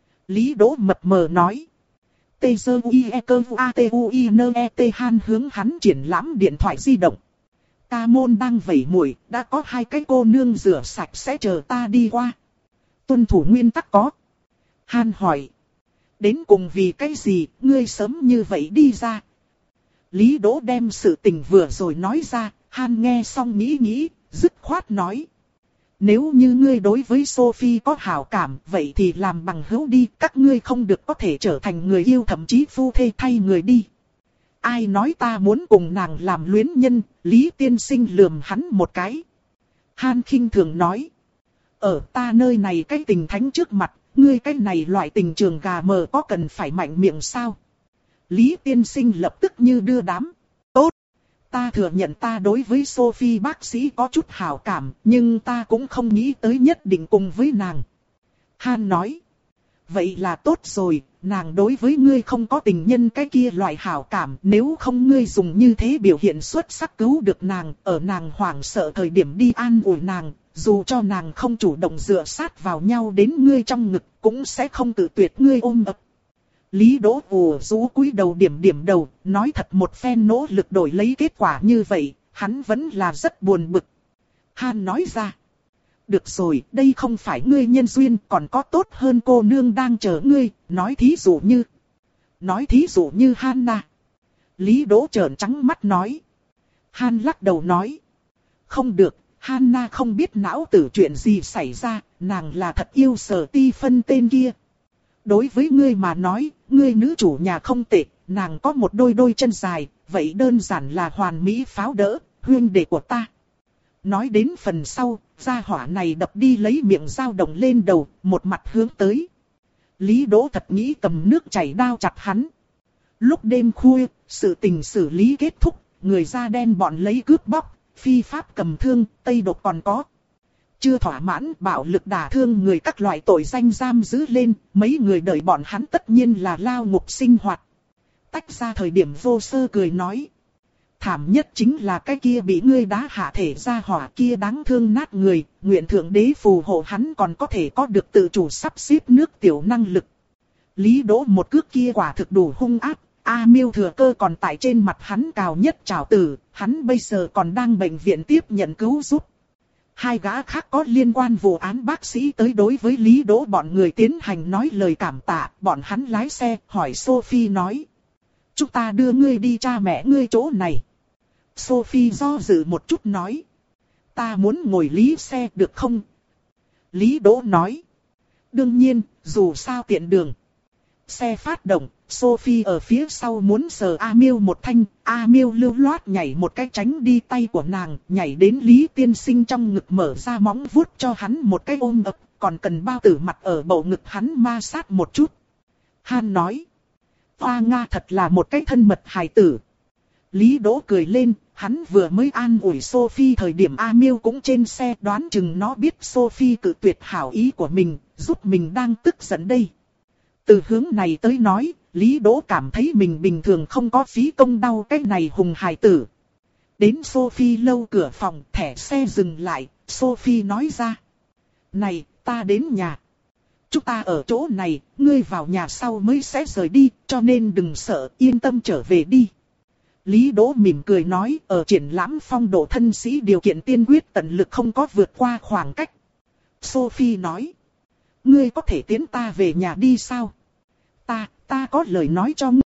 Lý Đỗ mập mờ nói. Tê dơ u i e cơ a t u i n e t Han hướng hắn triển lãm điện thoại di động. Ca môn đang vẩy muội, đã có hai cái cô nương rửa sạch sẽ chờ ta đi qua. Tuân thủ nguyên tắc có. Han hỏi. Đến cùng vì cái gì, ngươi sớm như vậy đi ra? Lý Đỗ đem sự tình vừa rồi nói ra, Han nghe xong nghĩ nghĩ, dứt khoát nói. Nếu như ngươi đối với Sophie có hảo cảm, vậy thì làm bằng hữu đi, các ngươi không được có thể trở thành người yêu thậm chí phu thê thay người đi. Ai nói ta muốn cùng nàng làm luyến nhân, Lý tiên sinh lườm hắn một cái. Han khinh thường nói. Ở ta nơi này cái tình thánh trước mặt, ngươi cái này loại tình trường gà mờ có cần phải mạnh miệng sao? Lý tiên sinh lập tức như đưa đám. Tốt, ta thừa nhận ta đối với Sophie bác sĩ có chút hảo cảm, nhưng ta cũng không nghĩ tới nhất định cùng với nàng. Han nói. Vậy là tốt rồi, nàng đối với ngươi không có tình nhân cái kia loại hảo cảm, nếu không ngươi dùng như thế biểu hiện xuất sắc cứu được nàng, ở nàng hoảng sợ thời điểm đi an ủi nàng, dù cho nàng không chủ động dựa sát vào nhau đến ngươi trong ngực, cũng sẽ không tự tuyệt ngươi ôm ấp. Lý Đỗ ù rũ cúi đầu điểm điểm đầu, nói thật một phen nỗ lực đổi lấy kết quả như vậy, hắn vẫn là rất buồn bực. Han nói ra. Được rồi, đây không phải ngươi nhân duyên, còn có tốt hơn cô nương đang chờ ngươi, nói thí dụ như... Nói thí dụ như Hanna. Lý Đỗ trợn trắng mắt nói. Han lắc đầu nói. Không được, Hanna không biết não tử chuyện gì xảy ra, nàng là thật yêu Sở Ti Phân tên kia. Đối với ngươi mà nói, ngươi nữ chủ nhà không tệ, nàng có một đôi đôi chân dài, vậy đơn giản là hoàn mỹ pháo đỡ, huynh đệ của ta. Nói đến phần sau, gia hỏa này đập đi lấy miệng dao động lên đầu, một mặt hướng tới. Lý Đỗ thật nghĩ cầm nước chảy đao chặt hắn. Lúc đêm khuya, sự tình xử lý kết thúc, người da đen bọn lấy cướp bóc, phi pháp cầm thương, tây độc còn có. Chưa thỏa mãn bạo lực đả thương người các loại tội danh giam giữ lên, mấy người đợi bọn hắn tất nhiên là lao ngục sinh hoạt. Tách ra thời điểm Vô Sơ cười nói. Thảm nhất chính là cái kia bị ngươi đá hạ thể ra hỏa kia đáng thương nát người, nguyện thượng đế phù hộ hắn còn có thể có được tự chủ sắp xếp nước tiểu năng lực. Lý Đỗ một cước kia quả thực đủ hung ác, A Miêu thừa cơ còn tại trên mặt hắn cào nhất trảo tử, hắn bây giờ còn đang bệnh viện tiếp nhận cứu giúp. Hai gã khác có liên quan vụ án bác sĩ tới đối với Lý Đỗ bọn người tiến hành nói lời cảm tạ, bọn hắn lái xe hỏi Sophie nói. Chúng ta đưa ngươi đi cha mẹ ngươi chỗ này. Sophie do dự một chút nói. Ta muốn ngồi Lý xe được không? Lý Đỗ nói. Đương nhiên, dù sao tiện đường. Xe phát động, Sophie ở phía sau muốn sờ A Miêu một thanh. A Miêu lưu loát nhảy một cái tránh đi tay của nàng, nhảy đến Lý tiên sinh trong ngực mở ra móng vuốt cho hắn một cái ôm ấp, còn cần bao tử mặt ở bầu ngực hắn ma sát một chút. Han nói. Hoa Nga thật là một cái thân mật hài tử. Lý Đỗ cười lên, hắn vừa mới an ủi Sophie thời điểm A Miêu cũng trên xe, đoán chừng nó biết Sophie cự tuyệt hảo ý của mình, giúp mình đang tức giận đây. Từ hướng này tới nói, Lý Đỗ cảm thấy mình bình thường không có phí công đau cái này hùng hài tử. Đến Sophie lâu cửa phòng, thẻ xe dừng lại, Sophie nói ra. Này, ta đến nhà. Chúng ta ở chỗ này, ngươi vào nhà sau mới sẽ rời đi, cho nên đừng sợ, yên tâm trở về đi. Lý Đỗ mỉm cười nói, ở triển lãm phong độ thân sĩ điều kiện tiên quyết tận lực không có vượt qua khoảng cách. Sophie nói, ngươi có thể tiến ta về nhà đi sao? Ta, ta có lời nói cho ngươi.